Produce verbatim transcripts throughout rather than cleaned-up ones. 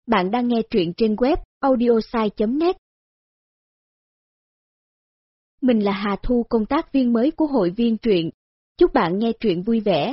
Bạn đang nghe truyện trên web audiosai chấm net. Mình là Hà Thu, công tác viên mới của hội viên truyện. Chúc bạn nghe truyện vui vẻ.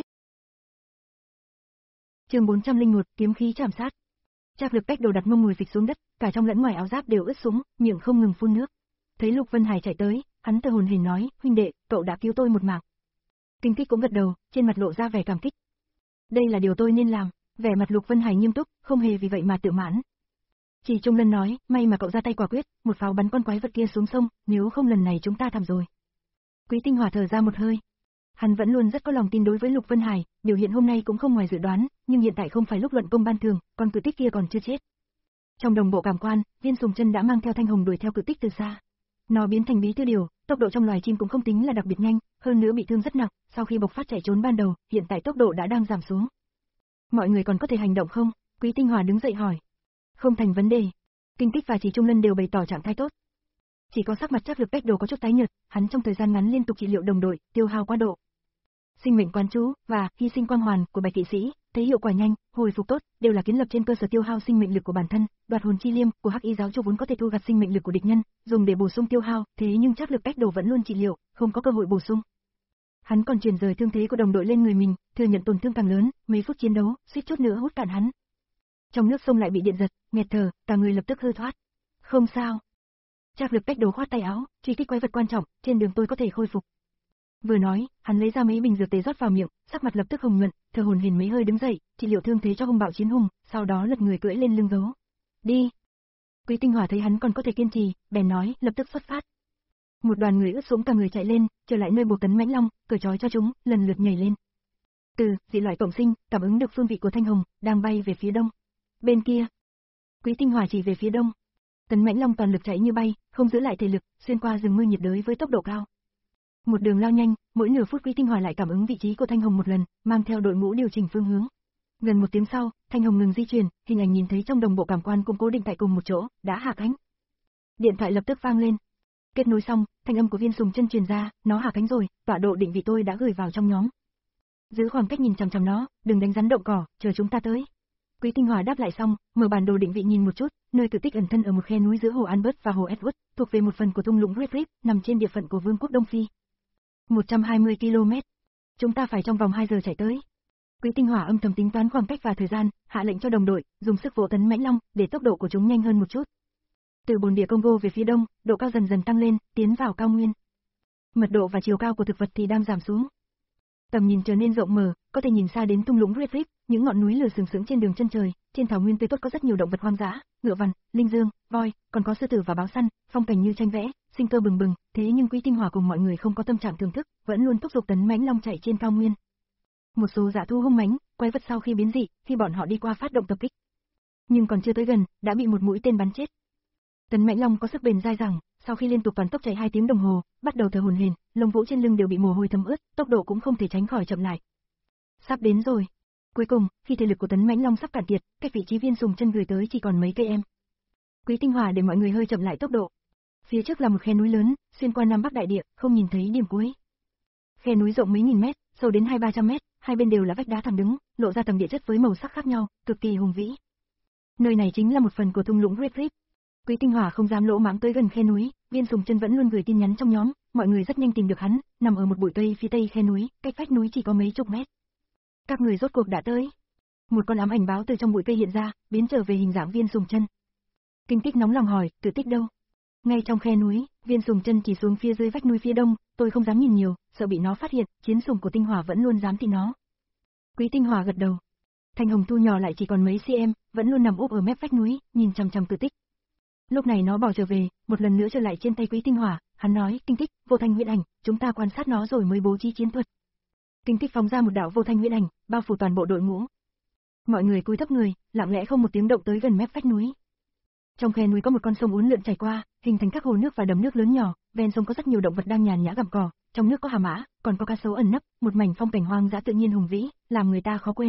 Chương bốn trăm lẻ một, kiếm khí chạm sát. Trác Lực cách đồ đặt mông ngồi phịch xuống đất, cả trong lẫn ngoài áo giáp đều ướt sũng, miệng không ngừng phun nước. Thấy Lục Vân Hải chạy tới, hắn tơ hồn hển nói, huynh đệ, cậu đã cứu tôi một mạng. Kinh Kích cũng gật đầu, trên mặt lộ ra vẻ cảm kích. Đây là điều tôi nên làm. Vẻ mặt Lục Vân Hải nghiêm túc, không hề vì vậy mà tự mãn. Chỉ Trung Lân nói, may mà cậu ra tay quả quyết, một pháo bắn con quái vật kia xuống sông, nếu không lần này chúng ta thảm rồi. Quý Tinh Hỏa thở ra một hơi. Hắn vẫn luôn rất có lòng tin đối với Lục Vân Hải, biểu hiện hôm nay cũng không ngoài dự đoán, nhưng hiện tại không phải lúc luận công ban thường, con cự tích kia còn chưa chết. Trong đồng bộ cảm quan, Viên Sùng Chân đã mang theo Thanh Hồng đuổi theo cự tích từ xa. Nó biến thành bí thư điều, tốc độ trong loài chim cũng không tính là đặc biệt nhanh, hơn nữa bị thương rất nặng, sau khi bộc phát chạy trốn ban đầu, hiện tại tốc độ đã đang giảm xuống. Mọi người còn có thể hành động không? Quý Tinh Hỏa đứng dậy hỏi. Không thành vấn đề. Kinh Kích và Chỉ Trung Lân đều bày tỏ trạng thái tốt. Chỉ có sắc mặt Trác Lực cách đồ có chút tái nhợt, hắn trong thời gian ngắn liên tục trị liệu đồng đội, tiêu hao quá độ. Sinh mệnh quán chú và hy sinh quang hoàn của Bạch Kỵ Sĩ, thấy hiệu quả nhanh, hồi phục tốt, đều là kiến lập trên cơ sở tiêu hao sinh mệnh lực của bản thân. Đoạt hồn chi liêm của Hắc Y giáo chủ vốn có thể thu gặt sinh mệnh lực của địch nhân, dùng để bổ sung tiêu hao, thế nhưng Trác Lực cách đồ vẫn luôn trị liệu, không có cơ hội bổ sung. Hắn còn chuyển rời thương thế của đồng đội lên người mình, thừa nhận tổn thương càng lớn, mấy phút chiến đấu, suýt chút nữa hút cạn hắn. Trong nước sông lại bị điện giật, nghẹt thở, cả người lập tức hư thoát. Không sao. Trác Lực cách đồ khoát tay áo, truy kích quái vật quan trọng, trên đường tôi có thể khôi phục. Vừa nói, hắn lấy ra mấy bình dược tề rót vào miệng, sắc mặt lập tức hồng nhuận, thở hổn hển mấy hơi đứng dậy, trị liệu thương thế cho hung bạo chiến hùng, sau đó lật người cưỡi lên lưng gấu. Đi. Quý Tinh Hỏa thấy hắn còn có thể kiên trì, bèn nói, lập tức xuất phát. Một đoàn người ướt sũng cả người chạy lên, trở lại nơi buộc tấn mãnh long, cởi trói cho chúng, lần lượt nhảy lên. Từ dị loại cộng sinh, cảm ứng được phương vị của Thanh Hồng, đang bay về phía đông. Bên kia, Quý Tinh Hỏa chỉ về phía đông. Tấn mãnh long toàn lực chạy như bay, không giữ lại thể lực, xuyên qua rừng mưa nhiệt đới với tốc độ cao. Một đường lao nhanh, mỗi nửa phút Quý Tinh Hỏa lại cảm ứng vị trí của Thanh Hồng một lần, mang theo đội ngũ điều chỉnh phương hướng. Gần một tiếng sau, Thanh Hồng ngừng di chuyển, hình ảnh nhìn thấy trong đồng bộ cảm quan cũng cố định tại cùng một chỗ, đã hạ cánh. Điện thoại lập tức vang lên. Kết nối xong, thanh âm của Viên Sùng Chân truyền ra, nó hạ cánh rồi, tọa độ định vị tôi đã gửi vào trong nhóm. Giữ khoảng cách nhìn chằm chằm nó, đừng đánh rắn động cỏ, chờ chúng ta tới. Quý Tinh Hỏa đáp lại xong, mở bản đồ định vị nhìn một chút, nơi cự tích ẩn thân ở một khe núi giữa hồ Albert và hồ Edward, thuộc về một phần của thung lũng Red Rip, nằm trên địa phận của Vương quốc Đông Phi. một trăm hai mươi ki lô mét. Chúng ta phải trong vòng hai giờ chạy tới. Quý Tinh Hỏa âm thầm tính toán khoảng cách và thời gian, hạ lệnh cho đồng đội dùng sức vỗ tấn mãnh long, để tốc độ của chúng nhanh hơn một chút. Từ bồn địa Congo về phía đông, độ cao dần dần tăng lên, tiến vào cao nguyên. Mật độ và chiều cao của thực vật thì đang giảm xuống. Tầm nhìn trở nên rộng mở, có thể nhìn xa đến thung lũng Red Rip, những ngọn núi lửa sừng sững trên đường chân trời, trên thảo nguyên tươi tốt có rất nhiều động vật hoang dã, ngựa vằn, linh dương, voi, còn có sư tử và báo săn, phong cảnh như tranh vẽ, sinh cơ bừng bừng, thế nhưng Quý Tinh Hỏa cùng mọi người không có tâm trạng thưởng thức, vẫn luôn thúc giục tấn mãnh long chạy trên cao nguyên. Một số dã thú hung mãnh, quái vật sau khi biến dị, khi bọn họ đi qua phát động tập kích, nhưng còn chưa tới gần, đã bị một mũi tên bắn chết. Tấn mãnh long có sức bền dai dẳng, sau khi liên tục toàn tốc chạy hai tiếng đồng hồ, bắt đầu thở hổn hển, lông vũ trên lưng đều bị mồ hôi thấm ướt, tốc độ cũng không thể tránh khỏi chậm lại. Sắp đến rồi. Cuối cùng, khi thể lực của tấn mãnh long sắp cạn kiệt, cách vị trí Viên Sùng Chân gửi tới chỉ còn mấy cây em. Quý Tinh Hỏa để mọi người hơi chậm lại tốc độ. Phía trước là một khe núi lớn, xuyên qua Nam Bắc đại địa, không nhìn thấy điểm cuối. Khe núi rộng mấy nghìn mét, sâu đến hai ba trăm mét, hai bên đều là vách đá thẳng đứng, lộ ra tầng địa chất với màu sắc khác nhau, cực kỳ hùng vĩ. Nơi này chính là một phần của thung lũng Red Rip. Quý Tinh Hỏa không dám lỗ mãng tới gần khe núi, Viên Sùng Chân vẫn luôn gửi tin nhắn trong nhóm, mọi người rất nhanh tìm được hắn, nằm ở một bụi cây phía tây khe núi, cách vách núi chỉ có mấy chục mét. Các người rốt cuộc đã tới. Một con ám ảnh báo từ trong bụi cây hiện ra, biến trở về hình dạng Viên Sùng Chân. Kinh Kích nóng lòng hỏi, Cự Tích đâu? Ngay trong khe núi, Viên Sùng Chân chỉ xuống phía dưới vách núi phía đông, tôi không dám nhìn nhiều, sợ bị nó phát hiện, chiến sủng của Tinh Hỏa vẫn luôn dám thị nó. Quý Tinh Hỏa gật đầu. Thanh Hồng thu nhỏ lại chỉ còn mấy cm, vẫn luôn nằm úp ở mép vách núi, nhìn chằm chằm Cự Tích. Lúc này nó bỏ trở về, một lần nữa trở lại trên tay Quý Tinh Hỏa, hắn nói, Kinh Kích, vô thanh huyễn ảnh, chúng ta quan sát nó rồi mới bố trí chiến thuật. Kinh Kích phóng ra một đạo vô thanh huyễn ảnh, bao phủ toàn bộ đội ngũ. Mọi người cúi thấp người, lặng lẽ không một tiếng động tới gần mép vách núi. Trong khe núi có một con sông uốn lượn chảy qua, hình thành các hồ nước và đầm nước lớn nhỏ, ven sông có rất nhiều động vật đang nhàn nhã gặm cỏ, trong nước có hà mã, còn có cá sấu ẩn nấp, một mảnh phong cảnh hoang dã tự nhiên hùng vĩ, làm người ta khó quên.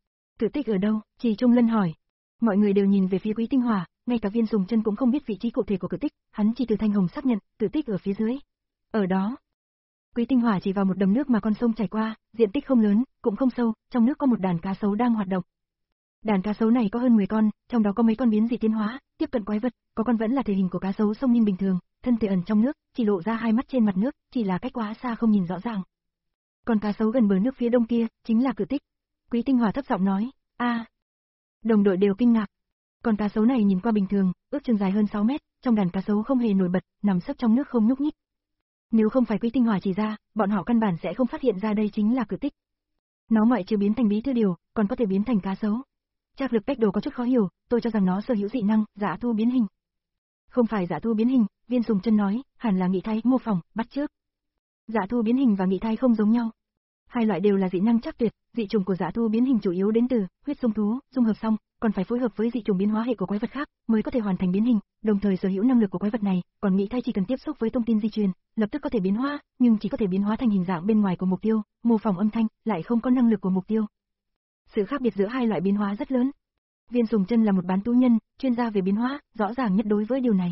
Cự Tích ở đâu? Chỉ Trung Lân hỏi. Mọi người đều nhìn về phía Quý Tinh Hỏa, ngay cả Viên Sùng Chân cũng không biết vị trí cụ thể của Cự Tích, hắn chỉ từ Thanh Hồng xác nhận, Cự Tích ở phía dưới. Ở đó. Quý Tinh Hỏa chỉ vào một đầm nước mà con sông chảy qua, diện tích không lớn, cũng không sâu, trong nước có một đàn cá sấu đang hoạt động. Đàn cá sấu này có hơn mười con, trong đó có mấy con biến dị tiến hóa, tiếp cận quái vật, có con vẫn là thể hình của cá sấu sông Ninh bình thường, thân thể ẩn trong nước, chỉ lộ ra hai mắt trên mặt nước, chỉ là cách quá xa không nhìn rõ ràng. Còn cá sấu gần bờ nước phía đông kia, chính là Cử Tích. Quý Tinh Hòa thấp giọng nói, a. Đồng đội đều kinh ngạc. Con cá sấu này nhìn qua bình thường, ước chừng dài hơn sáu mét, trong đàn cá sấu không hề nổi bật, nằm sấp trong nước không nhúc nhích. Nếu không phải Quý Tinh Hòa chỉ ra, bọn họ căn bản sẽ không phát hiện ra đây chính là Cử Tích. Nó ngoại trừ biến thành bí thư điều, còn có thể biến thành cá sấu. Trác Lực Bách Đồ có chút khó hiểu, tôi cho rằng nó sở hữu dị năng, Dã Thu biến hình. Không phải Dã Thu biến hình, Viên Sùng Chân nói, hẳn là Nghị Thai, mô phỏng, bắt chước. Dã Thu biến hình và Nghị Thai không giống nhau. Hai loại đều là dị năng chắc tuyệt, dị chủng của Dã Thu biến hình chủ yếu đến từ huyết dung thú, dung hợp xong, còn phải phối hợp với dị chủng biến hóa hệ của quái vật khác mới có thể hoàn thành biến hình, đồng thời sở hữu năng lực của quái vật này, còn Nghị Thai chỉ cần tiếp xúc với thông tin di truyền, lập tức có thể biến hóa, nhưng chỉ có thể biến hóa thành hình dạng bên ngoài của mục tiêu, mô phỏng âm thanh, lại không có năng lực của mục tiêu. Sự khác biệt giữa hai loại biến hóa rất lớn. Viên Sùng Chân là một bán tú nhân, chuyên gia về biến hóa, rõ ràng nhất đối với điều này.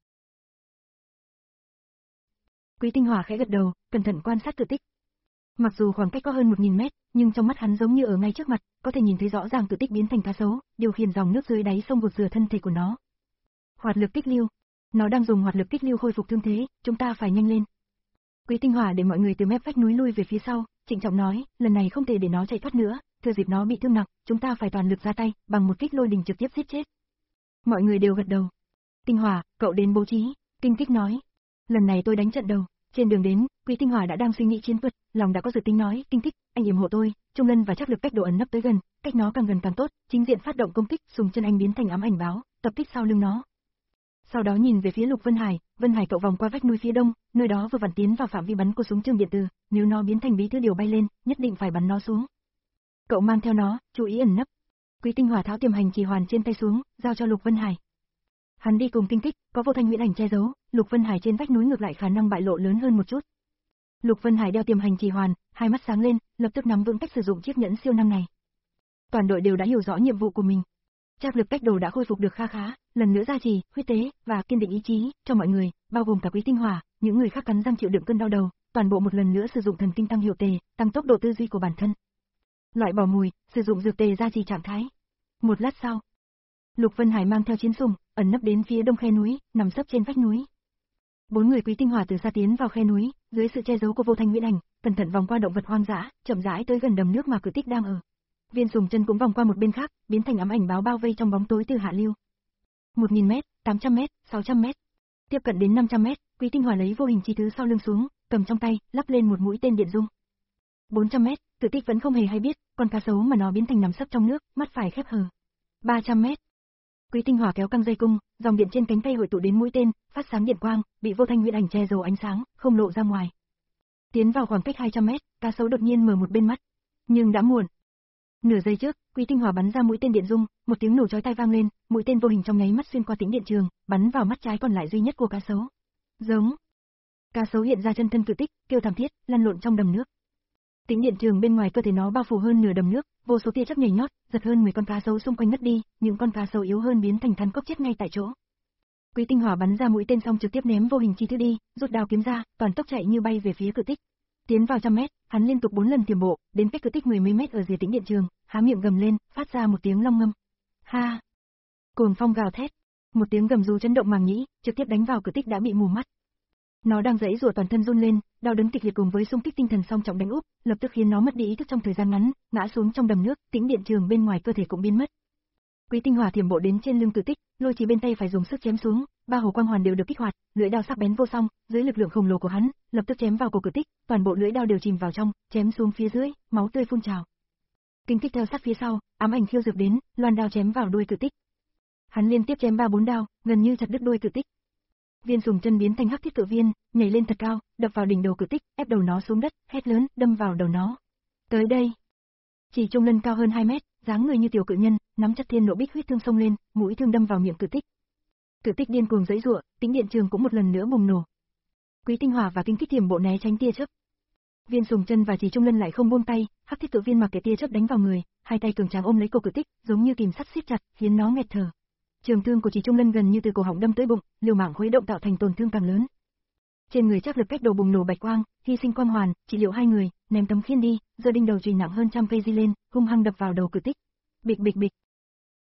Quý Tinh Hòa khẽ gật đầu, cẩn thận quan sát Cử Tích. Mặc dù khoảng cách có hơn một nghìn mét, nhưng trong mắt hắn giống như ở ngay trước mặt, có thể nhìn thấy rõ ràng Cử Tích biến thành cá sấu, điều khiển dòng nước dưới đáy sông gột rửa thân thể của nó. Hoạt lực kích lưu. Nó đang dùng hoạt lực kích lưu khôi phục thương thế, chúng ta phải nhanh lên. Quý Tinh Hòa để mọi người từ mép vách núi lui về phía sau, trịnh trọng nói, lần này không thể để nó chạy thoát nữa, thừa dịp nó bị thương nặng, chúng ta phải toàn lực ra tay, bằng một kích lôi đình trực tiếp giết chết. Mọi người đều gật đầu. Tinh Hòa, cậu đến bố trí, Kinh Kích nói. Lần này tôi đánh trận đầu. Trên đường đến, Quý Tinh Hòa đã đang suy nghĩ chiến thuật, lòng đã có dự tính nói, Kinh Kích, anh yểm hộ tôi, Trung Lân và Trác Lực Bách Đồ ẩn nấp tới gần, cách nó càng gần càng tốt, chính diện phát động công kích, Sùng Chân anh biến thành ám ảnh báo, tập kích sau lưng nó. Sau đó nhìn về phía Lục Vân Hải, Vân Hải cậu vòng qua vách núi phía đông, nơi đó vừa vặn tiến vào phạm vi bắn của súng trường điện tử, nếu nó biến thành bí thư điều bay lên, nhất định phải bắn nó xuống. Cậu mang theo nó, chú ý ẩn nấp. Quý Tinh Hòa tháo tiềm hành trì hoàn trên tay xuống, giao cho Lục Vân Hải. Hắn đi cùng Kinh Kích, có Vô Thanh Nguyễn ảnh che giấu, Lục Vân Hải trên vách núi ngược lại khả năng bại lộ lớn hơn một chút. Lục Vân Hải đeo tiềm hành trì hoàn, hai mắt sáng lên, lập tức nắm vững cách sử dụng chiếc nhẫn siêu năng này. Toàn đội đều đã hiểu rõ nhiệm vụ của mình. Trác Lực Bách Đồ đã khôi phục được kha khá, lần nữa gia trì, huyết tế và kiên định ý chí cho mọi người, bao gồm cả Quý Tinh Hòa, những người khác cắn răng chịu đựng cơn đau đầu, toàn bộ một lần nữa sử dụng thần kinh tăng hiệu tề, tăng tốc độ tư duy của bản thân. Loại bỏ mùi, sử dụng dược tề gia trì trạng thái. Một lát sau, Lục Vân Hải mang theo chiến sùng, ẩn nấp đến phía đông khe núi, nằm sấp trên vách núi. Bốn người Quý Tinh Hòa từ xa tiến vào khe núi, dưới sự che giấu của Vô Thanh Nguyễn ảnh, cẩn thận vòng qua động vật hoang dã, chậm rãi tới gần đầm nước mà Cử Tích đang ở. Viên Sùng Chân cũng vòng qua một bên khác, biến thành ám ảnh báo bao vây trong bóng tối từ hạ lưu. một nghìn mét, tám trăm mét, sáu trăm mét. Tiếp cận đến năm trăm mét, Quý Tinh Hòa lấy vô hình chi thứ sau lưng xuống, cầm trong tay, lắp lên một mũi tên điện dung. bốn trăm mét, Cử Tích vẫn không hề hay biết, con cá sấu mà nó biến thành nằm sấp trong nước, mắt phải khép hờ. ba trăm mét. Quý Tinh Hòa kéo căng dây cung, dòng điện trên cánh tay hội tụ đến mũi tên, phát sáng điện quang, bị Vô Thanh Nguyễn ảnh che giấu ánh sáng, không lộ ra ngoài. Tiến vào khoảng cách hai trăm mét, cá sấu đột nhiên mở một bên mắt, nhưng đã muộn. Nửa giây trước, Quý Tinh Hòa bắn ra mũi tên điện dung, một tiếng nổ chói tai vang lên, mũi tên vô hình trong nháy mắt xuyên qua tĩnh điện trường, bắn vào mắt trái còn lại duy nhất của cá sấu. Giống. Cá sấu hiện ra chân thân Cử Tích, kêu thảm thiết, lăn lộn trong đầm nước. Tĩnh điện trường bên ngoài cơ thể nó bao phủ hơn nửa đầm nước, vô số tia chớp nhảy nhót, giật hơn mười con cá sấu xung quanh ngất đi, những con cá sấu yếu hơn biến thành than cốc chết ngay tại chỗ. Quý Tinh Hòa bắn ra mũi tên xong trực tiếp ném vô hình chi thứ đi, rút đao kiếm ra, toàn tốc chạy như bay về phía Cử Tích. Tiến vào trăm mét, hắn liên tục bốn lần tiềm bộ, đến cách Cử Tích mười mấy mét ở rìa tĩnh điện trường, há miệng gầm lên, phát ra một tiếng long ngâm. Ha! Cồn phong gào thét, một tiếng gầm rú chấn động màng nhĩ, trực tiếp đánh vào Cử Tích đã bị mù mắt. Nó đang giãy giụa toàn thân run lên, đau đớn kịch liệt cùng với xung kích tinh thần song trọng đánh úp, lập tức khiến nó mất đi ý thức trong thời gian ngắn, ngã xuống trong đầm nước, tĩnh điện trường bên ngoài cơ thể cũng biến mất. Quý Tinh Hòa tiềm bộ đến trên lưng Cử Tích, lôi chỉ bên tay phải dùng sức chém xuống, ba hồ quang hoàn đều được kích hoạt, lưỡi đao sắc bén vô song, dưới lực lượng khổng lồ của hắn, lập tức chém vào cổ Cử Tích, toàn bộ lưỡi đao đều chìm vào trong, chém xuống phía dưới, máu tươi phun trào. Kinh Kích theo sát phía sau, ám ảnh khiêu dược đến, loan đao chém vào đuôi Cử Tích. Hắn liên tiếp chém ba bốn đao, gần như chặt đứt đuôi Cử Tích. Viên Sùng Chân biến thành hắc thiết cự viên, nhảy lên thật cao, đập vào đỉnh đầu Cử Tích, ép đầu nó xuống đất, hét lớn, đâm vào đầu nó. Tới đây. Chỉ Trung Lân cao hơn hai mét, dáng người như tiểu cự nhân, nắm chặt thiên nộ bích huyết thương xông lên, mũi thương đâm vào miệng Cử Tích. Cử Tích điên cuồng giãy giụa, tĩnh điện trường cũng một lần nữa bùng nổ. Quý Tinh Hòa và Kinh Kích tiềm bộ né tránh tia chớp. Viên Sùng Chân và Chỉ Trung Lân lại không buông tay, hắc thiết cự viên mặc kệ tia chớp đánh vào người, hai tay cường tráng ôm lấy cổ Cử Tích, giống như kìm sắt siết chặt, khiến nó nghẹt thở. Trường thương của Chỉ Trung Lân gần như từ cổ họng đâm tới bụng, liều mạng khuấy động tạo thành tổn thương càng lớn. Trên người Trác Lực Bách Đồ bùng nổ bạch quang, hy sinh quang hoàn, trị liệu hai người, ném tấm khiên đi, giơ đinh đầu chùy nặng hơn trăm cây di lên, hung hăng đập vào đầu Cử Tích. Bịch bịch bịch.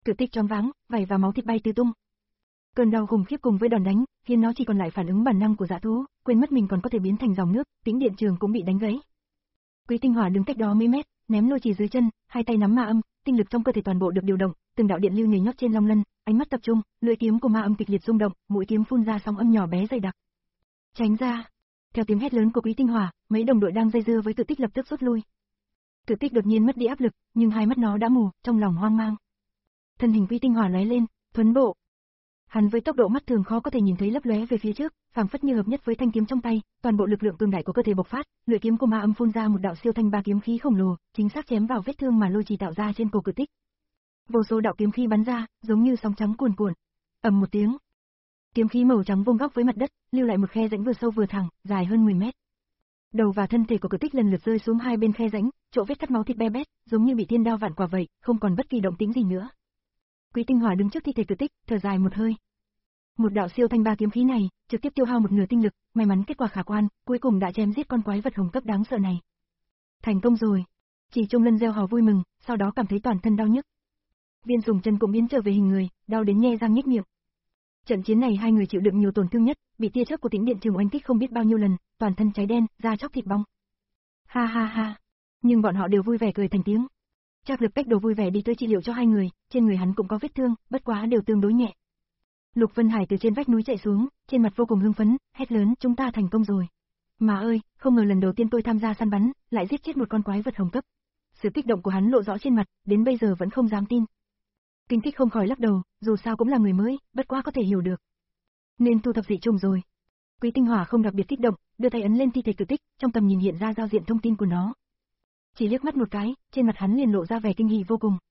Cự tích choáng váng, vảy và máu thịt bay tứ tung. Cơn đau khủng khiếp cùng với đòn đánh, khiến nó chỉ còn lại phản ứng bản năng của dã thú, quên mất mình còn có thể biến thành dòng nước, tĩnh điện trường cũng bị đánh gãy. Quý Tinh Hỏa đứng cách đó mấy mét, ném lôi chỉ dưới chân, hai tay nắm ma âm, tinh lực trong cơ thể toàn bộ được điều động, từng đạo điện lưu nhảy nhót trên long lân, ánh mắt tập trung, lưỡi kiếm của ma âm kịch liệt rung động, mũi kiếm phun ra sóng âm nhỏ bé dày đặc. Tránh ra! Theo tiếng hét lớn của Quý Tinh Hỏa, mấy đồng đội đang dây dưa với Cự Tích lập tức rút lui. Cự Tích đột nhiên mất đi áp lực, nhưng hai mắt nó đã mù, trong lòng hoang mang. Thân hình Quý Tinh Hỏa lóe lên, thuấn bộ. Hắn với tốc độ mắt thường khó có thể nhìn thấy lấp lóe về phía trước, phảng phất như hợp nhất với thanh kiếm trong tay, toàn bộ lực lượng cường đại của cơ thể bộc phát, lưỡi kiếm của ma âm phun ra một đạo siêu thanh ba kiếm khí khổng lồ, chính xác chém vào vết thương mà lôi trì tạo ra trên cổ Cự Tích. Vô số đạo kiếm khí bắn ra, giống như sóng trắng cuồn cuộn. Ầm một tiếng, kiếm khí màu trắng vuông góc với mặt đất, lưu lại một khe rãnh vừa sâu vừa thẳng, dài hơn mười mét. Đầu và thân thể của Cự Tích lần lượt rơi xuống hai bên khe rãnh, chỗ vết cắt máu thịt be bét, giống như bị thiên đao vạn quả vậy, không còn bất kỳ động tĩnh gì nữa. Quý Tinh Hỏa đứng trước thi thể Cự Tích, thở dài một hơi. Một đạo siêu thanh ba kiếm khí này, trực tiếp tiêu hao một nửa tinh lực, may mắn kết quả khả quan, cuối cùng đã chém giết con quái vật hồng cấp đáng sợ này. Thành công rồi. Chỉ Trung Lân reo hò vui mừng, sau đó cảm thấy toàn thân đau nhức. Viên Sùng Chân cũng biến trở về hình người, đau đến nhe răng nhếch miệng. Trận chiến này hai người chịu đựng nhiều tổn thương nhất, bị tia chớp của Tĩnh Điện Trường oanh kích không biết bao nhiêu lần, toàn thân cháy đen, da chóc thịt bong. Ha ha ha. Nhưng bọn họ đều vui vẻ cười thành tiếng. Trác Lực Cách Đồ vui vẻ đi tới trị liệu cho hai người, trên người hắn cũng có vết thương, bất quá đều tương đối nhẹ. Lục Vân Hải từ trên vách núi chạy xuống, trên mặt vô cùng hưng phấn, hét lớn, chúng ta thành công rồi. Mà ơi, không ngờ lần đầu tiên tôi tham gia săn bắn, lại giết chết một con quái vật hồng cấp. Sự kích động của hắn lộ rõ trên mặt, đến bây giờ vẫn không dám tin. Kinh Kích không khỏi lắc đầu, dù sao cũng là người mới, bất quá có thể hiểu được. Nên thu thập dị trùng rồi. Quý Tinh Hỏa không đặc biệt kích động, đưa tay ấn lên thi thể Cự Tích, trong tầm nhìn hiện ra giao diện thông tin của nó. Chỉ liếc mắt một cái, trên mặt hắn liền lộ ra vẻ kinh hỉ vô cùng.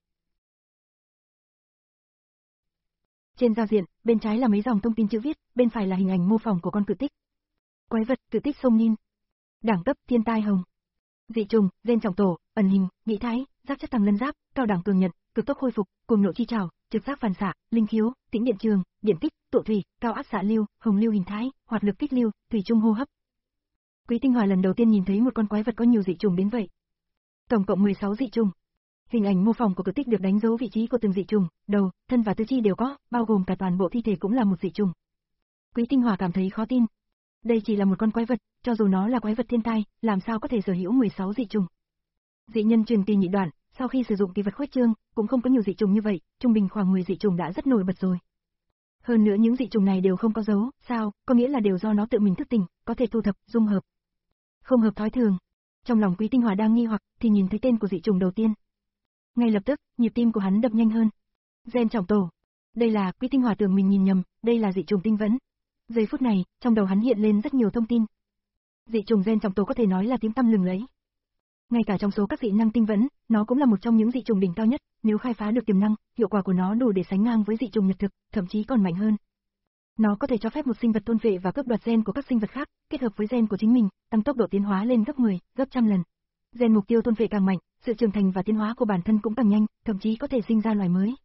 Trên giao diện, bên trái là mấy dòng thông tin chữ viết, bên phải là hình ảnh mô phỏng của con Cự Tích. Quái vật, Cự Tích sông Nin. Đẳng cấp, thiên tai hồng. Dị trùng, gen trọng tổ, ẩn hình, nhị thái, giáp chất tăng lân giáp, cao đẳng cường nhận, cực tốc khôi phục, cuồng nộ chi trảo, trực giác phản xạ, linh khiếu, tĩnh điện trường, điện tích, tụ thủy, cao áp xạ lưu, hồng lưu hình thái, hoạt lực kích lưu, thủy trung hô hấp. Quý Tinh Hỏa lần đầu tiên nhìn thấy một con quái vật có nhiều dị trùng đến vậy. Tổng cộng mười sáu dị trùng. Hình ảnh mô phỏng của Cự Tích được đánh dấu vị trí của từng dị trùng, đầu, thân và tứ chi đều có, bao gồm cả toàn bộ thi thể cũng là một dị trùng. Quý Tinh Hỏa cảm thấy khó tin. Đây chỉ là một con quái vật, cho dù nó là quái vật thiên tai, làm sao có thể sở hữu mười sáu dị trùng. Dị nhân truyền kỳ nhị đoạn, sau khi sử dụng kỳ vật khuếch trương, cũng không có nhiều dị trùng như vậy, trung bình khoảng mười dị trùng đã rất nổi bật rồi. Hơn nữa những dị trùng này đều không có dấu, sao, có nghĩa là đều do nó tự mình thức tỉnh, có thể thu thập, dung hợp. Không hợp thói thường. Trong lòng Quý Tinh Hỏa đang nghi hoặc, thì nhìn thấy tên của dị trùng đầu tiên. Ngay lập tức, nhịp tim của hắn đập nhanh hơn. Gen trọng tổ. Đây là, Quý Tinh Hỏa tưởng mình nhìn nhầm, đây là dị trùng tinh vẫn. Giây phút này, trong đầu hắn hiện lên rất nhiều thông tin. Dị trùng gen trọng tổ có thể nói là tiếng tăm lừng lẫy. Ngay cả trong số các dị năng tinh vẫn, nó cũng là một trong những dị trùng đỉnh cao nhất, nếu khai phá được tiềm năng, hiệu quả của nó đủ để sánh ngang với dị trùng nhật thực, thậm chí còn mạnh hơn. Nó có thể cho phép một sinh vật thôn phệ và cướp đoạt gen của các sinh vật khác, kết hợp với gen của chính mình, tăng tốc độ tiến hóa lên gấp mười, gấp trăm lần. Gen mục tiêu thôn phệ càng mạnh, sự trưởng thành và tiến hóa của bản thân cũng càng nhanh, thậm chí có thể sinh ra loài mới.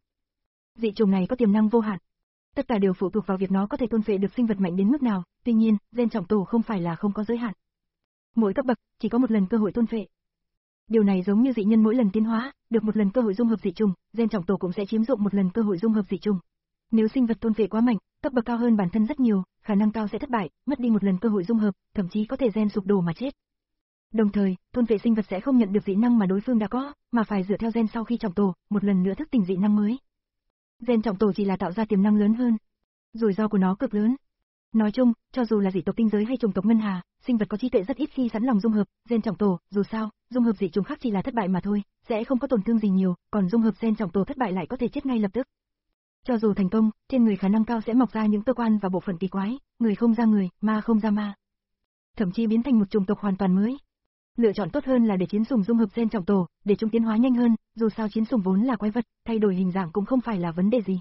Dị trùng này có tiềm năng vô hạn. Tất cả đều phụ thuộc vào việc nó có thể thôn phệ được sinh vật mạnh đến mức nào, tuy nhiên, gen trọng tổ không phải là không có giới hạn. Mỗi cấp bậc chỉ có một lần cơ hội thôn phệ. Điều này giống như dị nhân mỗi lần tiến hóa, được một lần cơ hội dung hợp dị trùng, gen trọng tổ cũng sẽ chiếm dụng một lần cơ hội dung hợp dị trùng. Nếu sinh vật thôn phệ quá mạnh, cấp bậc cao hơn bản thân rất nhiều, khả năng cao sẽ thất bại, mất đi một lần cơ hội dung hợp, thậm chí có thể gen sụp đổ mà chết. Đồng thời, thôn phệ sinh vật sẽ không nhận được dị năng mà đối phương đã có, mà phải dựa theo gen sau khi trọng tổ, một lần nữa thức tỉnh dị năng mới. Gen trọng tổ chỉ là tạo ra tiềm năng lớn hơn. Rủi ro của nó cực lớn. Nói chung, cho dù là dị tộc tinh giới hay chủng tộc ngân hà, sinh vật có trí tuệ rất ít khi sẵn lòng dung hợp, gen trọng tổ, dù sao, dung hợp dị trùng khác chỉ là thất bại mà thôi, sẽ không có tổn thương gì nhiều, còn dung hợp gen trọng tổ thất bại lại có thể chết ngay lập tức. Cho dù thành công, trên người khả năng cao sẽ mọc ra những cơ quan và bộ phận kỳ quái, người không ra người, ma không ra ma. Thậm chí biến thành một chủng tộc hoàn toàn mới. Lựa chọn tốt hơn là để chiến sủng dung hợp gen trọng tổ, để chúng tiến hóa nhanh hơn, dù sao chiến sủng vốn là quái vật, thay đổi hình dạng cũng không phải là vấn đề gì.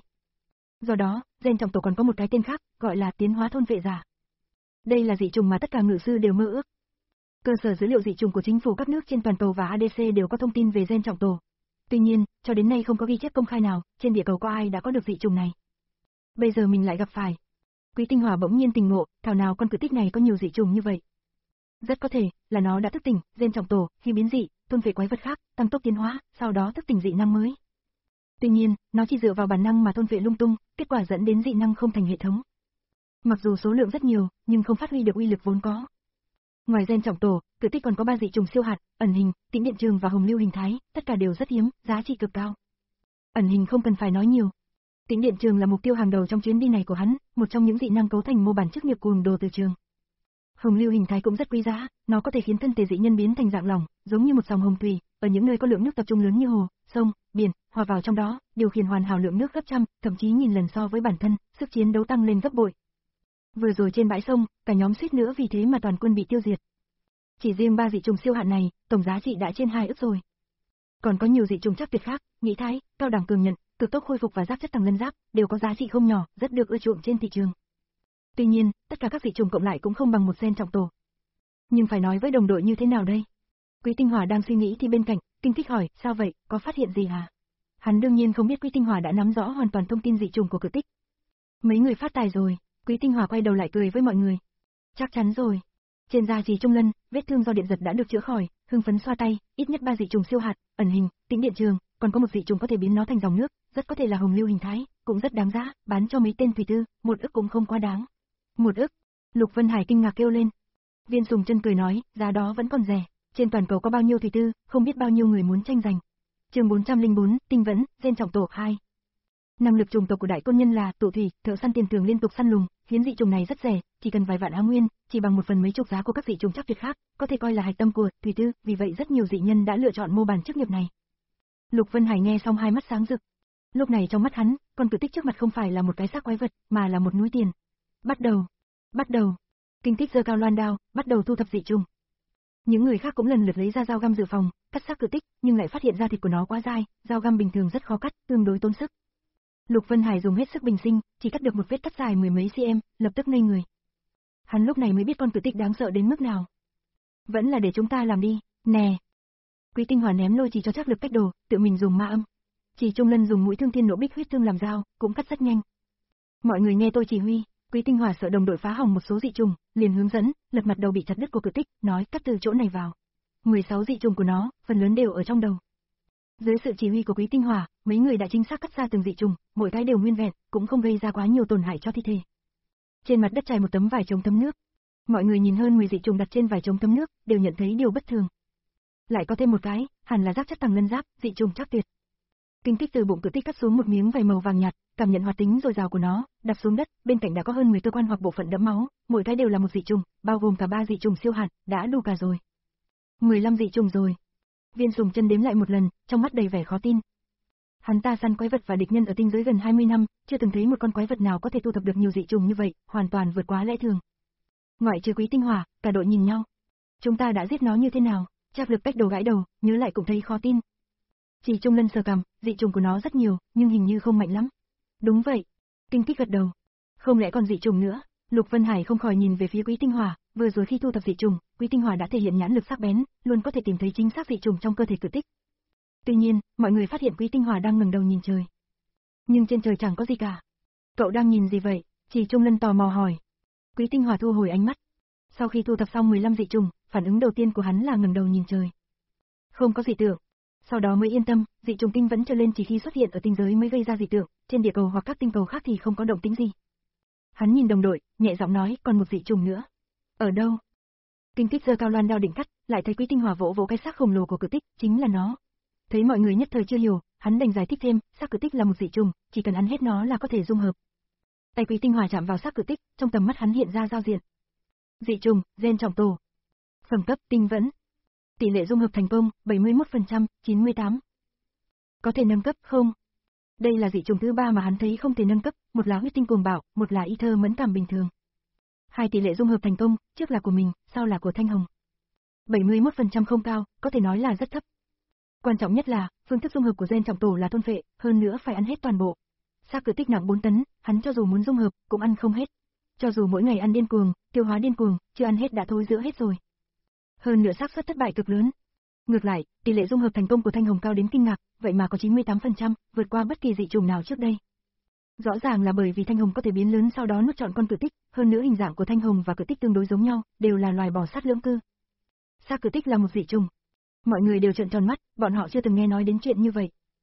Do đó, gen trọng tổ còn có một cái tên khác, gọi là tiến hóa thôn vệ giả. Đây là dị trùng mà tất cả ngự sư đều mơ ước. Cơ sở dữ liệu dị trùng của chính phủ các nước trên toàn cầu và a đê xê đều có thông tin về gen trọng tổ. Tuy nhiên, cho đến nay không có ghi chép công khai nào, trên địa cầu có ai đã có được dị trùng này. Bây giờ mình lại gặp phải. Quý Tinh Hỏa bỗng nhiên tỉnh ngộ, thảo nào con Cự Tích này có nhiều dị trùng như vậy. Rất có thể là nó đã thức tỉnh, gen trọng tổ, khi biến dị, thôn vệ quái vật khác, tăng tốc tiến hóa, sau đó thức tỉnh dị năng mới. Tuy nhiên, nó chỉ dựa vào bản năng mà thôn phệ lung tung, kết quả dẫn đến dị năng không thành hệ thống. Mặc dù số lượng rất nhiều, nhưng không phát huy được uy lực vốn có. Ngoài gen trọng tổ, cự tích còn có ba dị trùng siêu hạt, ẩn hình, tĩnh điện trường và hồng lưu hình thái, tất cả đều rất hiếm, giá trị cực cao. Ẩn hình không cần phải nói nhiều. Tĩnh điện trường là mục tiêu hàng đầu trong chuyến đi này của hắn, một trong những dị năng cấu thành mô bản chức nghiệp cuồng đồ từ trường. Hồng lưu hình thái cũng rất quý giá, nó có thể khiến thân thể dị nhân biến thành dạng lỏng, giống như một dòng hồng thủy, ở những nơi có lượng nước tập trung lớn như hồ, sông, biển, hòa vào trong đó, điều khiển hoàn hảo lượng nước gấp trăm, thậm chí nghìn lần so với bản thân, sức chiến đấu tăng lên gấp bội. Vừa rồi trên bãi sông, cả nhóm suýt nữa vì thế mà toàn quân bị tiêu diệt. Chỉ riêng ba dị trùng siêu hạn này, tổng giá trị đã trên hai ức rồi. Còn có nhiều dị trùng chắc tuyệt khác, nhĩ thái, cao đẳng cường nhận, cực tốc khôi phục và giáp chất tầng lân giáp, đều có giá trị không nhỏ, rất được ưa chuộng trên thị trường. Tuy nhiên, tất cả các dị trùng cộng lại cũng không bằng một gen trọng tổ. Nhưng phải nói với đồng đội như thế nào đây? Quý Tinh Hỏa đang suy nghĩ thì bên cạnh, Kinh Thích hỏi, sao vậy, có phát hiện gì hả? Hắn đương nhiên không biết Quý Tinh Hỏa đã nắm rõ hoàn toàn thông tin dị trùng của cự tích. Mấy người phát tài rồi, Quý Tinh Hỏa quay đầu lại cười với mọi người. Chắc chắn rồi. Trên da Trì Trung Lân, vết thương do điện giật đã được chữa khỏi, hưng phấn xoa tay, ít nhất ba dị trùng siêu hạt, ẩn hình, tĩnh điện trường, còn có một dị trùng có thể biến nó thành dòng nước, rất có thể là hồng lưu hình thái, cũng rất đáng giá, bán cho mấy tên thủy tư, một ức cũng không quá đáng. Một ức? Lục Vân Hải kinh ngạc kêu lên. Viên Sùng Chân cười nói, giá đó vẫn còn rẻ, trên toàn cầu có bao nhiêu thủy tư, không biết bao nhiêu người muốn tranh giành. Chương bốn trăm lẻ bốn, tinh vẫn, gen trọng tổ hai. Năng lực trùng tộc của đại côn nhân là tụ thủy, thợ săn tiền thường liên tục săn lùng, khiến dị trùng này rất rẻ, chỉ cần vài vạn á nguyên, chỉ bằng một phần mấy chục giá của các dị trùng chắc tuyệt khác, có thể coi là hạch tâm của thủy tư, vì vậy rất nhiều dị nhân đã lựa chọn mô bản chức nghiệp này. Lục Vân Hải nghe xong hai mắt sáng rực. Lúc này trong mắt hắn, con cự tích trước mặt không phải là một cái xác quái vật, mà là một núi tiền. Bắt đầu, bắt đầu. Kinh Tích giơ cao loan đao, bắt đầu thu thập dị trùng. Những người khác cũng lần lượt lấy ra dao găm dự phòng, cắt xác cự tích, nhưng lại phát hiện ra thịt của nó quá dai, dao găm bình thường rất khó cắt, tương đối tốn sức. Lục Vân Hải dùng hết sức bình sinh, chỉ cắt được một vết cắt dài mười mấy cm, lập tức ngây người. Hắn lúc này mới biết con cự tích đáng sợ đến mức nào. Vẫn là để chúng ta làm đi, nè. Quý Tinh Hỏa ném lôi chỉ cho Trác Lực cách đồ, tự mình dùng ma âm. Chỉ Trung Lân dùng mũi thương thiên nộ bích huyết thương làm dao, cũng cắt rất nhanh. Mọi người nghe tôi chỉ huy, Quý Tinh Hỏa sợ đồng đội phá hỏng một số dị trùng, liền hướng dẫn, lật mặt đầu bị chặt đứt của cự tích, nói cắt từ chỗ này vào. mười sáu dị trùng của nó, phần lớn đều ở trong đầu. Dưới sự chỉ huy của Quý Tinh Hỏa, mấy người đã chính xác cắt ra từng dị trùng, mỗi cái đều nguyên vẹn, cũng không gây ra quá nhiều tổn hại cho thi thể. Trên mặt đất trải một tấm vải chống thấm nước. Mọi người nhìn hơn mười dị trùng đặt trên vải chống thấm nước, đều nhận thấy điều bất thường. Lại có thêm một cái, hẳn là giáp chất tầng lân giáp, dị trùng chắc tuyệt. Kinh Tích từ bụng cự tích cắt xuống một miếng vải màu vàng nhạt, cảm nhận hoạt tính dồi dào của nó, đặt xuống đất, bên cạnh đã có hơn mười cơ quan hoặc bộ phận đẫm máu, mỗi cái đều là một dị trùng, bao gồm cả ba dị trùng siêu hạt, đã đủ cả rồi. mười lăm dị trùng rồi. Viên Sùng Chân đếm lại một lần, trong mắt đầy vẻ khó tin. Hắn ta săn quái vật và địch nhân ở tinh giới gần hai mươi năm, chưa từng thấy một con quái vật nào có thể thu thập được nhiều dị trùng như vậy, hoàn toàn vượt quá lẽ thường. Ngoại trừ Quý Tinh Hỏa, cả đội nhìn nhau. Chúng ta đã giết nó như thế nào? Trác Lực cách đầu gãi đầu, nhớ lại cũng thấy khó tin. Chỉ Trung Lân sờ cằm, dị trùng của nó rất nhiều, nhưng hình như không mạnh lắm. Đúng vậy. Kinh Tích gật đầu. Không lẽ còn dị trùng nữa? Lục Vân Hải không khỏi nhìn về phía Quý Tinh Hỏa, vừa rồi khi thu thập dị trùng, Quý Tinh Hỏa đã thể hiện nhãn lực sắc bén, luôn có thể tìm thấy chính xác dị trùng trong cơ thể cự tích. Tuy nhiên, mọi người phát hiện Quý Tinh Hỏa đang ngẩng đầu nhìn trời. Nhưng trên trời chẳng có gì cả. Cậu đang nhìn gì vậy? Chỉ Trung Lân tò mò hỏi. Quý Tinh Hỏa thu hồi ánh mắt. Sau khi thu thập xong mười lăm dị trùng, phản ứng đầu tiên của hắn là ngẩng đầu nhìn trời. Không có dị tượng. Sau đó mới yên tâm, dị trùng tinh vẫn trở lên chỉ khi xuất hiện ở tinh giới mới gây ra dị tượng, trên địa cầu hoặc các tinh cầu khác thì không có động tĩnh gì. Hắn nhìn đồng đội, nhẹ giọng nói, còn một dị trùng nữa. Ở đâu? Kinh Tích giơ cao loan đao định cắt, lại thấy Quý Tinh Hỏa vỗ vỗ cái xác khổng lồ của cự tích, chính là nó. Thấy mọi người nhất thời chưa hiểu, hắn đành giải thích thêm, xác cự tích là một dị trùng, chỉ cần ăn hết nó là có thể dung hợp. Tay Quý Tinh Hỏa chạm vào xác cự tích, trong tầm mắt hắn hiện ra giao diện. Dị trùng, gen trọng tổ. Phẩm cấp tinh vẫn. Tỷ lệ dung hợp thành công, bảy mươi mốt phần trăm, chín mươi tám. Có thể nâng cấp không? Đây là dị trùng thứ ba mà hắn thấy không thể nâng cấp, một là huyết tinh cuồng bạo, một là y thơ mẫn cảm bình thường. Hai tỷ lệ dung hợp thành công, trước là của mình, sau là của Thanh Hồng. bảy mươi mốt phần trăm không cao, có thể nói là rất thấp. Quan trọng nhất là, phương thức dung hợp của gen trọng tổ là thôn phệ, hơn nữa phải ăn hết toàn bộ. Xác cự tích nặng bốn tấn, hắn cho dù muốn dung hợp, cũng ăn không hết. Cho dù mỗi ngày ăn điên cuồng, tiêu hóa điên cuồng, chưa ăn hết đã thối rữa hết rồi. Hơn nữa xác suất thất bại cực lớn. Ngược lại, tỷ lệ dung hợp thành công của Thanh Hồng cao đến kinh ngạc, vậy mà có chín mươi tám phần trăm, vượt qua bất kỳ dị trùng nào trước đây. Rõ ràng là bởi vì Thanh Hồng có thể biến lớn sau đó nuốt trọn con cự tích, hơn nữa hình dạng của Thanh Hồng và cự tích tương đối giống nhau, đều là loài bò sát lưỡng cư. Xác cự tích là một dị trùng. Mọi người đều trợn tròn mắt, bọn họ chưa từng nghe nói đến chuyện như vậy.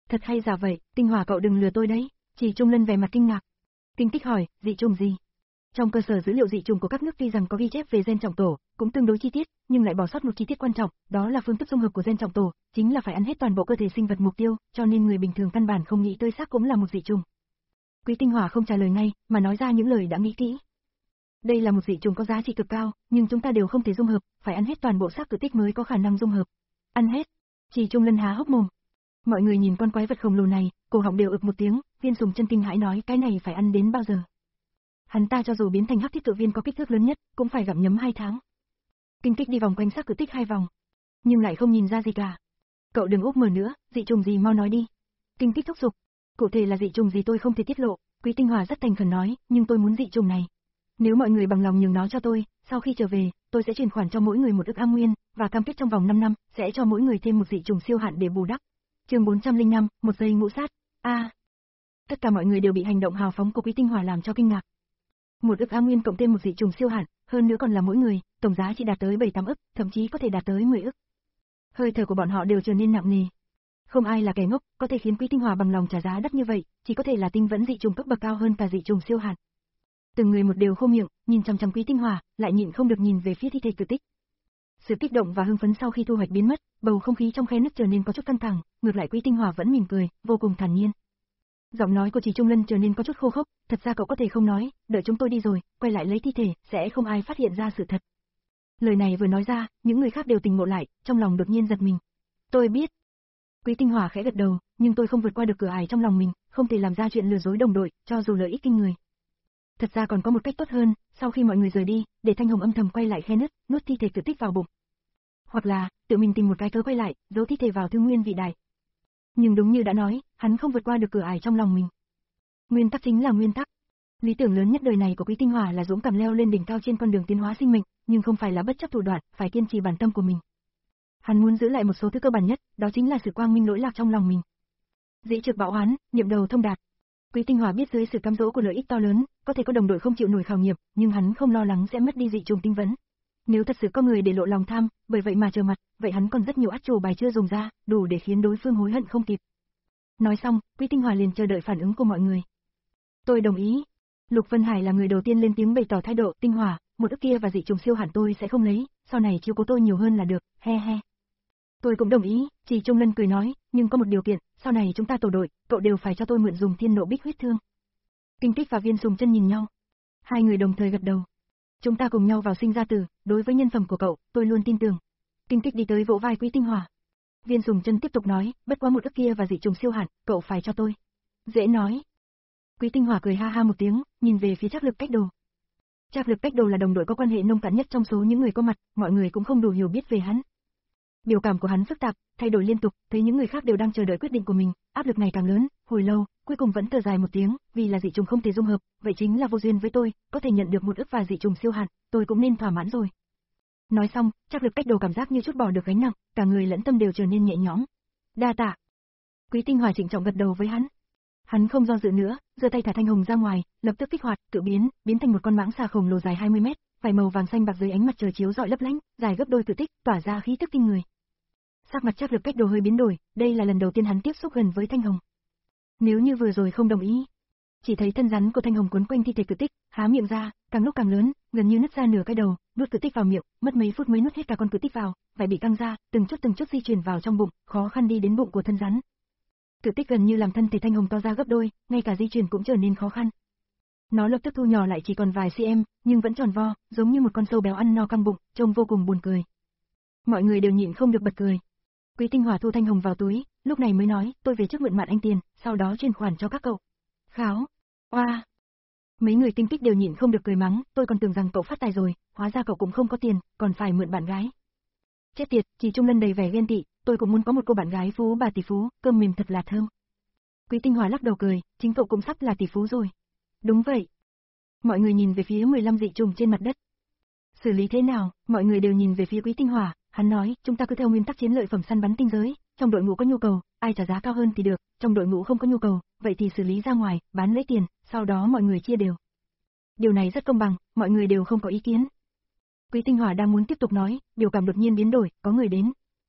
Thật hay giả vậy, Tinh Hỏa cậu đừng lừa tôi đấy. Chỉ Trung Lân vẻ mặt kinh ngạc. Kinh Tích hỏi, dị trùng gì? Trong cơ sở dữ liệu dị trùng của các nước tuy rằng có ghi chép về gen trọng tổ, cũng tương đối chi tiết, nhưng lại bỏ sót một chi tiết quan trọng, đó là phương thức dung hợp của gen trọng tổ, chính là phải ăn hết toàn bộ cơ thể sinh vật mục tiêu, cho nên người bình thường căn bản không nghĩ tới xác cũng là một dị trùng. Quý Tinh Hỏa không trả lời ngay, mà nói ra những lời đã nghĩ kỹ. Đây là một dị trùng có giá trị cực cao, nhưng chúng ta đều không thể dung hợp, phải ăn hết toàn bộ xác cự tích mới có khả năng dung hợp. Ăn hết? Chỉ Trung Lân há hốc mồm. Mọi người nhìn con quái vật khổng lồ này, cổ họng đều ực một tiếng, Viên Sùng Chân kinh hãi nói cái này phải ăn đến bao giờ? Hắn ta cho dù biến thành hắc thiết cự viên có kích thước lớn nhất, cũng phải gặm nhấm hai tháng. Kinh Tích đi vòng quanh xác cự tích hai vòng, nhưng lại không nhìn ra gì cả. Cậu đừng úp mở nữa, dị trùng gì mau nói đi. Kinh Tích thúc giục. Cụ thể là dị trùng gì tôi không thể tiết lộ, Quý Tinh Hỏa rất thành khẩn nói, nhưng tôi muốn dị trùng này. Nếu mọi người bằng lòng nhường nó cho tôi, sau khi trở về, tôi sẽ chuyển khoản cho mỗi người một ức am nguyên, và cam kết trong vòng năm năm, sẽ cho mỗi người thêm một dị trùng siêu hạn để bù đắp. Chương bốn trăm lẻ năm, một giây ngũ sát. A. À, tất cả mọi người đều bị hành động hào phóng của Quý Tinh Hỏa làm cho kinh ngạc. Một ức am nguyên cộng thêm một dị trùng siêu hạn, hơn nữa còn là mỗi người, tổng giá trị đạt tới bảy tám ức, thậm chí có thể đạt tới mười ức. Hơi thở của bọn họ đều trở nên nặng nề. Không ai là kẻ ngốc, có thể khiến Quý Tinh Hỏa bằng lòng trả giá đắt như vậy, chỉ có thể là tinh vẫn dị trùng cấp bậc cao hơn cả dị trùng siêu hạn. Từng người một đều khô miệng, nhìn chằm chằm Quý Tinh Hỏa, lại nhịn không được nhìn về phía thi thể cự tích. Sự kích động và hưng phấn sau khi thu hoạch biến mất, bầu không khí trong khe nứt trở nên có chút căng thẳng, ngược lại Quý Tinh Hỏa vẫn mỉm cười, vô cùng thản nhiên. Giọng nói của Chỉ Trung Lân trở nên có chút khô khốc, thật ra cậu có thể không nói, đợi chúng tôi đi rồi, quay lại lấy thi thể, sẽ không ai phát hiện ra sự thật. Lời này vừa nói ra, những người khác đều tỉnh ngộ lại, trong lòng đột nhiên giật mình. Tôi biết. Quý Tinh Hỏa khẽ gật đầu, nhưng tôi không vượt qua được cửa ải trong lòng mình, không thể làm ra chuyện lừa dối đồng đội, cho dù lợi ích kinh người. Thật ra còn có một cách tốt hơn, sau khi mọi người rời đi, để Thanh Hồng âm thầm quay lại khe nứt, nuốt thi thể cự tích vào bụng. Hoặc là, tự mình tìm một cái cớ quay lại, giấu thi thể vào thương nguyên vị đại. Nhưng đúng như đã nói, hắn không vượt qua được cửa ải trong lòng mình. Nguyên tắc chính là nguyên tắc. Lý tưởng lớn nhất đời này của Quý Tinh Hỏa là dũng cảm leo lên đỉnh cao trên con đường tiến hóa sinh mệnh, nhưng không phải là bất chấp thủ đoạn, phải kiên trì bản tâm của mình. Hắn muốn giữ lại một số thứ cơ bản nhất, đó chính là sự quang minh lỗi lạc trong lòng mình. Dĩ trực bạo oán, niệm đầu thông đạt. Quý Tinh Hỏa biết dưới sự cám dỗ của lợi ích to lớn, có thể có đồng đội không chịu nổi khảo nghiệm, nhưng hắn không lo lắng sẽ mất đi dị trùng tinh vấn. Nếu thật sự có người để lộ lòng tham, bởi vậy mà chờ mặt, vậy hắn còn rất nhiều át chủ bài chưa dùng ra, đủ để khiến đối phương hối hận không kịp. Nói xong, Quý Tinh Hỏa liền chờ đợi phản ứng của mọi người. Tôi đồng ý. Lục Vân Hải là người đầu tiên lên tiếng bày tỏ thái độ. Tinh Hỏa, một ức kia và dị trùng siêu hạn tôi sẽ không lấy, sau này chiếu cố tôi nhiều hơn là được, he he. Tôi cũng đồng ý, Chỉ Trung Lân cười nói, nhưng có một điều kiện, sau này chúng ta tổ đội, cậu đều phải cho tôi mượn dùng thiên nộ bích huyết thương. Kinh Tích và Viên Sùng Chân nhìn nhau. Hai người đồng thời gật đầu. Chúng ta cùng nhau vào sinh ra tử, đối với nhân phẩm của cậu, tôi luôn tin tưởng. Kinh Tích đi tới vỗ vai Quý Tinh Hỏa. Viên Sùng Chân tiếp tục nói, bất quá một ức kia và dị trùng siêu hạn, cậu phải cho tôi. Dễ nói. Quý Tinh Hỏa cười ha ha một tiếng, nhìn về phía Trác Lực Cách Đồ. Trác Lực Cách Đồ là đồng đội có quan hệ nông cạn nhất trong số những người có mặt, mọi người cũng không đủ hiểu biết về hắn. Biểu cảm của hắn phức tạp, thay đổi liên tục, thấy những người khác đều đang chờ đợi quyết định của mình, áp lực ngày càng lớn, hồi lâu, cuối cùng vẫn thở dài một tiếng, vì là dị trùng không thể dung hợp, vậy chính là vô duyên với tôi, có thể nhận được một ức và dị trùng siêu hạn, tôi cũng nên thỏa mãn rồi. Nói xong, Trác Lực Cách Đồ cảm giác như chút bỏ được gánh nặng, cả người lẫn tâm đều trở nên nhẹ nhõm. Đa tạ. Quý Tinh Hỏa trịnh trọng gật đầu với hắn. Hắn không do dự nữa, giơ tay thả Thanh Hồng ra ngoài, lập tức kích hoạt, cự biến, biến thành một con mãng xà khổng lồ dài hai mươi mét, vảy màu vàng xanh bạc dưới ánh mặt trời chiếu rọi lấp lánh, dài gấp đôi cự tích, tỏa ra khí tức kinh người. Sắc mặt Trác Lực Cách Đồ hơi biến đổi, đây là lần đầu tiên hắn tiếp xúc gần với Thanh Hồng. Nếu như vừa rồi không đồng ý, chỉ thấy thân rắn của Thanh Hồng quấn quanh thi thể cự tích, há miệng ra, càng lúc càng lớn, gần như nứt ra nửa cái đầu, nuốt cự tích vào miệng, mất mấy phút mới nuốt hết cả con cự tích vào, vảy bị căng ra, từng chút từng chút di chuyển vào trong bụng, khó khăn đi đến bụng của thân rắn. Cự tích gần như làm thân thể Thanh Hồng to ra gấp đôi, ngay cả di chuyển cũng trở nên khó khăn. Nó lập tức thu nhỏ lại chỉ còn vài cm, nhưng vẫn tròn vo, giống như một con sâu béo ăn no căng bụng, trông vô cùng buồn cười. Mọi người đều nhịn không được bật cười. Quý Tinh Hỏa thu Thanh Hồng vào túi, lúc này mới nói, tôi về trước mượn Mạn Anh tiền, sau đó chuyển khoản cho các cậu. Kháo. Oa. Mấy người Tinh Tích đều nhịn không được cười mắng, tôi còn tưởng rằng cậu phát tài rồi, hóa ra cậu cũng không có tiền, còn phải mượn bạn gái. Chết tiệt, Chỉ Trung Lân đầy vẻ ghen tị, tôi cũng muốn có một cô bạn gái phú bà tỷ phú, cơm mềm thật là thơm. Quý Tinh Hỏa lắc đầu cười, chính cậu cũng sắp là tỷ phú rồi. Đúng vậy. Mọi người nhìn về phía mười lăm dị trùng trên mặt đất. Xử lý thế nào? Mọi người đều nhìn về phía Quý Tinh Hỏa, hắn nói, chúng ta cứ theo nguyên tắc chiến lợi phẩm săn bắn tinh giới, trong đội ngũ có nhu cầu, ai trả giá cao hơn thì được, trong đội ngũ không có nhu cầu, vậy thì xử lý ra ngoài, bán lấy tiền, sau đó mọi người chia đều. Điều này rất công bằng, mọi người đều không có ý kiến. Quý Tinh Hỏa đang muốn tiếp tục nói, biểu cảm đột nhiên biến đổi, có người đến.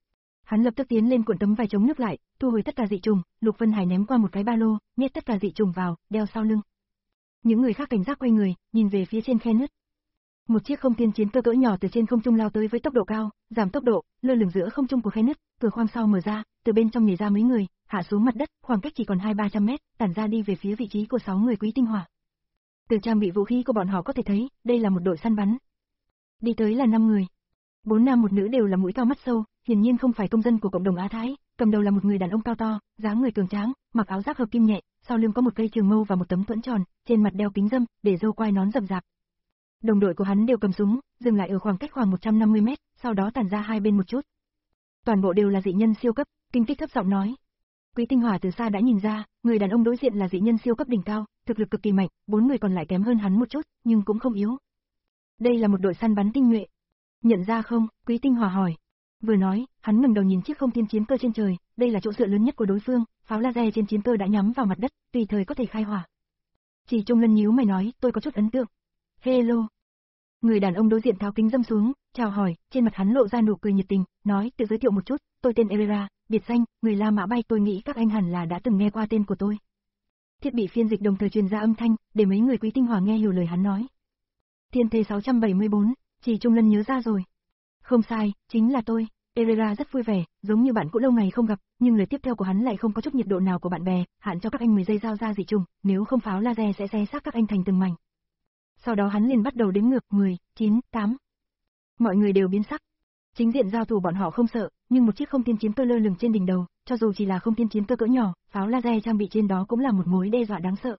Hắn lập tức tiến lên cuộn tấm vải chống nước lại, thu hồi tất cả dị trùng, Lục Vân Hải ném qua một cái ba lô, nhét tất cả dị trùng vào, đeo sau lưng. Những người khác cảnh giác quay người, nhìn về phía trên khe nứt. Một chiếc không tiên chiến cơ cỡ nhỏ từ trên không trung lao tới với tốc độ cao, giảm tốc độ, lơ lửng giữa không trung của khe nứt, cửa khoang sau mở ra, từ bên trong nhảy ra mấy người, hạ xuống mặt đất, khoảng cách chỉ còn hai ba trăm mét, tản ra đi về phía vị trí của sáu người Quý Tinh Hỏa. Từ trang bị vũ khí của bọn họ có thể thấy, đây là một đội săn bắn. Đi tới là năm người. Bốn nam một nữ đều là mũi cao mắt sâu, hiển nhiên không phải công dân của cộng đồng Á Thái, cầm đầu là một người đàn ông cao to, dáng người cường tráng, mặc áo giáp hợp kim nhẹ, sau lưng có một cây trường mâu và một tấm thuẫn tròn, trên mặt đeo kính râm, để râu quai nón rậm rạp. Đồng đội của hắn đều cầm súng, dừng lại ở khoảng cách khoảng một trăm năm mươi mét, sau đó tản ra hai bên một chút. Toàn bộ đều là dị nhân siêu cấp, Kinh Kích thấp giọng nói. Quý Tinh Hỏa từ xa đã nhìn ra, người đàn ông đối diện là dị nhân siêu cấp đỉnh cao, thực lực cực kỳ mạnh, bốn người còn lại kém hơn hắn một chút, nhưng cũng không yếu. Đây là một đội săn bắn tinh nhuệ. Nhận ra không? Quý Tinh Hỏa hỏi. Vừa nói, hắn ngẩng đầu nhìn chiếc không tiên chiến cơ trên trời, đây là chỗ dựa lớn nhất của đối phương, pháo laser trên chiến cơ đã nhắm vào mặt đất, tùy thời có thể khai hỏa. Chỉ Trung Lân nhíu mày nói, tôi có chút ấn tượng. Hello. Người đàn ông đối diện tháo kính râm xuống, chào hỏi, trên mặt hắn lộ ra nụ cười nhiệt tình, nói, tự giới thiệu một chút, tôi tên Erera, biệt danh, người La Mã Bay, tôi nghĩ các anh hẳn là đã từng nghe qua tên của tôi. Thiết bị phiên dịch đồng thời truyền ra âm thanh, để mấy người Quý Tinh Hỏa nghe hiểu lời hắn nói. Thiên Thế sáu trăm bảy mươi bốn, Chỉ Trung Lân nhớ ra rồi. Không sai, chính là tôi. Erera rất vui vẻ, giống như bạn cũ lâu ngày không gặp, nhưng lời tiếp theo của hắn lại không có chút nhiệt độ nào của bạn bè, hạn cho các anh mười giây giao ra dị trùng, nếu không pháo laser sẽ xé xác các anh thành từng mảnh. Sau đó hắn liền bắt đầu đếm ngược, mười, chín, tám. Mọi người đều biến sắc. Chính diện giao thủ bọn họ không sợ, nhưng một chiếc không tiên chiến cơ lơ lửng trên đỉnh đầu, cho dù chỉ là không tiên chiến cơ cỡ nhỏ, pháo laser trang bị trên đó cũng là một mối đe dọa đáng sợ.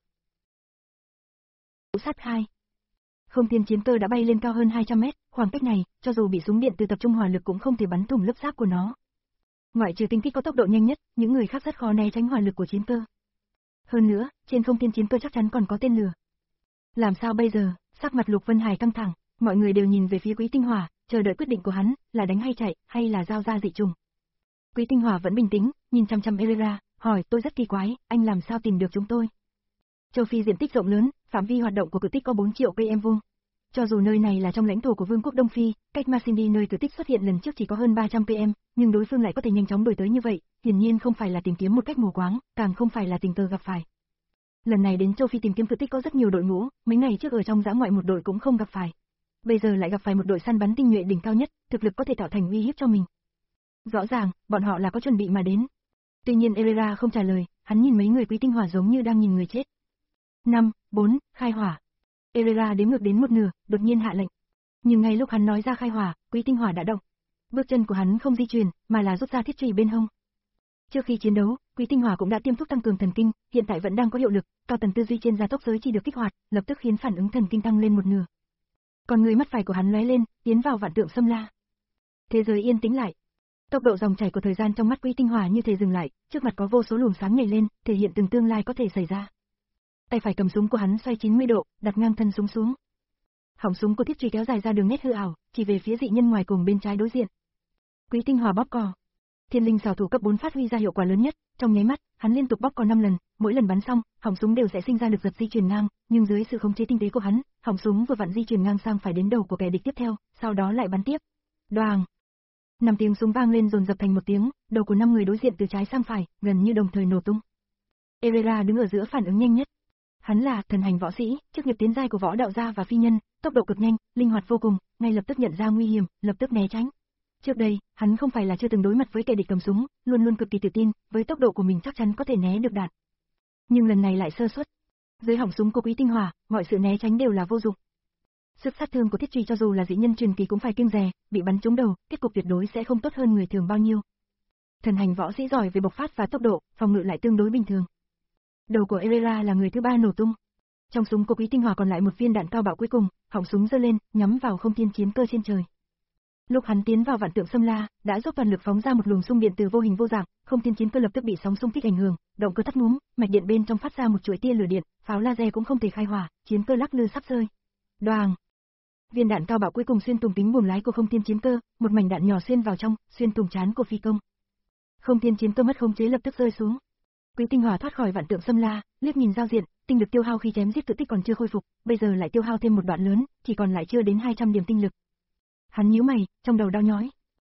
Sát hai. Không tiên chiến cơ đã bay lên cao hơn hai trăm mét, khoảng cách này, cho dù bị súng điện từ tập trung hỏa lực cũng không thể bắn thủng lớp giáp của nó. Ngoại trừ Kinh Kích có tốc độ nhanh nhất, những người khác rất khó né tránh hỏa lực của chiến cơ. Hơn nữa, trên không tiên chiến cơ chắc chắn còn có tên lửa. Làm sao bây giờ? Sắc mặt Lục Vân Hải căng thẳng, mọi người đều nhìn về phía Quý Tinh Hỏa, chờ đợi quyết định của hắn, là đánh hay chạy, hay là giao ra dị trùng. Quý Tinh Hỏa vẫn bình tĩnh, nhìn chăm chăm Erera, hỏi, tôi rất kỳ quái, anh làm sao tìm được chúng tôi? Châu Phi diện tích rộng lớn, phạm vi hoạt động của cự tích có bốn triệu cây em vuông. Cho dù nơi này là trong lãnh thổ của Vương quốc Đông Phi, cách Masindi nơi cự tích xuất hiện lần trước chỉ có hơn ba trăm cây em, nhưng đối phương lại có thể nhanh chóng đuổi tới như vậy, hiển nhiên không phải là tìm kiếm một cách mù quáng, càng không phải là tình cờ gặp phải. Lần này đến Châu Phi tìm kiếm cự tích có rất nhiều đội ngũ, mấy ngày trước ở trong dã ngoại một đội cũng không gặp phải. Bây giờ lại gặp phải một đội săn bắn tinh nhuệ đỉnh cao nhất, thực lực có thể tạo thành uy hiếp cho mình. Rõ ràng, bọn họ là có chuẩn bị mà đến. Tuy nhiên Erera không trả lời, hắn nhìn mấy người Quý Tinh Hỏa giống như đang nhìn người chết. năm, bốn, khai hỏa. Erera đếm ngược đến một nửa, đột nhiên hạ lệnh. Nhưng ngay lúc hắn nói ra khai hỏa, Quý Tinh Hỏa đã động. Bước chân của hắn không di chuyển, mà là rút ra thiết chùy bên hông. Trước khi chiến đấu, Quý Tinh Hỏa cũng đã tiêm thuốc tăng cường thần kinh, hiện tại vẫn đang có hiệu lực, cao tần tư duy trên gia tốc giới chỉ được kích hoạt, lập tức khiến phản ứng thần kinh tăng lên một nửa. Còn người mắt phải của hắn lóe lên, tiến vào vạn tượng xâm la. Thế giới yên tĩnh lại. Tốc độ dòng chảy của thời gian trong mắt Quý Tinh Hỏa như thể dừng lại, trước mặt có vô số luồng sáng nhảy lên, thể hiện từng tương lai có thể xảy ra. Tay phải cầm súng của hắn xoay chín mươi độ, đặt ngang thân súng xuống. Họng súng của thiết chùy kéo dài ra đường nét hư ảo, chỉ về phía dị nhân ngoài cùng bên trái đối diện. Quý Tinh Hỏa bóp cò. Thiên linh xảo thủ cấp bốn phát huy ra hiệu quả lớn nhất, trong nháy mắt, hắn liên tục bóp cò năm lần, mỗi lần bắn xong, họng súng đều sẽ sinh ra lực giật di chuyển ngang, nhưng dưới sự khống chế tinh tế của hắn, họng súng vừa vặn di chuyển ngang sang phải đến đầu của kẻ địch tiếp theo, sau đó lại bắn tiếp. Đoàng. Năm tiếng súng vang lên dồn dập thành một tiếng, đầu của năm người đối diện từ trái sang phải, gần như đồng thời nổ tung. Erera đứng ở giữa phản ứng nhanh nhất. Hắn là thần hành võ sĩ, chức nghiệp tiến giai của võ đạo gia và phi nhân, tốc độ cực nhanh, linh hoạt vô cùng, ngay lập tức nhận ra nguy hiểm, lập tức né tránh. Trước đây, hắn không phải là chưa từng đối mặt với kẻ địch cầm súng, luôn luôn cực kỳ tự tin, với tốc độ của mình chắc chắn có thể né được đạn. Nhưng lần này lại sơ suất. Dưới họng súng của Quý Tinh Hỏa, mọi sự né tránh đều là vô dụng. Sức sát thương của thiết chùy cho dù là dị nhân truyền kỳ cũng phải kiêng dè, bị bắn trúng đầu, kết cục tuyệt đối sẽ không tốt hơn người thường bao nhiêu. Thần hành võ sĩ giỏi về bộc phát và tốc độ, phòng ngự lại tương đối bình thường. Đầu của Erera là người thứ ba nổ tung. Trong súng của Quý Tinh Hỏa còn lại một viên đạn cao bạo cuối cùng, họng súng giơ lên, nhắm vào không tiên chiến cơ trên trời. Lúc hắn tiến vào vạn tượng xâm la, đã dốc toàn lực phóng ra một luồng xung điện từ vô hình vô dạng, không tiên chiến cơ lập tức bị sóng xung kích ảnh hưởng, động cơ tắt ngúm, mạch điện bên trong phát ra một chuỗi tia lửa điện, pháo laser cũng không thể khai hỏa, chiến cơ lắc lư sắp rơi. Đoàng. Viên đạn cao bạo cuối cùng xuyên thủng kính buồng lái của không tiên chiến cơ, một mảnh đạn nhỏ xuyên vào trong, xuyên thủng trán của phi công. Không tiên chiến cơ mất khống chế lập tức rơi xuống. Quý Tinh Hỏa thoát khỏi vạn tượng xâm la, liếc nhìn giao diện, tinh lực tiêu hao khi chém giết cự tích còn chưa khôi phục, bây giờ lại tiêu hao thêm một đoạn lớn, chỉ còn lại chưa đến hai trăm điểm tinh lực. Hắn nhíu mày, trong đầu đau nhói.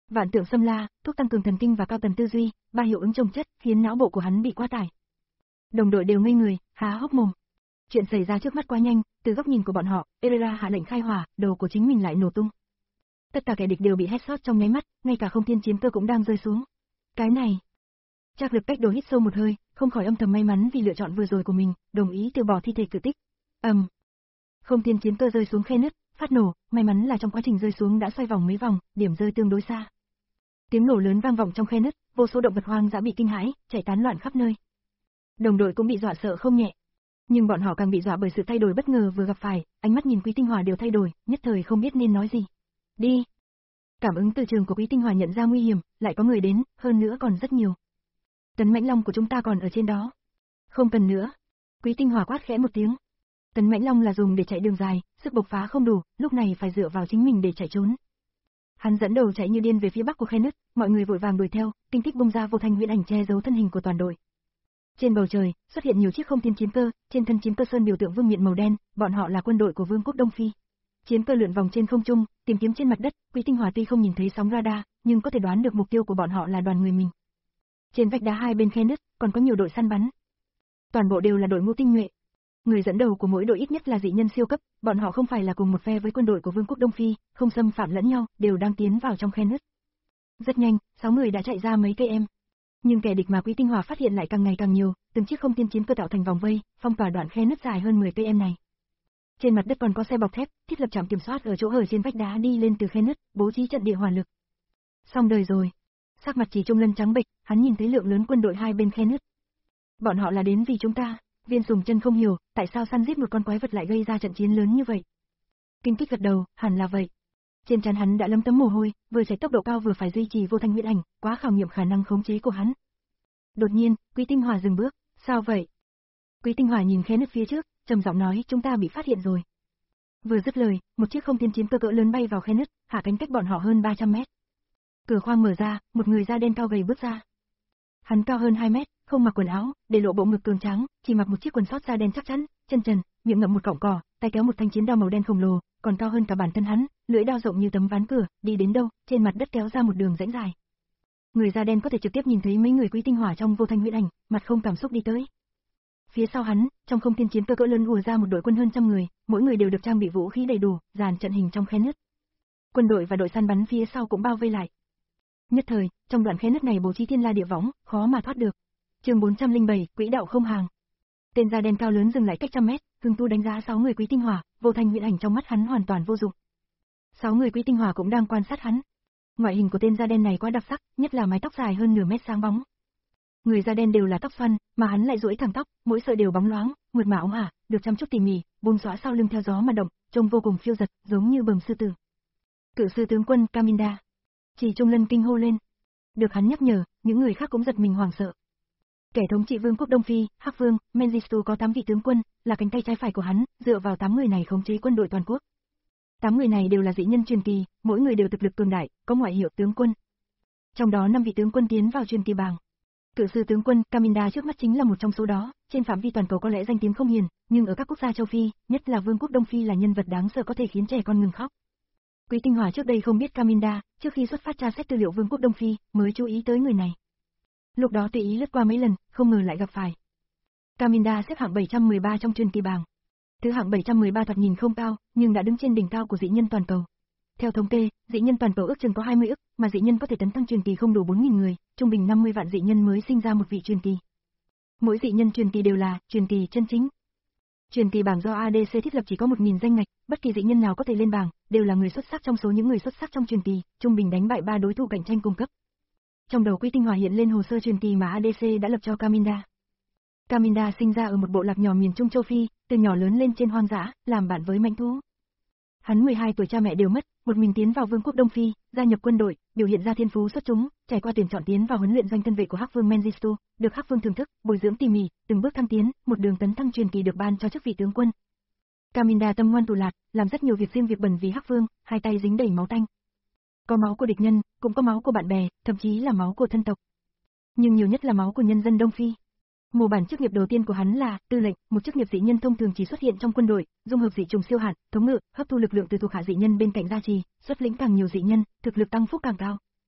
Vạn tượng xâm la, thuốc tăng cường thần kinh và cao tần tư duy, ba hiệu ứng chồng chất, khiến não bộ của hắn bị quá tải. Đồng đội đều ngây người, há hốc mồm. Chuyện xảy ra trước mắt quá nhanh, từ góc nhìn của bọn họ, Erera hạ lệnh khai hỏa, đầu của chính mình lại nổ tung. Tất cả kẻ địch đều bị headshot trong nháy mắt, ngay cả không thiên chiến cơ cũng đang rơi xuống. Cái này. Trác Lực Cách Đồ hít sâu một hơi, không khỏi âm thầm may mắn vì lựa chọn vừa rồi của mình, đồng ý từ bỏ thi thể cự tích. Ầm. Um. Không thiên chiến cơ rơi xuống khe nứt, phát nổ, may mắn là trong quá trình rơi xuống đã xoay vòng mấy vòng, điểm rơi tương đối xa. Tiếng nổ lớn vang vọng trong khe nứt, vô số động vật hoang dã bị kinh hãi, chạy tán loạn khắp nơi. Đồng đội cũng bị dọa sợ không nhẹ. Nhưng bọn họ càng bị dọa bởi sự thay đổi bất ngờ vừa gặp phải, ánh mắt nhìn Quý Tinh Hòa đều thay đổi, nhất thời không biết nên nói gì. Đi. Cảm ứng từ trường của Quý Tinh Hòa nhận ra nguy hiểm, lại có người đến, hơn nữa còn rất nhiều. Tấn Mãnh Long của chúng ta còn ở trên đó. Không cần nữa. Quý Tinh Hòa quát khẽ một tiếng. Tấn Mãnh Long là dùng để chạy đường dài, sức bộc phá không đủ, lúc này phải dựa vào chính mình để chạy trốn. Hắn dẫn đầu chạy như điên về phía bắc của khe nứt, mọi người vội vàng đuổi theo, kinh tích bung ra vô thanh huyễn ảnh che giấu thân hình của toàn đội. Trên bầu trời, xuất hiện nhiều chiếc không thiên chiến cơ, trên thân chiến cơ sơn biểu tượng vương miện màu đen, bọn họ là quân đội của Vương quốc Đông Phi. Chiến cơ lượn vòng trên không trung, tìm kiếm trên mặt đất, Quý Tinh Hòa tuy không nhìn thấy sóng radar, nhưng có thể đoán được mục tiêu của bọn họ là đoàn người mình. Trên vách đá hai bên khe nứt, còn có nhiều đội săn bắn. Toàn bộ đều là đội ngũ tinh nhuệ. Người dẫn đầu của mỗi đội ít nhất là dị nhân siêu cấp, bọn họ không phải là cùng một phe với quân đội của Vương quốc Đông Phi, không xâm phạm lẫn nhau, đều đang tiến vào trong khe nứt. Rất nhanh, sáu người đã chạy ra mấy cây em. Nhưng kẻ địch mà Quý Tinh Hòa phát hiện lại càng ngày càng nhiều, từng chiếc không thiên chiến cơ tạo thành vòng vây, phong tỏa đoạn khe nứt dài hơn mười cây em này. Trên mặt đất còn có xe bọc thép, thiết lập trạm kiểm soát ở chỗ hở trên vách đá đi lên từ khe nứt, bố trí trận địa hỏa lực. Xong đời rồi. Sắc mặt Chỉ Trung Lân trắng bệch, hắn nhìn thấy lượng lớn quân đội hai bên khe nứt. Bọn họ là đến vì chúng ta. Viên Sùng Chân không hiểu, tại sao săn giết một con quái vật lại gây ra trận chiến lớn như vậy. Kinh Kích gật đầu, hẳn là vậy. Trên trán hắn đã lấm tấm mồ hôi, vừa chạy tốc độ cao vừa phải duy trì vô thanh huyễn ảnh, quá khảo nghiệm khả năng khống chế của hắn. Đột nhiên, Quý Tinh Hòa dừng bước, sao vậy? Quý Tinh Hòa nhìn khe nứt phía trước, trầm giọng nói, chúng ta bị phát hiện rồi. Vừa dứt lời, một chiếc không thiên chiến cơ cỡ lớn bay vào khe nứt, hạ cánh cách bọn họ hơn ba trăm mét. Cửa khoang mở ra, một người da đen cao gầy bước ra. Hắn cao hơn hai mét, không mặc quần áo, để lộ bộ ngực cường tráng, chỉ mặc một chiếc quần sót da đen chắc chắn, chân trần, miệng ngậm một cọng cỏ, tay kéo một thanh chiến đao màu đen khổng lồ, còn cao hơn cả bản thân hắn, lưỡi đao rộng như tấm ván cửa, đi đến đâu, trên mặt đất kéo ra một đường rãnh dài. Người da đen có thể trực tiếp nhìn thấy mấy người Quý Tinh Hòa trong vô thanh huyễn ảnh, mặt không cảm xúc đi tới. Phía sau hắn, trong không thiên chiến cơ cỡ lớn ùa ra một đội quân hơn trăm người, mỗi người đều được trang bị vũ khí đầy đủ, dàn trận hình trong khe nứt. Quân đội và đội săn bắn phía sau cũng bao vây lại. Nhất thời, trong đoạn khe nứt này bố trí thiên la địa võng, khó mà thoát được. Chương bốn trăm lẻ bảy, quỹ đạo không hàng. Tên da đen cao lớn dừng lại cách trăm mét, Hưng Tu đánh giá sáu người Quý Tinh Hòa, vô thanh huyễn ảnh trong mắt hắn hoàn toàn vô dụng. Sáu người Quý Tinh Hòa cũng đang quan sát hắn. Ngoại hình của tên da đen này quá đặc sắc, nhất là mái tóc dài hơn nửa mét sáng bóng. Người da đen đều là tóc xoăn, mà hắn lại duỗi thẳng tóc, mỗi sợi đều bóng loáng, mượt mà óng ả, được chăm chút tỉ mỉ, buông xõa sau lưng theo gió mà động, trông vô cùng phiêu dật, giống như bầm sư tử. Cự sư tướng quân Kaminda. Chỉ Trung Lân kinh hô lên. Được hắn nhắc nhở, những người khác cũng giật mình hoảng sợ. Kẻ thống trị Vương quốc Đông Phi, Hắc Vương, Mengistu có tám vị tướng quân, là cánh tay trái phải của hắn, dựa vào tám người này khống chế quân đội toàn quốc. Tám người này đều là dị nhân truyền kỳ, mỗi người đều thực lực cường đại, có ngoại hiệu tướng quân. Trong đó năm vị tướng quân tiến vào truyền kỳ bảng. Cự sư tướng quân Kaminda trước mắt chính là một trong số đó, trên phạm vi toàn cầu có lẽ danh tiếng không hiền, nhưng ở các quốc gia châu Phi, nhất là Vương quốc Đông Phi là nhân vật đáng sợ có thể khiến trẻ con ngừng khóc. Quý Tinh Hòa trước đây không biết Kaminda, trước khi xuất phát tra xét tư liệu Vương quốc Đông Phi, mới chú ý tới người này. Lúc đó tùy ý lướt qua mấy lần, không ngờ lại gặp phải. Kaminda xếp hạng bảy trăm mười ba trong truyền kỳ bảng. Thứ hạng bảy trăm mười ba thoạt nhìn không cao, nhưng đã đứng trên đỉnh cao của dị nhân toàn cầu. Theo thống kê, dị nhân toàn cầu ước chừng có hai mươi ức, mà dị nhân có thể tấn thăng truyền kỳ không đủ bốn nghìn người, trung bình năm mươi vạn dị nhân mới sinh ra một vị truyền kỳ. Mỗi dị nhân truyền kỳ đều là truyền kỳ chân chính. Truyền kỳ bảng do a đê xê thiết lập chỉ có một nghìn danh ngạch, bất kỳ dị nhân nào có thể lên bảng, đều là người xuất sắc trong số những người xuất sắc trong truyền kỳ, trung bình đánh bại ba đối thủ cạnh tranh cùng cấp. Trong đầu Quý Tinh Hòa hiện lên hồ sơ truyền kỳ mà a đê xê đã lập cho Kaminda. Kaminda sinh ra ở một bộ lạc nhỏ miền Trung châu Phi, từ nhỏ lớn lên trên hoang dã, làm bạn với mãnh thú. Hắn mười hai tuổi cha mẹ đều mất, một mình tiến vào Vương quốc Đông Phi, gia nhập quân đội, biểu hiện ra thiên phú xuất chúng, trải qua tuyển chọn tiến vào huấn luyện doanh thân vệ của Hắc Vương Mengistu, được Hắc Vương thưởng thức, bồi dưỡng tỉ mỉ, từng bước thăng tiến, một đường tấn thăng truyền kỳ được ban cho chức vị tướng quân. Kaminda tâm ngoan thủ lạt, làm rất nhiều việc riêng việc bẩn vì Hắc Vương, hai tay dính đầy máu tanh. Có máu của địch nhân, cũng có máu của bạn bè, thậm chí là máu của thân tộc. Nhưng nhiều nhất là máu của nhân dân Đông Phi. Mô bản chức nghiệp đầu tiên của hắn là tư lệnh, một chức nghiệp dị nhân thông thường chỉ xuất hiện trong quân đội, dung hợp dị trùng siêu hạn, thống ngự, hấp thu lực lượng từ thuộc hạ dị nhân bên cạnh gia trì, xuất lĩnh càng nhiều dị nhân, thực lực tăng phúc càng cao.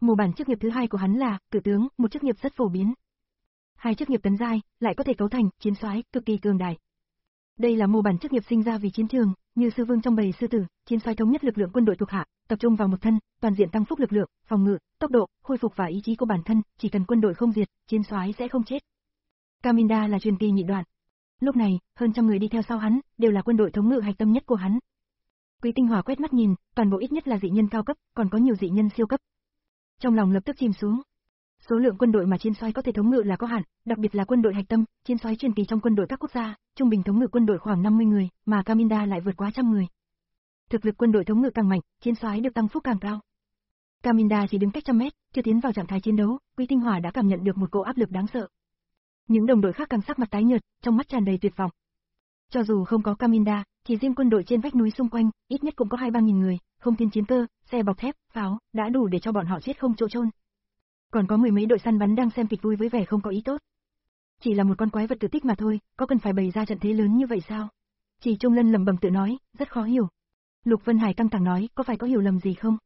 Mô bản chức nghiệp thứ hai của hắn là cử tướng, một chức nghiệp rất phổ biến. Hai chức nghiệp tấn giai lại có thể cấu thành chiến soái cực kỳ cường đại. Đây là mô bản chức nghiệp sinh ra vì chiến trường, như sư vương trong bầy sư tử, chiến soái thống nhất lực lượng quân đội thuộc hạ, tập trung vào một thân, toàn diện tăng phúc lực lượng, phòng ngự, tốc độ, khôi phục và ý chí của bản thân, chỉ cần quân đội không diệt, chiến soái sẽ không chết. Kaminda là truyền kỳ nhị đoạn. Lúc này, hơn trăm người đi theo sau hắn, đều là quân đội thống ngự hạch tâm nhất của hắn. Quý Tinh Hòa quét mắt nhìn, toàn bộ ít nhất là dị nhân cao cấp, còn có nhiều dị nhân siêu cấp. Trong lòng lập tức chìm xuống. Số lượng quân đội mà chiến soái có thể thống ngự là có hạn, đặc biệt là quân đội hạch tâm, chiến soái truyền kỳ trong quân đội các quốc gia, trung bình thống ngự quân đội khoảng năm mươi người, mà Kaminda lại vượt quá trăm người. Thực lực quân đội thống ngự càng mạnh, chiến soái được tăng phúc càng cao. Kaminda chỉ đứng cách trăm mét, chưa tiến vào trạng thái chiến đấu, Quý Tinh Hòa đã cảm nhận được một cỗ áp lực đáng sợ. Những đồng đội khác càng sắc mặt tái nhợt, trong mắt tràn đầy tuyệt vọng. Cho dù không có Kaminda, chỉ riêng quân đội trên vách núi xung quanh, ít nhất cũng có hai ba nghìn người, không thiên chiến cơ, xe bọc thép, pháo, đã đủ để cho bọn họ chết không chỗ chôn. Còn có mười mấy đội săn bắn đang xem kịch vui với vẻ không có ý tốt. Chỉ là một con quái vật tử tích mà thôi, có cần phải bày ra trận thế lớn như vậy sao? Chỉ Trung Lân lẩm bẩm tự nói, rất khó hiểu. Lục Vân Hải căng thẳng nói, có phải có hiểu lầm gì không?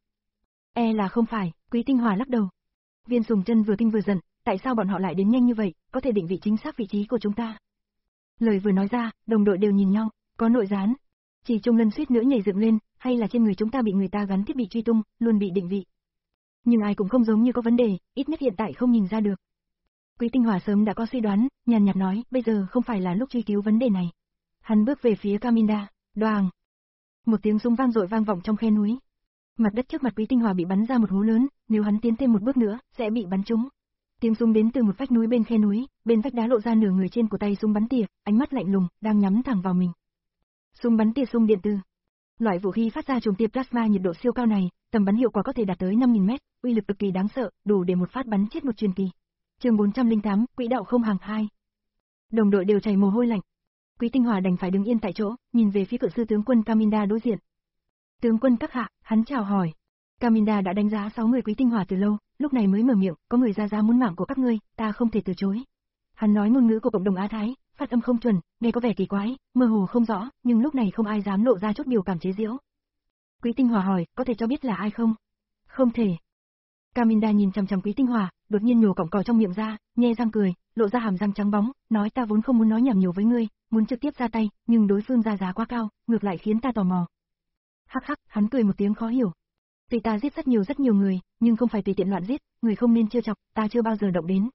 E là không phải, Quý Tinh Hòa lắc đầu. Viên Sùng Chân vừa kinh vừa giận, tại sao bọn họ lại đến nhanh như vậy, có thể định vị chính xác vị trí của chúng ta? Lời vừa nói ra, đồng đội đều nhìn nhau, có nội gián. Chỉ Trung Lân suýt nữa nhảy dựng lên, hay là trên người chúng ta bị người ta gắn thiết bị truy tung, luôn bị định vị. Nhưng ai cũng không giống như có vấn đề, ít nhất hiện tại không nhìn ra được. Quý Tinh Hòa sớm đã có suy đoán, nhàn nhạt nói, bây giờ không phải là lúc truy cứu vấn đề này. Hắn bước về phía Kaminda, đoàng. Một tiếng súng vang dội vang vọng trong khe núi. Mặt đất trước mặt Quý Tinh Hòa bị bắn ra một hố lớn, nếu hắn tiến thêm một bước nữa, sẽ bị bắn trúng. Tiếng súng đến từ một vách núi bên khe núi, bên vách đá lộ ra nửa người trên của tay súng bắn tỉa, ánh mắt lạnh lùng, đang nhắm thẳng vào mình. Súng bắn tỉa súng điện tử. Loại vũ khí phát ra trùng tia plasma nhiệt độ siêu cao này, tầm bắn hiệu quả có thể đạt tới năm nghìn mét, uy lực cực kỳ đáng sợ, đủ để một phát bắn chết một truyền kỳ. Chương bốn trăm lẻ tám, quỹ đạo không hàng hai. Đồng đội đều chảy mồ hôi lạnh. Quý Tinh Hòa đành phải đứng yên tại chỗ, nhìn về phía cự sư tướng quân Kaminda đối diện. Tướng quân các hạ, hắn chào hỏi. Kaminda đã đánh giá sáu người Quý Tinh Hòa từ lâu, lúc này mới mở miệng, có người ra giá muốn mạng của các ngươi, ta không thể từ chối. Hắn nói ngôn ngữ của cộng đồng Á Thái, phát âm không chuẩn, nghe có vẻ kỳ quái, mơ hồ không rõ, nhưng lúc này không ai dám lộ ra chút biểu cảm chế giễu. Quý Tinh Hòa hỏi, có thể cho biết là ai không? Không thể. Kaminda nhìn chằm chằm Quý Tinh Hòa, đột nhiên nhổ cọng cỏ trong miệng ra, nhe răng cười, lộ ra hàm răng trắng bóng, nói ta vốn không muốn nói nhảm nhiều với ngươi, muốn trực tiếp ra tay, nhưng đối phương ra giá quá cao, ngược lại khiến ta tò mò. Hắc hắc, hắn cười một tiếng khó hiểu. Tuy ta giết rất nhiều rất nhiều người, nhưng không phải tùy tiện loạn giết, người không nên trêu chọc, ta chưa bao giờ động đến.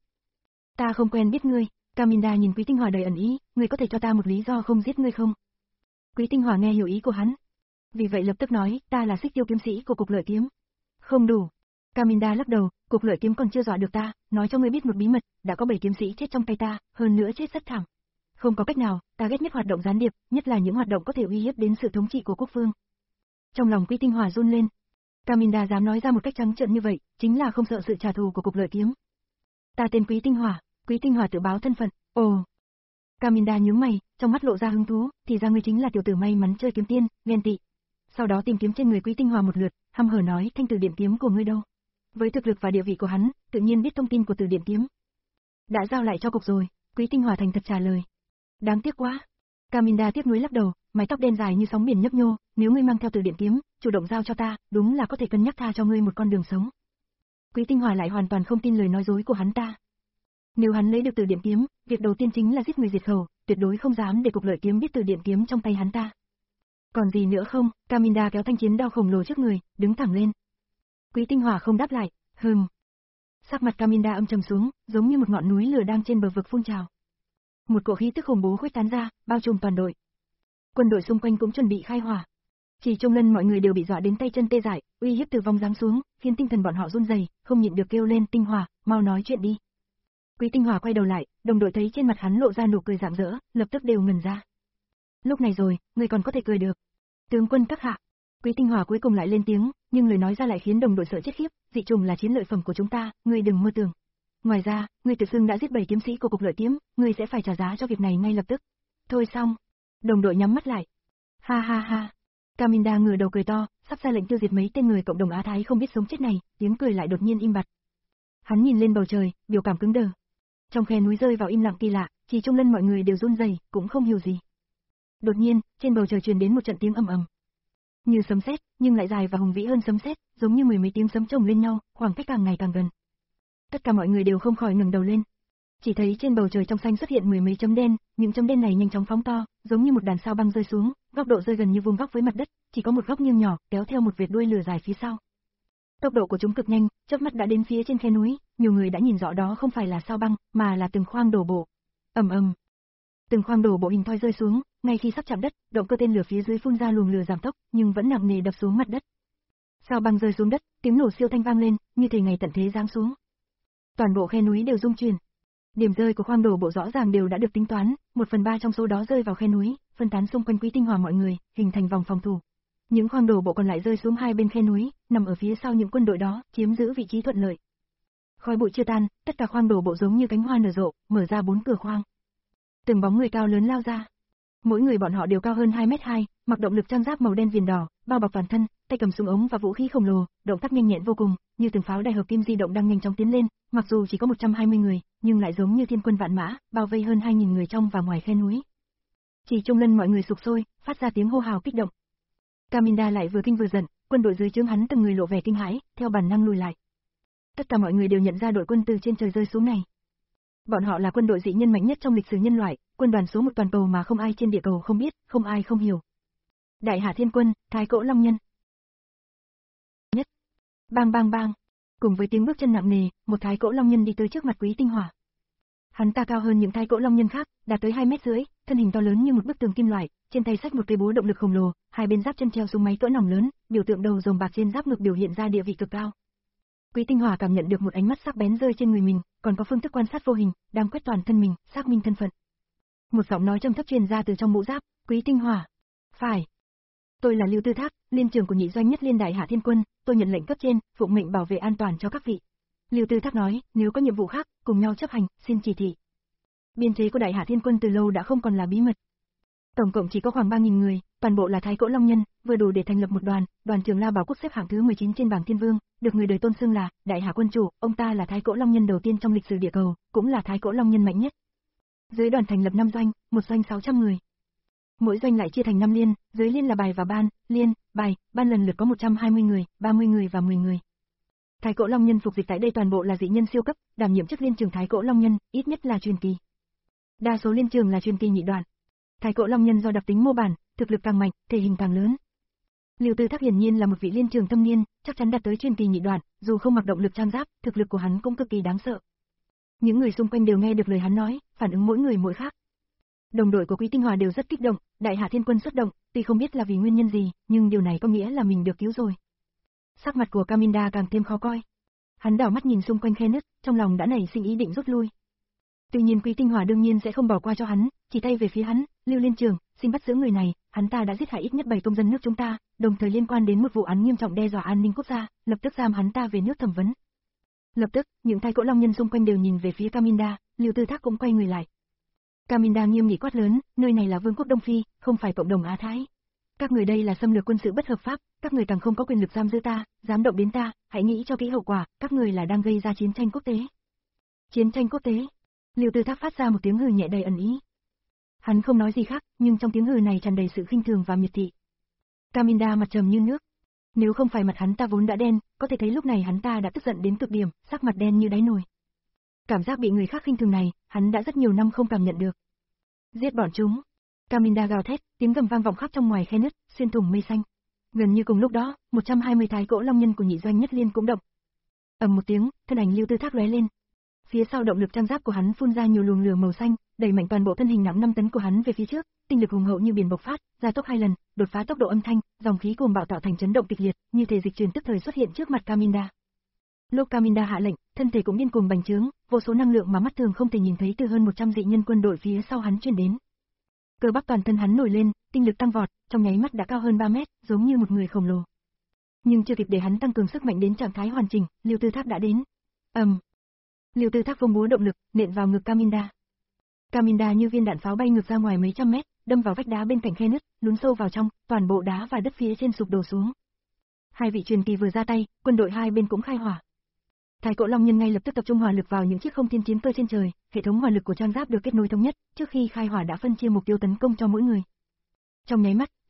Ta không quen biết ngươi. Kaminda nhìn Quý Tinh Hòa đầy ẩn ý, ngươi có thể cho ta một lý do không giết ngươi không? Quý Tinh Hòa nghe hiểu ý của hắn. Vì vậy lập tức nói, ta là Xích Tiêu kiếm sĩ của Cục Lợi Kiếm. Không đủ. Kaminda lắc đầu, Cục Lợi Kiếm còn chưa dọa được ta, nói cho ngươi biết một bí mật, đã có bảy kiếm sĩ chết trong tay ta, hơn nữa chết rất thảm. Không có cách nào, ta ghét nhất hoạt động gián điệp, nhất là những hoạt động có thể uy hiếp đến sự thống trị của quốc vương. Trong lòng Quý Tinh Hòa run lên. Kaminda dám nói ra một cách trắng trợn như vậy, chính là không sợ sự trả thù của Cục Lợi Kiếm. Ta tên Quý Tinh Hòa. Quý Tinh Hòa tự báo thân phận. Ồ. Kaminda nhướng mày, trong mắt lộ ra hứng thú, thì ra ngươi chính là tiểu tử may mắn chơi kiếm tiên, ghen tị. Sau đó tìm kiếm trên người Quý Tinh Hòa một lượt, hăm hở nói thanh từ điểm kiếm của ngươi đâu. Với thực lực và địa vị của hắn, tự nhiên biết thông tin của từ điểm kiếm. Đã giao lại cho cục rồi, Quý Tinh Hòa thành thật trả lời. Đáng tiếc quá. Kaminda tiếc nuối lắc đầu, mái tóc đen dài như sóng biển nhấp nhô, nếu ngươi mang theo từ điểm kiếm, chủ động giao cho ta, đúng là có thể cân nhắc tha cho ngươi một con đường sống. Quý Tinh Hòa lại hoàn toàn không tin lời nói dối của hắn ta. Nếu hắn lấy được từ điểm kiếm, việc đầu tiên chính là giết người diệt khẩu, tuyệt đối không dám để Cục Lợi Kiếm biết từ điểm kiếm trong tay hắn ta. Còn gì nữa không? Kaminda kéo thanh chiến đao khổng lồ trước người, đứng thẳng lên. Quý Tinh Hòa không đáp lại, hừm. Sắc mặt Kaminda âm trầm xuống, giống như một ngọn núi lửa đang trên bờ vực phun trào. Một cỗ khí tức khủng bố khuếch tán ra, bao trùm toàn đội. Quân đội xung quanh cũng chuẩn bị khai hỏa. Chỉ Trung Lân mọi người đều bị dọa đến tay chân tê dại, uy hiếp từ vong giáng xuống, khiến tinh thần bọn họ run rẩy, không nhịn được kêu lên, Tinh Hòa, mau nói chuyện đi. Quý Tinh Hòa quay đầu lại, đồng đội thấy trên mặt hắn lộ ra nụ cười rạng rỡ, lập tức đều ngẩn ra. Lúc này rồi, người còn có thể cười được. Tướng quân các hạ. Quý Tinh Hòa cuối cùng lại lên tiếng, nhưng lời nói ra lại khiến đồng đội sợ chết khiếp, dị trùng là chiến lợi phẩm của chúng ta, ngươi đừng mơ tưởng. Ngoài ra, ngươi tự xưng đã giết bảy kiếm sĩ của Cục Lợi Kiếm, ngươi sẽ phải trả giá cho việc này ngay lập tức. Thôi xong. Đồng đội nhắm mắt lại. Ha ha ha. Kaminda ngửa đầu cười to, sắp ra lệnh tiêu diệt mấy tên người cộng đồng Á Thái không biết sống chết này, tiếng cười lại đột nhiên im bặt. Hắn nhìn lên bầu trời, biểu cảm cứng đờ. Trong khe núi rơi vào im lặng kỳ lạ, Chỉ Trung Lân mọi người đều run rẩy, cũng không hiểu gì. Đột nhiên, trên bầu trời truyền đến một trận tiếng ầm ầm. Như sấm sét, nhưng lại dài và hùng vĩ hơn sấm sét, giống như mười mấy tiếng sấm chồng lên nhau, khoảng cách càng ngày càng gần. Tất cả mọi người đều không khỏi ngẩng đầu lên. Chỉ thấy trên bầu trời trong xanh xuất hiện mười mấy chấm đen, những chấm đen này nhanh chóng phóng to, giống như một đàn sao băng rơi xuống, góc độ rơi gần như vuông góc với mặt đất, chỉ có một góc nghiêng nhỏ, kéo theo một vệt đuôi lửa dài phía sau. Tốc độ của chúng cực nhanh, chớp mắt đã đến phía trên khe núi, nhiều người đã nhìn rõ đó không phải là sao băng, mà là từng khoang đổ bộ. Ầm ầm. Từng khoang đổ bộ hình thoi rơi xuống, ngay khi sắp chạm đất, động cơ tên lửa phía dưới phun ra luồng lửa giảm tốc, nhưng vẫn nặng nề đập xuống mặt đất. Sao băng rơi xuống đất, tiếng nổ siêu thanh vang lên, như thể ngày tận thế giáng xuống. Toàn bộ khe núi đều rung chuyển. Điểm rơi của khoang đổ bộ rõ ràng đều đã được tính toán, một phần ba trong số đó rơi vào khe núi, phân tán xung quanh Quý Tinh Hòa mọi người, hình thành vòng phòng thủ. Những khoang đổ bộ còn lại rơi xuống hai bên khe núi, nằm ở phía sau những quân đội đó, chiếm giữ vị trí thuận lợi. Khói bụi chưa tan, tất cả khoang đổ bộ giống như cánh hoa nở rộ, mở ra bốn cửa khoang. Từng bóng người cao lớn lao ra. Mỗi người bọn họ đều cao hơn hai mét hai, mặc động lực trang giáp màu đen viền đỏ, bao bọc toàn thân, tay cầm súng ống và vũ khí khổng lồ, động tác nhanh nhẹn vô cùng, như từng pháo đài hợp kim di động đang nhanh chóng tiến lên, mặc dù chỉ có một trăm hai mươi người, nhưng lại giống như thiên quân vạn mã, bao vây hơn hai nghìn người trong và ngoài khe núi. Chỉ trong lân mọi người sục sôi, phát ra tiếng hô hào kích động. Kaminda lại vừa kinh vừa giận, quân đội dưới trướng hắn từng người lộ vẻ kinh hãi, theo bản năng lùi lại. Tất cả mọi người đều nhận ra đội quân từ trên trời rơi xuống này. Bọn họ là quân đội dị nhân mạnh nhất trong lịch sử nhân loại, quân đoàn số một toàn cầu mà không ai trên địa cầu không biết, không ai không hiểu. Đại Hạ Thiên Quân, Thái Cỗ Long Nhân. Nhất. Bang bang bang. Cùng với tiếng bước chân nặng nề, một Thái Cỗ Long Nhân đi tới trước mặt Quý Tinh Hòa. Hắn ta cao hơn những Thái Cỗ Long Nhân khác, đạt tới hai mét rưỡi, thân hình to lớn như một bức tường kim loại, trên tay xách một cây búa động lực khổng lồ, hai bên giáp chân treo súng máy cỡ nòng lớn, biểu tượng đầu rồng bạc trên giáp ngực biểu hiện ra địa vị cực cao. Quý Tinh Hòa cảm nhận được một ánh mắt sắc bén rơi trên người mình, còn có phương thức quan sát vô hình, đang quét toàn thân mình, xác minh thân phận. Một giọng nói trầm thấp truyền ra từ trong mũ giáp, Quý Tinh Hòa. Phải. Tôi là Lưu Tư Thác, liên trưởng của nhị doanh nhất liên Đại Hạ Thiên Quân, tôi nhận lệnh cấp trên, phụng mệnh bảo vệ an toàn cho các vị. Lưu Tư Thác nói, nếu có nhiệm vụ khác, cùng nhau chấp hành, xin chỉ thị. Biên chế của Đại Hạ Thiên Quân từ lâu đã không còn là bí mật. Tổng cộng chỉ có khoảng ba nghìn người, toàn bộ là Thái Cỗ Long Nhân, vừa đủ để thành lập một đoàn, đoàn trưởng La Bảo Quốc xếp hạng thứ mười chín trên bảng Thiên Vương, được người đời tôn xưng là Đại Hạ Quân Chủ, ông ta là Thái Cỗ Long Nhân đầu tiên trong lịch sử địa cầu, cũng là Thái Cỗ Long Nhân mạnh nhất. Dưới đoàn thành lập năm doanh, một doanh sáu trăm người. Mỗi doanh lại chia thành năm liên, dưới liên là bài và ban, liên, bài, ban lần lượt có một trăm hai mươi người, ba mươi người và mười người. Thái Cỗ Long Nhân phục dịch tại đây toàn bộ là dị nhân siêu cấp, đảm nhiệm chức liên trường Thái Cỗ Long Nhân, ít nhất là truyền kỳ. Đa số liên trường là truyền kỳ nhị đoạn. Thái Cỗ Long Nhân do đặc tính mô bản, thực lực càng mạnh, thể hình càng lớn. Lưu Tư Thác hiển nhiên là một vị liên trường thâm niên, chắc chắn đạt tới truyền kỳ nhị đoạn, dù không mặc động lực trang giáp, thực lực của hắn cũng cực kỳ đáng sợ. Những người xung quanh đều nghe được lời hắn nói, phản ứng mỗi người mỗi khác. Đồng đội của Quý Tinh Hòa đều rất kích động, Đại Hạ Thiên Quân xuất động, tuy không biết là vì nguyên nhân gì, nhưng điều này có nghĩa là mình được cứu rồi. Sắc mặt của Kaminda càng thêm khó coi. Hắn đảo mắt nhìn xung quanh khe nứt, trong lòng đã nảy sinh ý định rút lui. Tuy nhiên Quý Tinh Hòa đương nhiên sẽ không bỏ qua cho hắn, chỉ tay về phía hắn, Lưu Liên Trường, xin bắt giữ người này, hắn ta đã giết hại ít nhất bảy công dân nước chúng ta, đồng thời liên quan đến một vụ án nghiêm trọng đe dọa an ninh quốc gia, lập tức giam hắn ta về nước thẩm vấn. Lập tức, những Thái Cỗ Long Nhân xung quanh đều nhìn về phía Kaminda, Lưu Tư Thác cũng quay người lại. Kaminda nghiêm nghị quát lớn, nơi này là Vương quốc Đông Phi, không phải cộng đồng Á Thái. Các người đây là xâm lược quân sự bất hợp pháp, các người càng không có quyền lực giam giữ ta, dám động đến ta, hãy nghĩ cho kỹ hậu quả, các người là đang gây ra chiến tranh quốc tế. Chiến tranh quốc tế? Lưu Tư Thác phát ra một tiếng hừ nhẹ đầy ẩn ý. Hắn không nói gì khác, nhưng trong tiếng hừ này tràn đầy sự khinh thường và miệt thị. Kaminda mặt trầm như nước. Nếu không phải mặt hắn ta vốn đã đen, có thể thấy lúc này hắn ta đã tức giận đến cực điểm, sắc mặt đen như đáy nồi. Cảm giác bị người khác khinh thường này, hắn đã rất nhiều năm không cảm nhận được. Giết bọn chúng. Kaminda gào thét, tiếng gầm vang vọng khắp trong ngoài khe nứt, xuyên thủng mây xanh. Gần như cùng lúc đó, một trăm hai mươi Thái Cỗ Long Nhân của nhị doanh nhất liên cũng động. Ầm một tiếng, thân ảnh Lưu Tư Thác lóe lên. Phía sau động lực trang giáp của hắn phun ra nhiều luồng lửa màu xanh, đẩy mạnh toàn bộ thân hình nặng năm tấn của hắn về phía trước, tinh lực hùng hậu như biển bộc phát, gia tốc hai lần, đột phá tốc độ âm thanh, dòng khí cuồng bạo tạo thành chấn động kịch liệt, như thể dịch truyền tức thời xuất hiện trước mặt Kaminda. Lúc Kaminda hạ lệnh, thân thể cũng điên cuồng bành trướng, vô số năng lượng mà mắt thường không thể nhìn thấy từ hơn một trăm dị nhân quân đội phía sau hắn truyền đến. Cơ bắp toàn thân hắn nổi lên, tinh lực tăng vọt, trong nháy mắt đã cao hơn ba mét, giống như một người khổng lồ. Nhưng chưa kịp để hắn tăng cường sức mạnh đến trạng thái hoàn chỉnh, Lưu Tư Thác đã đến. Ầm. Um. Lưu Tư Thác vung búa động lực, nện vào ngực Kaminda. Kaminda như viên đạn pháo bay ngược ra ngoài mấy trăm mét, đâm vào vách đá bên cạnh khe nứt, lún sâu vào trong, toàn bộ đá và đất phía trên sụp đổ xuống. Hai vị truyền kỳ vừa ra tay, quân đội hai bên cũng khai hỏa. Thái Cỗ Long Nhân ngay lập tức tập trung hỏa lực vào những chiếc không thiên chiến cơ trên trời, hệ thống hỏa lực của trang giáp được kết nối thống nhất, trước khi khai hỏa đã phân chia mục tiêu tấn công cho mỗi người. Trong nháy mắt,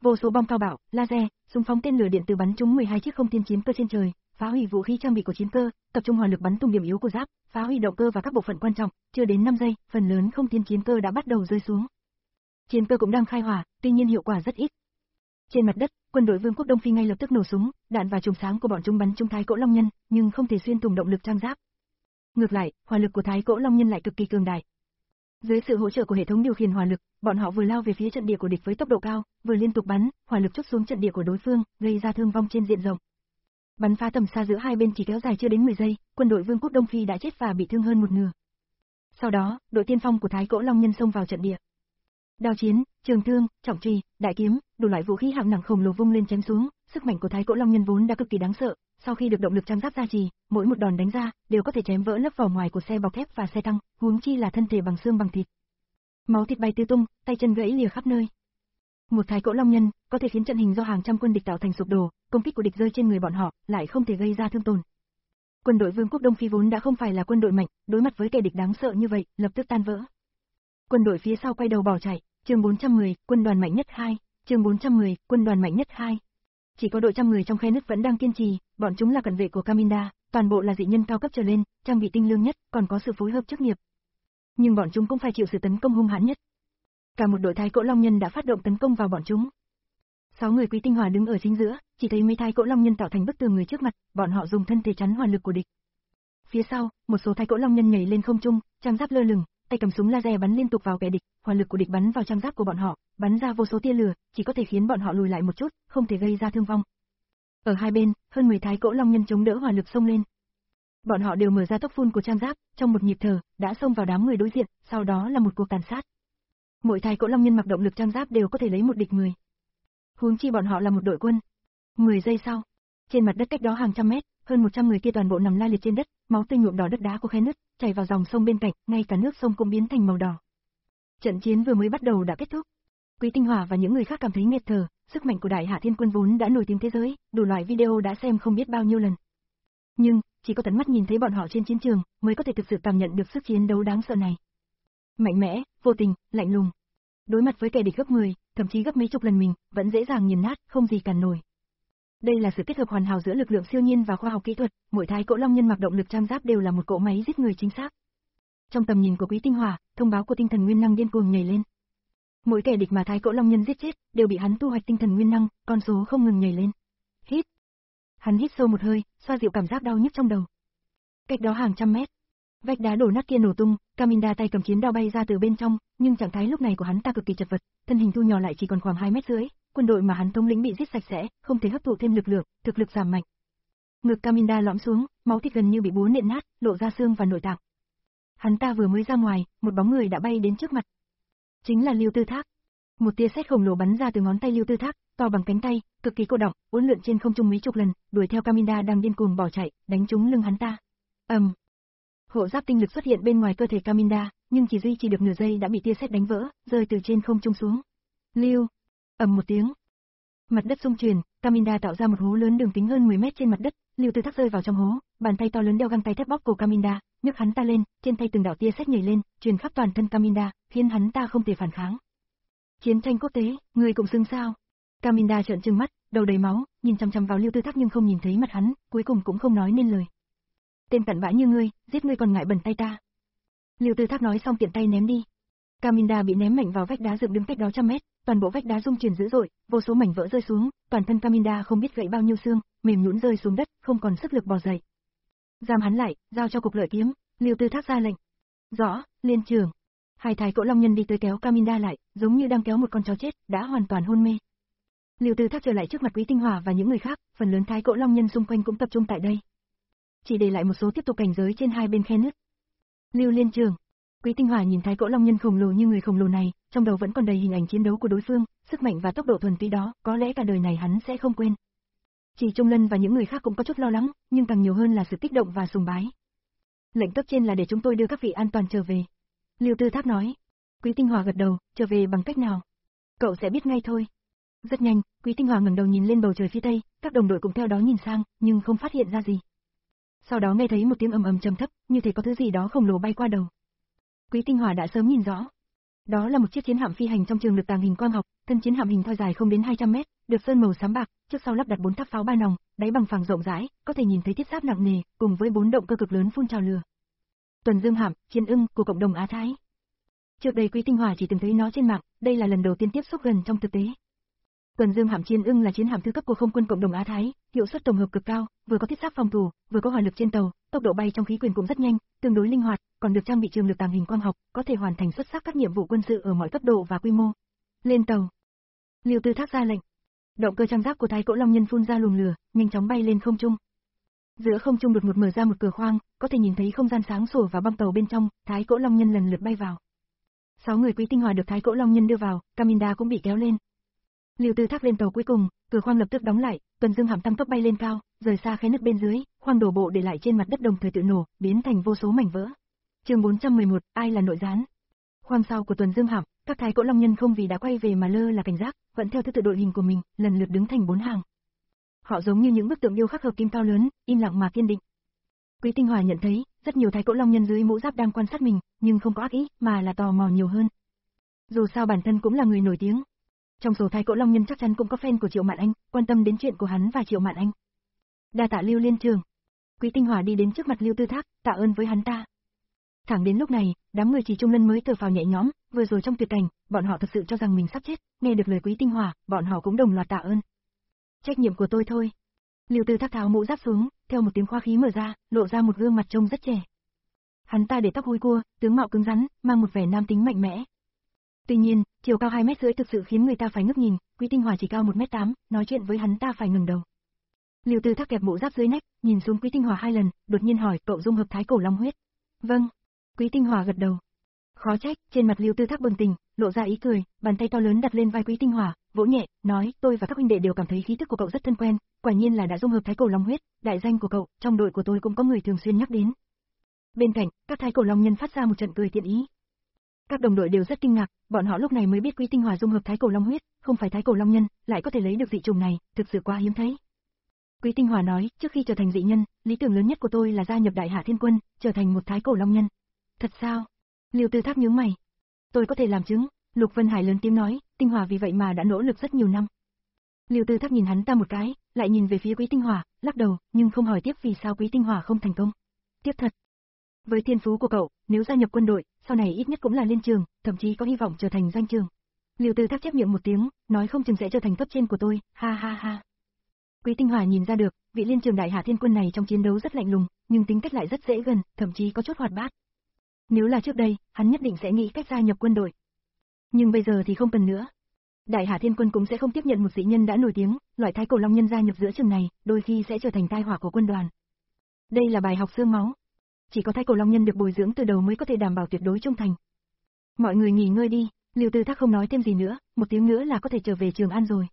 vô số bom cao bạo, laser, súng phóng tên lửa điện từ bắn trúng mười hai chiếc không tiên chiến cơ trên trời, phá hủy vũ khí trang bị của chiến cơ, tập trung hỏa lực bắn tung điểm yếu của giáp, phá hủy động cơ và các bộ phận quan trọng, chưa đến năm giây, phần lớn không tiên chiến cơ đã bắt đầu rơi xuống. Chiến cơ cũng đang khai hỏa, tuy nhiên hiệu quả rất ít. Trên mặt đất, quân đội Vương quốc Đông Phi ngay lập tức nổ súng, đạn và chùm sáng của bọn chúng bắn trúng Thái Cỗ Long Nhân, nhưng không thể xuyên thủng động lực trang giáp. Ngược lại, hỏa lực của Thái Cỗ Long Nhân lại cực kỳ cường đại. Dưới sự hỗ trợ của hệ thống điều khiển hỏa lực, bọn họ vừa lao về phía trận địa của địch với tốc độ cao, vừa liên tục bắn, hỏa lực trút xuống trận địa của đối phương, gây ra thương vong trên diện rộng. Bắn phá tầm xa giữa hai bên chỉ kéo dài chưa đến mười giây, quân đội Vương quốc Đông Phi đã chết và bị thương hơn một nửa. Sau đó, đội tiên phong của Thái Cỗ Long Nhân xông vào trận địa. Đao chiến, trường thương, trọng chùy, đại kiếm, đủ loại vũ khí hạng nặng khổng lồ vung lên chém xuống, sức mạnh của Thái Cỗ Long Nhân vốn đã cực kỳ đáng sợ, sau khi được động lực trang giáp gia trì, mỗi một đòn đánh ra đều có thể chém vỡ lớp vỏ ngoài của xe bọc thép và xe tăng, huống chi là thân thể bằng xương bằng thịt. Máu thịt bay tứ tung, tay chân gãy lìa khắp nơi. Một Thái Cỗ Long Nhân có thể khiến trận hình do hàng trăm quân địch tạo thành sụp đổ, công kích của địch rơi trên người bọn họ lại không thể gây ra thương tổn. Quân đội Vương quốc Đông Phi vốn đã không phải là quân đội mạnh, đối mặt với kẻ địch đáng sợ như vậy, lập tức tan vỡ. Quân đội phía sau quay đầu bỏ chạy. Chương bốn trăm mười, quân đoàn mạnh nhất hai. Chương bốn trăm mười, quân đoàn mạnh nhất hai. Chỉ có đội trăm người trong khe nứt vẫn đang kiên trì, bọn chúng là cận vệ của Caminda, toàn bộ là dị nhân cao cấp trở lên, trang bị tinh lương nhất, còn có sự phối hợp chức nghiệp. Nhưng bọn chúng cũng phải chịu sự tấn công hung hãn nhất. Cả một đội Thái Cỗ Long Nhân đã phát động tấn công vào bọn chúng. Sáu người Quý Tinh Hòa đứng ở chính giữa, chỉ thấy mấy Thái Cỗ Long Nhân tạo thành bức tường người trước mặt, bọn họ dùng thân thể chắn hỏa lực của địch. Phía sau, một số Thái Cỗ Long Nhân nhảy lên không trung, trang giáp lơ lửng, tay cầm súng laser bắn liên tục vào kẻ địch, hỏa lực của địch bắn vào trang giáp của bọn họ, bắn ra vô số tia lửa, chỉ có thể khiến bọn họ lùi lại một chút, không thể gây ra thương vong. Ở hai bên, hơn mười Thái Cỗ Long Nhân chống đỡ hỏa lực xông lên. Bọn họ đều mở ra tốc phun của trang giáp, trong một nhịp thở, đã xông vào đám người đối diện, sau đó là một cuộc tàn sát. Mỗi Thái Cỗ Long Nhân mặc động lực trang giáp đều có thể lấy một địch mười. Huống chi bọn họ là một đội quân. mười giây sau, trên mặt đất cách đó hàng trăm mét, hơn một trăm người kia toàn bộ nằm la liệt trên đất, máu tươi nhuộm đỏ đất đá của khe nứt, chảy vào dòng sông bên cạnh, ngay cả nước sông cũng biến thành màu đỏ. Trận chiến vừa mới bắt đầu đã kết thúc. Quý Tinh Hòa và những người khác cảm thấy nghẹt thở, sức mạnh của Đại Hạ Thiên Quân vốn đã nổi tiếng thế giới, đủ loại video đã xem không biết bao nhiêu lần. Nhưng, chỉ có tận mắt nhìn thấy bọn họ trên chiến trường, mới có thể thực sự cảm nhận được sức chiến đấu đáng sợ này. Mạnh mẽ, vô tình, lạnh lùng. Đối mặt với kẻ địch gấp mười, thậm chí gấp mấy chục lần mình, vẫn dễ dàng nghiền nát, không gì cản nổi. Đây là sự kết hợp hoàn hảo giữa lực lượng siêu nhiên và khoa học kỹ thuật, mỗi Thái Cỗ Long Nhân mặc động lực trang giáp đều là một cỗ máy giết người chính xác. Trong tầm nhìn của Quý Tinh Hòa, thông báo của tinh thần nguyên năng điên cuồng nhảy lên. Mỗi kẻ địch mà Thái Cỗ Long Nhân giết chết, đều bị hắn thu hoạch tinh thần nguyên năng, con số không ngừng nhảy lên. Hít. Hắn hít sâu một hơi, xoa dịu cảm giác đau nhức trong đầu. Cách đó hàng trăm mét, vách đá đổ nát kia nổ tung, Caminda tay cầm chiến đao bay ra từ bên trong, nhưng trạng thái lúc này của hắn ta cực kỳ chật vật, thân hình thu nhỏ lại chỉ còn khoảng hai mét rưỡi, quân đội mà hắn thống lĩnh bị giết sạch sẽ, không thể hấp thụ thêm lực lượng, thực lực giảm mạnh. Ngực Caminda lõm xuống, máu thịt gần như bị búa nện nát, lộ ra xương và nội tạng. Hắn ta vừa mới ra ngoài, một bóng người đã bay đến trước mặt. Chính là Lưu Tư Thác. Một tia sét khổng lồ bắn ra từ ngón tay Lưu Tư Thác, to bằng cánh tay, cực kỳ cô đọng, uốn lượn trên không trung mấy chục lần, đuổi theo Caminda đang điên cuồng bỏ chạy, đánh trúng lưng hắn ta. Ầm. Um. Hộ giáp tinh lực xuất hiện bên ngoài cơ thể Caminda, nhưng chỉ duy trì được nửa giây đã bị tia sét đánh vỡ, rơi từ trên không trung xuống. Lưu. Ầm một tiếng. Mặt đất xung chuyển, Caminda tạo ra một hố lớn đường kính hơn mười mét trên mặt đất, Lưu Tư Thác rơi vào trong hố, bàn tay to lớn đeo găng tay thép bóp cổ Caminda, nhấc hắn ta lên, trên tay từng đạo tia sét nhảy lên, truyền khắp toàn thân Caminda, khiến hắn ta không thể phản kháng. Chiến tranh quốc tế, người cũng xứng sao? Caminda trợn trừng mắt, đầu đầy máu, nhìn chằm chằm vào Lưu Tư Thác nhưng không nhìn thấy mặt hắn, cuối cùng cũng không nói nên lời. Tên cặn bã như ngươi, giết ngươi còn ngại bẩn tay ta. Lưu Tư Thác nói xong tiện tay ném đi. Caminda bị ném mạnh vào vách đá dựng đứng cách đó trăm mét, toàn bộ vách đá rung chuyển dữ dội, vô số mảnh vỡ rơi xuống, toàn thân Caminda không biết gãy bao nhiêu xương, mềm nhũn rơi xuống đất, không còn sức lực bò dậy. Giam hắn lại, giao cho cục lợi kiếm, Lưu Tư Thác ra lệnh. Rõ, liên trưởng. Hai Thái Cỗ Long Nhân đi tới kéo Caminda lại, giống như đang kéo một con chó chết, đã hoàn toàn hôn mê. Lưu Tư Thác trở lại trước mặt Quý Tinh Hòa và những người khác, phần lớn Thái Cỗ Long Nhân xung quanh cũng tập trung tại đây. Chỉ để lại một số tiếp tục cảnh giới trên hai bên khe nứt. Lưu liên trưởng. Quý Tinh Hòa nhìn Thái Cỗ Long Nhân khổng lồ như người khổng lồ này, trong đầu vẫn còn đầy hình ảnh chiến đấu của đối phương, sức mạnh và tốc độ thuần túy đó, có lẽ cả đời này hắn sẽ không quên. Chỉ Trung Lân và những người khác cũng có chút lo lắng, nhưng càng nhiều hơn là sự kích động và sùng bái. Lệnh cấp trên là để chúng tôi đưa các vị an toàn trở về. Lưu Tư Thác nói. Quý Tinh Hòa gật đầu, trở về bằng cách nào? Cậu sẽ biết ngay thôi. Rất nhanh, Quý Tinh Hòa ngẩng đầu nhìn lên bầu trời phía tây, các đồng đội cũng theo đó nhìn sang, nhưng không phát hiện ra gì. Sau đó nghe thấy một tiếng ầm ầm trầm thấp, như thể có thứ gì đó khổng lồ bay qua đầu. Quý Tinh Hòa đã sớm nhìn rõ. Đó là một chiếc chiến hạm phi hành trong trường lực tàng hình quang học, thân chiến hạm hình thoi dài không đến hai trăm mét, được sơn màu xám bạc, trước sau lắp đặt bốn tháp pháo ba nòng, đáy bằng phẳng rộng rãi, có thể nhìn thấy thiết giáp nặng nề, cùng với bốn động cơ cực lớn phun trào lửa. Tuần Dương hạm, chiến ưng của cộng đồng Á Thái. Trước đây Quý Tinh Hòa chỉ từng thấy nó trên mạng, đây là lần đầu tiên tiếp xúc gần trong thực tế. Tuần Dương hạm chiến ưng là chiến hạm thứ cấp của không quân cộng đồng Á Thái, hiệu suất tổng hợp cực cao, vừa có thiết giáp phòng thủ, vừa có hỏa lực trên tàu, tốc độ bay trong khí quyển cũng rất nhanh, tương đối linh hoạt, còn được trang bị trường lực tàng hình quang học, có thể hoàn thành xuất sắc các nhiệm vụ quân sự ở mọi cấp độ và quy mô. Lên tàu. Lưu Tư Thác ra lệnh. Động cơ trang giáp của Thái Cổ Long Nhân phun ra luồng lửa, nhanh chóng bay lên không trung. Giữa không trung đột ngột mở ra một cửa khoang, có thể nhìn thấy không gian sáng sủa và băng tàu bên trong, Thái Cổ Long Nhân lần lượt bay vào. Sáu người Quý Tinh Hòa được Thái Cổ Long Nhân đưa vào, Caminda cũng bị kéo lên. Lưu Tư Thác lên tàu cuối cùng, cửa khoang lập tức đóng lại, Tuần Dương hạm tăng tốc bay lên cao, rời xa khe nứt bên dưới, khoang đổ bộ để lại trên mặt đất đồng thời tự nổ, biến thành vô số mảnh vỡ. Chương bốn trăm mười một, ai là nội gián? Khoang sau của Tuần Dương hạm, các Thái Cổ Long Nhân không vì đã quay về mà lơ là cảnh giác, vẫn theo thứ tự đội hình của mình, lần lượt đứng thành bốn hàng. Họ giống như những bức tượng điêu khắc hợp kim cao lớn, im lặng mà kiên định. Quý Tinh Hòa nhận thấy, rất nhiều Thái Cổ Long Nhân dưới mũ giáp đang quan sát mình, nhưng không có ác ý, mà là tò mò nhiều hơn. Dù sao bản thân cũng là người nổi tiếng. Trong số Thái Cổ Long Nhân chắc chắn cũng có fan của Triệu Mạn Anh, quan tâm đến chuyện của hắn và Triệu Mạn Anh. Đa tạ Lưu Liên Trường. Quý Tinh Hòa đi đến trước mặt Lưu Tư Thác, tạ ơn với hắn ta. Thẳng đến lúc này, đám người Trì Trung Lân mới thở phào nhẹ nhõm, vừa rồi trong tuyệt cảnh, bọn họ thực sự cho rằng mình sắp chết, nghe được lời Quý Tinh Hòa, bọn họ cũng đồng loạt tạ ơn. Trách nhiệm của tôi thôi. Lưu Tư Thác tháo mũ giáp xuống, theo một tiếng khoa khí mở ra, lộ ra một gương mặt trông rất trẻ. Hắn ta để tóc húi cua, tướng mạo cứng rắn, mang một vẻ nam tính mạnh mẽ. Tuy nhiên, chiều cao hai mét rưỡi thực sự khiến người ta phải ngước nhìn, Quý Tinh Hòa chỉ cao một mét tám, nói chuyện với hắn ta phải ngẩng đầu. Lưu Tư Thác kẹp mũ giáp dưới nách, nhìn xuống Quý Tinh Hòa hai lần, đột nhiên hỏi, cậu dung hợp Thái Cổ Long huyết? Vâng. Quý Tinh Hòa gật đầu. Khó trách, trên mặt Lưu Tư Thác bừng tỉnh, lộ ra ý cười, bàn tay to lớn đặt lên vai Quý Tinh Hòa, vỗ nhẹ, nói, tôi và các huynh đệ đều cảm thấy khí tức của cậu rất thân quen, quả nhiên là đã dung hợp Thái Cổ Long huyết, đại danh của cậu, trong đội của tôi cũng có người thường xuyên nhắc đến. Bên cạnh, các Thái Cổ Long Nhân phát ra một trận cười tiện ý. Các đồng đội đều rất kinh ngạc, bọn họ lúc này mới biết Quý Tinh Hòa dung hợp Thái Cổ Long huyết, không phải Thái Cổ Long Nhân, lại có thể lấy được dị trùng này, thực sự quá hiếm thấy. Quý Tinh Hòa nói, trước khi trở thành dị nhân, lý tưởng lớn nhất của tôi là gia nhập Đại Hạ Thiên Quân, trở thành một Thái Cổ Long Nhân. Thật sao? Lưu Tư Thác nhướng mày. Tôi có thể làm chứng, Lục Vân Hải lớn tiếng nói, Tinh Hòa vì vậy mà đã nỗ lực rất nhiều năm. Lưu Tư Thác nhìn hắn ta một cái, lại nhìn về phía Quý Tinh Hòa, lắc đầu, nhưng không hỏi tiếp vì sao Quý Tinh Hòa không thành công. Tiếp thật. Với thiên phú của cậu, nếu gia nhập quân đội, sau này ít nhất cũng là liên trường, thậm chí có hy vọng trở thành doanh trường. Lưu Tư Thác chép miệng một tiếng, nói không chừng sẽ trở thành cấp trên của tôi, ha ha ha. Quý Tinh Hòa nhìn ra được, vị liên trường Đại Hạ Thiên Quân này trong chiến đấu rất lạnh lùng, nhưng tính cách lại rất dễ gần, thậm chí có chút hoạt bát. Nếu là trước đây, hắn nhất định sẽ nghĩ cách gia nhập quân đội. Nhưng bây giờ thì không cần nữa. Đại Hạ Thiên Quân cũng sẽ không tiếp nhận một dị nhân đã nổi tiếng, loại Thái Cổ Long Nhân gia nhập giữa trường này, đôi khi sẽ trở thành tai họa của quân đoàn. Đây là bài học xương máu. Chỉ có Thái Cổ Long Nhân được bồi dưỡng từ đầu mới có thể đảm bảo tuyệt đối trung thành. Mọi người nghỉ ngơi đi, Lưu Tư Thác không nói thêm gì nữa, một tiếng nữa là có thể trở về Trường An rồi.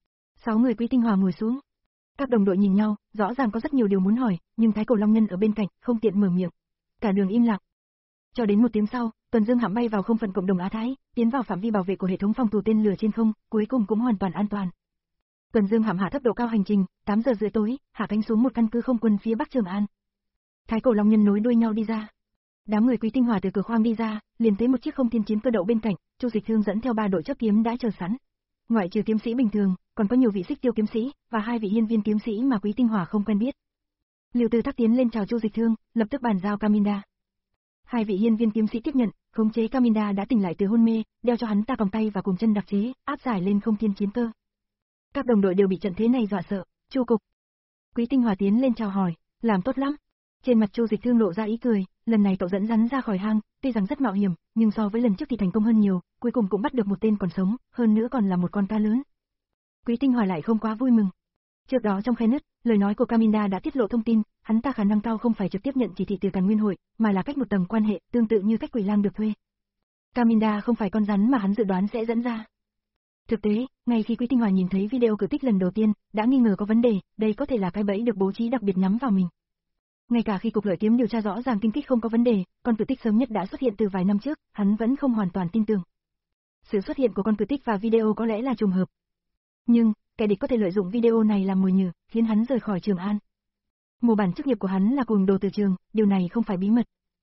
Sáu người Quý Tinh Hòa ngồi xuống. Các đồng đội nhìn nhau, rõ ràng có rất nhiều điều muốn hỏi, nhưng Thái Cổ Long Nhân ở bên cạnh, không tiện mở miệng. Cả đường im lặng. Cho đến một tiếng sau, Tuần Dương hạm bay vào không phận cộng đồng Á Thái, tiến vào phạm vi bảo vệ của hệ thống phòng thủ tên lửa trên không, cuối cùng cũng hoàn toàn an toàn. Tuần Dương hạm hạ thấp độ cao hành trình, tám giờ rưỡi tối, hạ cánh xuống một căn cứ không quân phía bắc Trường An. Thái Cổ Long Nhân nối đuôi nhau đi ra. Đám người Quý Tinh Hòa từ cửa khoang đi ra, liền thấy một chiếc không thiên chiến cơ đậu bên cạnh, Chu Dịch Thương dẫn theo ba đội chấp kiếm đã chờ sẵn. Ngoại trừ kiếm sĩ bình thường, còn có nhiều vị xích tiêu kiếm sĩ và hai vị hiên viên kiếm sĩ mà Quý Tinh Hòa không quen biết. Lưu Tư Thác tiến lên chào Chu Dịch Thương, lập tức bàn giao Caminda. Hai vị hiên viên kiếm sĩ tiếp nhận, khống chế Caminda đã tỉnh lại từ hôn mê, đeo cho hắn ta còng tay và cùng chân đặc chế, áp giải lên không thiên chiến cơ. Các đồng đội đều bị trận thế này dọa sợ. Chu cục. Quý Tinh Hòa tiến lên chào hỏi, làm tốt lắm. Trên mặt Chu Dịch Thương lộ ra ý cười, lần này cậu dẫn rắn ra khỏi hang, tuy rằng rất mạo hiểm, nhưng so với lần trước thì thành công hơn nhiều, cuối cùng cũng bắt được một tên còn sống, hơn nữa còn là một con cá lớn. Quý Tinh Hòa lại không quá vui mừng. Trước đó trong khe nứt, lời nói của Caminda đã tiết lộ thông tin, hắn ta khả năng cao không phải trực tiếp nhận chỉ thị từ Càn Nguyên hội, mà là cách một tầng quan hệ, tương tự như cách Quỷ Lang được thuê. Caminda không phải con rắn mà hắn dự đoán sẽ dẫn ra. Thực tế, ngay khi Quý Tinh Hòa nhìn thấy video cử tích lần đầu tiên, đã nghi ngờ có vấn đề, đây có thể là cái bẫy được bố trí đặc biệt nhắm vào mình. Ngay cả khi cục lợi kiếm điều tra rõ ràng kinh kích không có vấn đề, con cử tích sớm nhất đã xuất hiện từ vài năm trước, hắn vẫn không hoàn toàn tin tưởng. Sự xuất hiện của con cử tích và video có lẽ là trùng hợp. Nhưng, kẻ địch có thể lợi dụng video này làm mồi nhử, khiến hắn rời khỏi Trường An. Mô bản chức nghiệp của hắn là cuồng đồ từ trường, điều này không phải bí mật.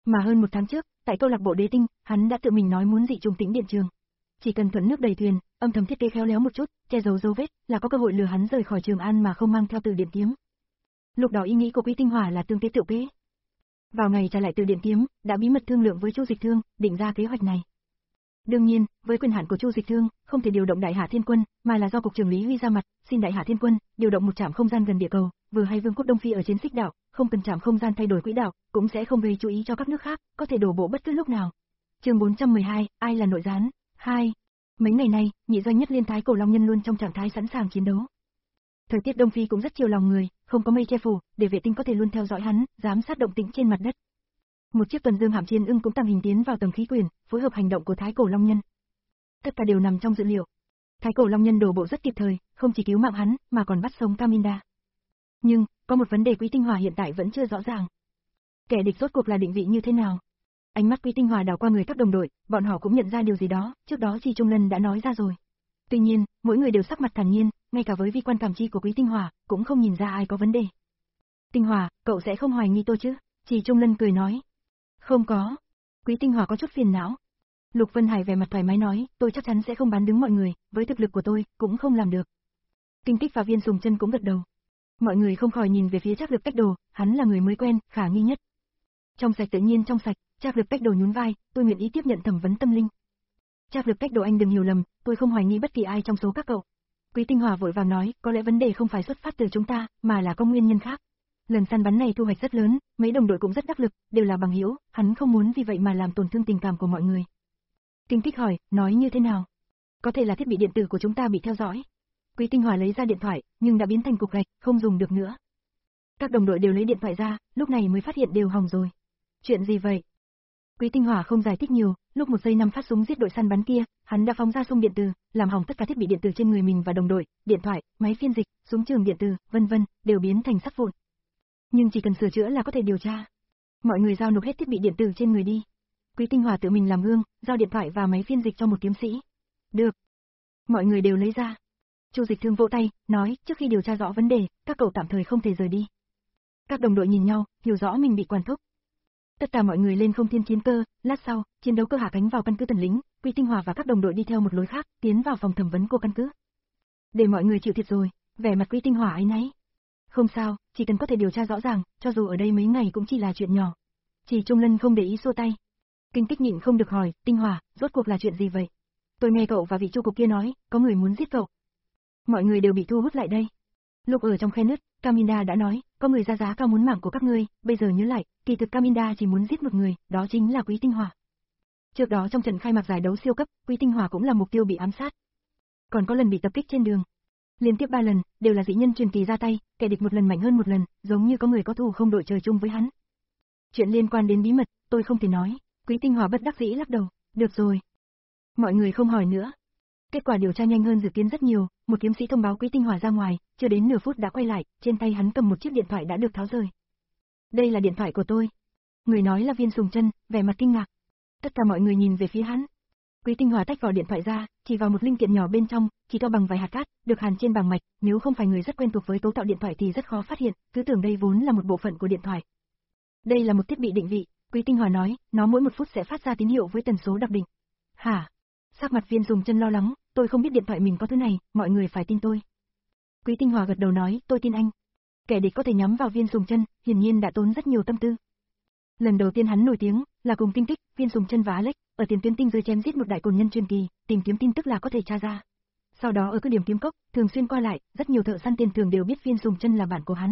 Mà hơn một tháng trước, tại câu lạc bộ Đế Tinh, hắn đã tự mình nói muốn dị trùng Tĩnh Điện Trường. Chỉ cần thuận nước đầy thuyền, âm thầm thiết kế khéo léo một chút, che giấu dấu vết, là có cơ hội lừa hắn rời khỏi Trường An mà không mang theo từ điện kiếm. Lúc đó ý nghĩ của Quý Tinh Hỏa là tương kế tự kế. Vào ngày trả lại từ điện kiếm, đã bí mật thương lượng với Chu Dịch Thương, định ra kế hoạch này. Đương nhiên, với quyền hạn của Chu Dịch Thương, không thể điều động Đại Hạ Thiên Quân, mà là do cục trưởng Lý Huy ra mặt, xin Đại Hạ Thiên Quân điều động một trạm không gian gần địa cầu, vừa hay Vương quốc Đông Phi ở trên xích đạo, không cần trạm không gian thay đổi quỹ đạo, cũng sẽ không gây chú ý cho các nước khác, có thể đổ bộ bất cứ lúc nào. Chương bốn trăm mười hai, ai là nội gián? hai. Mấy ngày nay, nhị doanh nhất liên Thái Cổ Long Nhân luôn trong trạng thái sẵn sàng chiến đấu. Thời tiết Đông Phi cũng rất chiều lòng người, không có mây che phủ, để vệ tinh có thể luôn theo dõi hắn, giám sát động tĩnh trên mặt đất. Một chiếc tuần dương hạm Chiên Ưng cũng tăng hình tiến vào tầng khí quyển, phối hợp hành động của Thái Cổ Long Nhân. Tất cả đều nằm trong dự liệu. Thái Cổ Long Nhân đổ bộ rất kịp thời, không chỉ cứu mạng hắn, mà còn bắt sống Caminda. Nhưng, có một vấn đề Quý Tinh Hỏa hiện tại vẫn chưa rõ ràng. Kẻ địch rốt cuộc là định vị như thế nào? Ánh mắt Quý Tinh Hỏa đảo qua người các đồng đội, bọn họ cũng nhận ra điều gì đó, trước đó Trì Trung Lân đã nói ra rồi. Tuy nhiên, mỗi người đều sắc mặt thản nhiên, ngay cả với vi quan cảm chi của Quý Tinh Hỏa, cũng không nhìn ra ai có vấn đề. Tinh Hỏa, cậu sẽ không hoài nghi tôi chứ? Trì Trung Lân cười nói. Không có. Quý Tinh Hỏa có chút phiền não. Lục Vân Hải vẻ mặt thoải mái nói, tôi chắc chắn sẽ không bán đứng mọi người, với thực lực của tôi, cũng không làm được. Kinh Kích và Viên Sùng Chân cũng gật đầu. Mọi người không khỏi nhìn về phía Trác Lực Cách Đồ, hắn là người mới quen, khả nghi nhất. Trong sạch tự nhiên trong sạch, Trác Lực Cách Đồ nhún vai, tôi nguyện ý tiếp nhận thẩm vấn tâm linh. Trác Lực Cách Đồ, anh đừng hiểu lầm, tôi không hoài nghi bất kỳ ai trong số các cậu. Quý Tinh Hỏa vội vàng nói, có lẽ vấn đề không phải xuất phát từ chúng ta, mà là có nguyên nhân khác. Lần săn bắn này thu hoạch rất lớn, mấy đồng đội cũng rất đắc lực, đều là bằng hữu, hắn không muốn vì vậy mà làm tổn thương tình cảm của mọi người. Kinh Kích hỏi, nói như thế nào? Có thể là thiết bị điện tử của chúng ta bị theo dõi. Quý Tinh Hỏa lấy ra điện thoại, nhưng đã biến thành cục gạch, không dùng được nữa. Các đồng đội đều lấy điện thoại ra, lúc này mới phát hiện đều hỏng rồi. Chuyện gì vậy? Quý Tinh Hỏa không giải thích nhiều, lúc một giây năm phát súng giết đội săn bắn kia, hắn đã phóng ra xung điện tử, làm hỏng tất cả thiết bị điện tử trên người mình và đồng đội, điện thoại, máy phiên dịch, súng trường điện tử, vân vân, đều biến thành sắt vụn. Nhưng chỉ cần sửa chữa là có thể điều tra. Mọi người giao nộp hết thiết bị điện tử trên người đi. Quý Tinh Hỏa tự mình làm gương, giao điện thoại và máy phiên dịch cho một kiếm sĩ. Được. Mọi người đều lấy ra. Chu Dịch Thương vỗ tay, nói, trước khi điều tra rõ vấn đề, các cậu tạm thời không thể rời đi. Các đồng đội nhìn nhau, hiểu rõ mình bị quản thúc. Tất cả mọi người lên không thiên chiến cơ, lát sau, chiến đấu cơ hạ cánh vào căn cứ Tần Lĩnh, Quý Tinh Hỏa và các đồng đội đi theo một lối khác, tiến vào phòng thẩm vấn của căn cứ. Để mọi người chịu thiệt rồi, vẻ mặt Quý Tinh Hỏa áy náy. Không sao, chỉ cần có thể điều tra rõ ràng, cho dù ở đây mấy ngày cũng chỉ là chuyện nhỏ. Chỉ Trung Lân không để ý xua tay. Kinh Kích nhịn không được hỏi, Tinh Hỏa, rốt cuộc là chuyện gì vậy? Tôi nghe cậu và vị Chu cục kia nói, có người muốn giết cậu. Mọi người đều bị thu hút lại đây. Lúc ở trong khe nứt, Caminda đã nói, có người ra giá cao muốn mạng của các ngươi, bây giờ nhớ lại, kỳ thực Caminda chỉ muốn giết một người, đó chính là Quý Tinh Hỏa. Trước đó trong trận khai mạc giải đấu siêu cấp, Quý Tinh Hỏa cũng là mục tiêu bị ám sát. Còn có lần bị tập kích trên đường. Liên tiếp ba lần, đều là dị nhân truyền kỳ ra tay, kẻ địch một lần mạnh hơn một lần, giống như có người có thù không đội trời chung với hắn. Chuyện liên quan đến bí mật, tôi không thể nói. Quý Tinh Hỏa bất đắc dĩ lắc đầu, được rồi. Mọi người không hỏi nữa. Kết quả điều tra nhanh hơn dự kiến rất nhiều, một kiếm sĩ thông báo Quý Tinh Hỏa ra ngoài, chưa đến nửa phút đã quay lại, trên tay hắn cầm một chiếc điện thoại đã được tháo rời. Đây là điện thoại của tôi. Người nói là Viên Sùng Chân, vẻ mặt kinh ngạc. Tất cả mọi người nhìn về phía hắn. Quý Tinh Hỏa tách vào điện thoại ra, chỉ vào một linh kiện nhỏ bên trong, chỉ to bằng vài hạt cát, được hàn trên bảng mạch, nếu không phải người rất quen thuộc với cấu tạo điện thoại thì rất khó phát hiện, cứ tưởng đây vốn là một bộ phận của điện thoại. Đây là một thiết bị định vị, Quý Tinh Hỏa nói, nó mỗi một phút sẽ phát ra tín hiệu với tần số đặc định. Hả? Sắc mặt Viên Sùng Chân lo lắng, tôi không biết điện thoại mình có thứ này, mọi người phải tin tôi. Quý Tinh Hỏa gật đầu nói, tôi tin anh. Kẻ địch có thể nhắm vào Viên Sùng Chân, hiển nhiên đã tốn rất nhiều tâm tư. Lần đầu tiên hắn nổi tiếng, là cùng Kinh Kích, Viên Sùng Chân và Alex, ở tiền tuyến tinh giới chém giết một đại cồn nhân truyền kỳ, tìm kiếm tin tức là có thể tra ra. Sau đó ở cứ điểm kiếm cốc, thường xuyên qua lại, rất nhiều thợ săn tiền thường đều biết Viên Sùng Chân là bạn của hắn.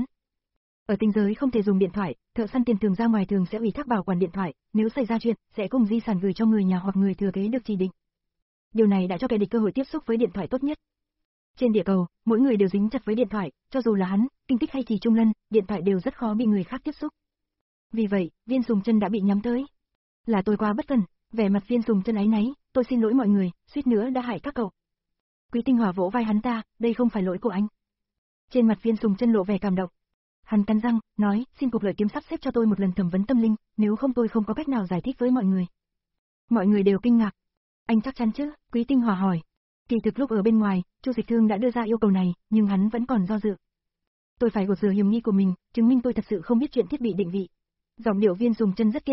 Ở tinh giới không thể dùng điện thoại, thợ săn tiền thường ra ngoài thường sẽ ủy thác bảo quản điện thoại, nếu xảy ra chuyện, sẽ cùng di sản gửi cho người nhà hoặc người thừa kế được chỉ định. Điều này đã cho kẻ địch cơ hội tiếp xúc với điện thoại tốt nhất. Trên địa cầu, mỗi người đều dính chặt với điện thoại, cho dù là hắn, Kinh Kích hay Trì Trung Lân, điện thoại đều rất khó bị người khác tiếp xúc. Vì vậy, Viên Sùng Chân đã bị nhắm tới. Là tôi quá bất cẩn, vẻ mặt Viên Sùng Chân áy náy, tôi xin lỗi mọi người, suýt nữa đã hại các cậu. Quý Tinh Hỏa vỗ vai hắn ta, đây không phải lỗi của anh. Trên mặt Viên Sùng Chân lộ vẻ cảm động. Hắn cắn răng, nói, xin cục lợi kiếm sắp xếp cho tôi một lần thẩm vấn tâm linh, nếu không tôi không có cách nào giải thích với mọi người. Mọi người đều kinh ngạc. Anh chắc chắn chứ? Quý Tinh Hỏa hỏi. Kỳ thực lúc ở bên ngoài, Chu Dịch Thương đã đưa ra yêu cầu này, nhưng hắn vẫn còn do dự. Tôi phải gột rửa hiểm nghi của mình, chứng minh tôi thật sự không biết chuyện thiết bị định vị. Giọng điệu Viên Sùng Chân rất kiên định,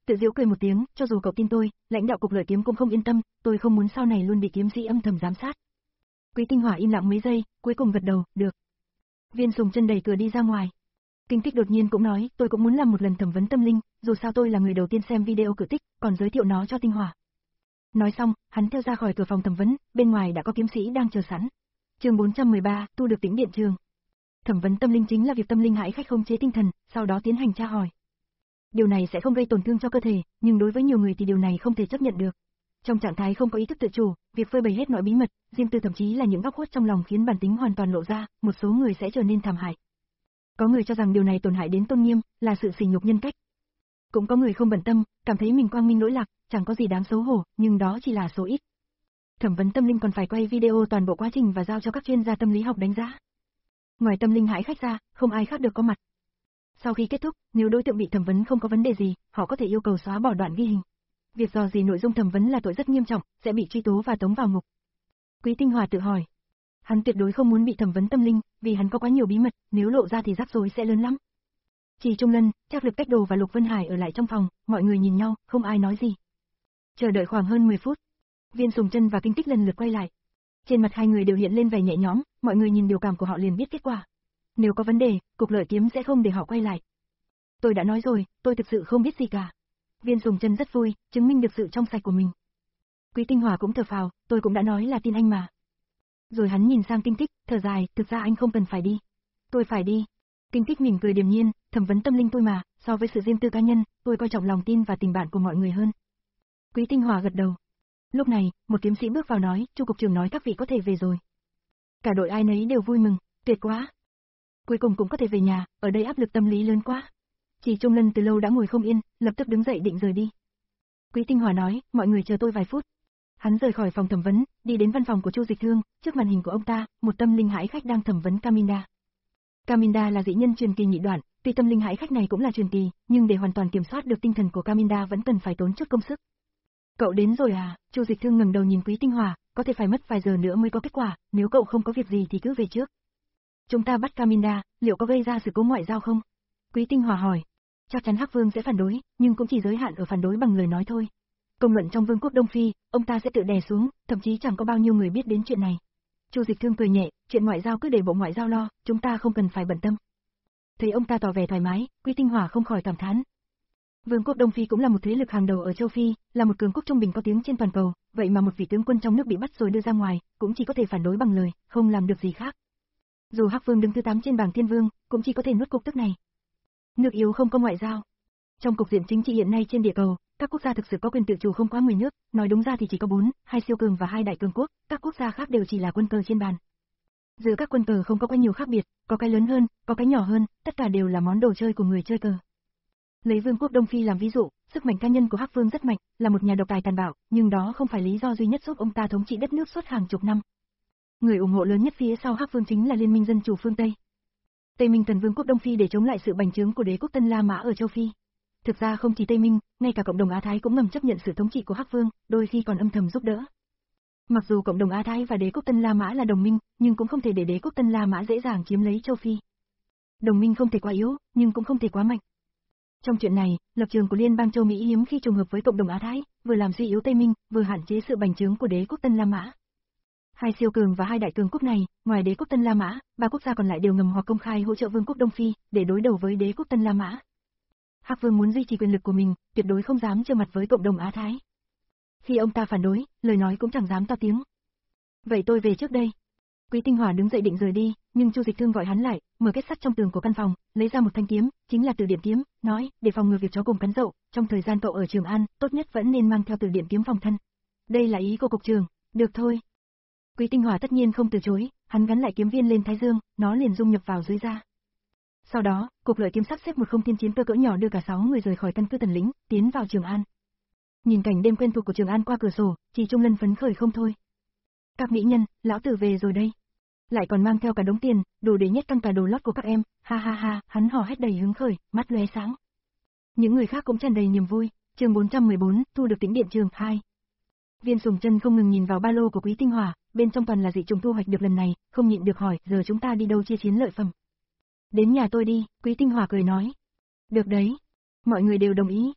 Tự giễu cười một tiếng, cho dù cậu tin tôi, lãnh đạo cục Lợi Kiếm cũng không yên tâm, tôi không muốn sau này luôn bị kiếm sĩ âm thầm giám sát. Quý Tinh Hỏa im lặng mấy giây, cuối cùng gật đầu, được. Viên Sùng Chân đẩy cửa đi ra ngoài. Kinh Tích đột nhiên cũng nói, tôi cũng muốn làm một lần thẩm vấn tâm linh, dù sao tôi là người đầu tiên xem video cử tích, còn giới thiệu nó cho Tinh Hỏa. Nói xong, hắn theo ra khỏi cửa phòng thẩm vấn, bên ngoài đã có kiếm sĩ đang chờ sẵn. Chương bốn trăm mười ba, tu được Tĩnh Điện Trường. Thẩm vấn tâm linh chính là việc tâm linh hãi khách khống chế tinh thần, sau đó tiến hành tra hỏi. Điều này sẽ không gây tổn thương cho cơ thể, nhưng đối với nhiều người thì điều này không thể chấp nhận được. Trong trạng thái không có ý thức tự chủ, việc phơi bày hết mọi bí mật, riêng tư thậm chí là những góc khuất trong lòng khiến bản tính hoàn toàn lộ ra, một số người sẽ trở nên thảm hại. Có người cho rằng điều này tổn hại đến tôn nghiêm, là sự sỉ nhục nhân cách. Cũng có người không bận tâm, cảm thấy mình quang minh lỗi lạc, chẳng có gì đáng xấu hổ, nhưng đó chỉ là số ít. Thẩm vấn tâm linh còn phải quay video toàn bộ quá trình và giao cho các chuyên gia tâm lý học đánh giá. Ngoài tâm linh hãi khách ra, không ai khác được có mặt. Sau khi kết thúc, nếu đối tượng bị thẩm vấn không có vấn đề gì, họ có thể yêu cầu xóa bỏ đoạn ghi hình. Việc dò dỉ nội dung thẩm vấn là tội rất nghiêm trọng, sẽ bị truy tố và tống vào ngục. Quý Tinh Hòa tự hỏi. Hắn tuyệt đối không muốn bị thẩm vấn tâm linh, vì hắn có quá nhiều bí mật, nếu lộ ra thì rắc rối sẽ lớn lắm. Chỉ Trung Lân, Trác Lực Cách Đồ và Lục Vân Hải ở lại trong phòng, mọi người nhìn nhau, không ai nói gì. Chờ đợi khoảng hơn mười phút, Viên Sùng Chân và Kinh Tích lần lượt quay lại. Trên mặt hai người đều hiện lên vẻ nhẹ nhõm, mọi người nhìn biểu cảm của họ liền biết kết quả. Nếu có vấn đề, cục Lợi Kiếm sẽ không để họ quay lại. Tôi đã nói rồi, tôi thực sự không biết gì cả. Viên Sùng Chân rất vui, chứng minh được sự trong sạch của mình. Quý Tinh Hòa cũng thở phào, tôi cũng đã nói là tin anh mà. Rồi hắn nhìn sang Kinh Tích, thở dài, thực ra anh không cần phải đi. Tôi phải đi. Kinh Tích mỉm cười điềm nhiên, thẩm vấn tâm linh tôi mà, so với sự riêng tư cá nhân, tôi coi trọng lòng tin và tình bạn của mọi người hơn. Quý Tinh Hòa gật đầu. Lúc này, một kiếm sĩ bước vào nói, Chu cục trưởng nói các vị có thể về rồi. Cả đội ai nấy đều vui mừng, tuyệt quá. Cuối cùng cũng có thể về nhà, ở đây áp lực tâm lý lớn quá. Chỉ Trung Lân từ lâu đã ngồi không yên, lập tức đứng dậy định rời đi. Quý Tinh Hòa nói, mọi người chờ tôi vài phút. Hắn rời khỏi phòng thẩm vấn, đi đến văn phòng của Chu Dịch Thương, trước màn hình của ông ta, một tâm linh hãi khách đang thẩm vấn Caminda. Caminda là dị nhân truyền kỳ nhị đoạn, tuy tâm linh hãi khách này cũng là truyền kỳ, nhưng để hoàn toàn kiểm soát được tinh thần của Caminda vẫn cần phải tốn chút công sức. Cậu đến rồi à? Chu Dịch Thương ngẩng đầu nhìn Quý Tinh Hòa, có thể phải mất vài giờ nữa mới có kết quả, nếu cậu không có việc gì thì cứ về trước. Chúng ta bắt Caminda, liệu có gây ra sự cố ngoại giao không? Quý Tinh Hòa hỏi. Chắc chắn Hắc Vương sẽ phản đối, nhưng cũng chỉ giới hạn ở phản đối bằng lời nói thôi. Công luận trong Vương quốc Đông Phi, ông ta sẽ tự đè xuống, thậm chí chẳng có bao nhiêu người biết đến chuyện này. Chu Dịch Thương cười nhẹ, chuyện ngoại giao cứ để Bộ Ngoại giao lo, chúng ta không cần phải bận tâm. Thấy ông ta tỏ vẻ thoải mái, Quý Tinh Hòa không khỏi cảm thán. Vương quốc Đông Phi cũng là một thế lực hàng đầu ở châu Phi, là một cường quốc trung bình có tiếng trên toàn cầu, vậy mà một vị tướng quân trong nước bị bắt rồi đưa ra ngoài, cũng chỉ có thể phản đối bằng lời, không làm được gì khác. Dù Hắc Vương đứng thứ tám trên bảng Thiên Vương, cũng chỉ có thể nuốt cục tức này. Nước yếu không có ngoại giao. Trong cục diện chính trị hiện nay trên địa cầu, các quốc gia thực sự có quyền tự chủ không quá mười nước, nói đúng ra thì chỉ có bốn, hai siêu cường và hai đại cường quốc, các quốc gia khác đều chỉ là quân cờ trên bàn. Giữa các quân cờ không có quá nhiều khác biệt, có cái lớn hơn, có cái nhỏ hơn, tất cả đều là món đồ chơi của người chơi cờ. Lấy Vương quốc Đông Phi làm ví dụ, sức mạnh cá nhân của Hắc Vương rất mạnh, là một nhà độc tài tàn bạo, nhưng đó không phải lý do duy nhất giúp ông ta thống trị đất nước suốt hàng chục năm. Người ủng hộ lớn nhất phía sau Hắc Vương chính là Liên minh Dân chủ phương Tây. Tây Minh cần Vương quốc Đông Phi để chống lại sự bành trướng của đế quốc Tân La Mã ở châu Phi. Thực ra không chỉ Tây Minh, ngay cả cộng đồng Á Thái cũng ngầm chấp nhận sự thống trị của Hắc Vương, đôi khi còn âm thầm giúp đỡ. Mặc dù cộng đồng Á Thái và đế quốc Tân La Mã là đồng minh, nhưng cũng không thể để đế quốc Tân La Mã dễ dàng chiếm lấy châu Phi. Đồng minh không thể quá yếu, nhưng cũng không thể quá mạnh. Trong chuyện này, lập trường của Liên bang châu Mỹ hiếm khi trùng hợp với cộng đồng Á Thái, vừa làm suy yếu Tây Minh, vừa hạn chế sự bành trướng của đế quốc Tân La Mã. Hai siêu cường và hai đại cường quốc này, ngoài đế quốc Tân La Mã, ba quốc gia còn lại đều ngầm hoặc công khai hỗ trợ Vương quốc Đông Phi để đối đầu với đế quốc Tân La Mã. Hắc Vương muốn duy trì quyền lực của mình, tuyệt đối không dám trơ mặt với cộng đồng Á Thái. Khi ông ta phản đối, lời nói cũng chẳng dám to tiếng. Vậy tôi về trước đây. Quý Tinh Hòa đứng dậy định rời đi, nhưng Chu Dịch Thương gọi hắn lại, mở kết sắt trong tường của căn phòng, lấy ra một thanh kiếm, chính là Từ Điểm kiếm, nói, để phòng ngừa việc chó cùng cắn dậu, trong thời gian cậu ở Trường An, tốt nhất vẫn nên mang theo Từ Điểm kiếm phòng thân. Đây là ý của cục trưởng, được thôi. Quý Tinh Hòa tất nhiên không từ chối, hắn gắn lại kiếm viên lên thái dương, nó liền dung nhập vào dưới da. Sau đó, cục Lợi Kiếm sắp xếp một không thiên chiến cơ cỡ nhỏ đưa cả sáu người rời khỏi căn cứ Tần Lĩnh, tiến vào Trường An. Nhìn cảnh đêm quen thuộc của Trường An qua cửa sổ, Chỉ Trung Lân phấn khởi không thôi. Các mỹ nhân, lão tử về rồi đây. Lại còn mang theo cả đống tiền, đủ để nhét căng cả đồ lót của các em, ha ha ha, hắn hò hét đầy hứng khởi, mắt lóe sáng. Những người khác cũng tràn đầy niềm vui. Chương bốn trăm mười bốn, thu được Tĩnh Điện Trường hai. Viên Sùng Chân không ngừng nhìn vào ba lô của Quý Tinh Hòa, bên trong toàn là dị trùng thu hoạch được lần này, không nhịn được hỏi, giờ chúng ta đi đâu chia chiến lợi phẩm? Đến nhà tôi đi, Quý Tinh Hòa cười nói. Được đấy. Mọi người đều đồng ý.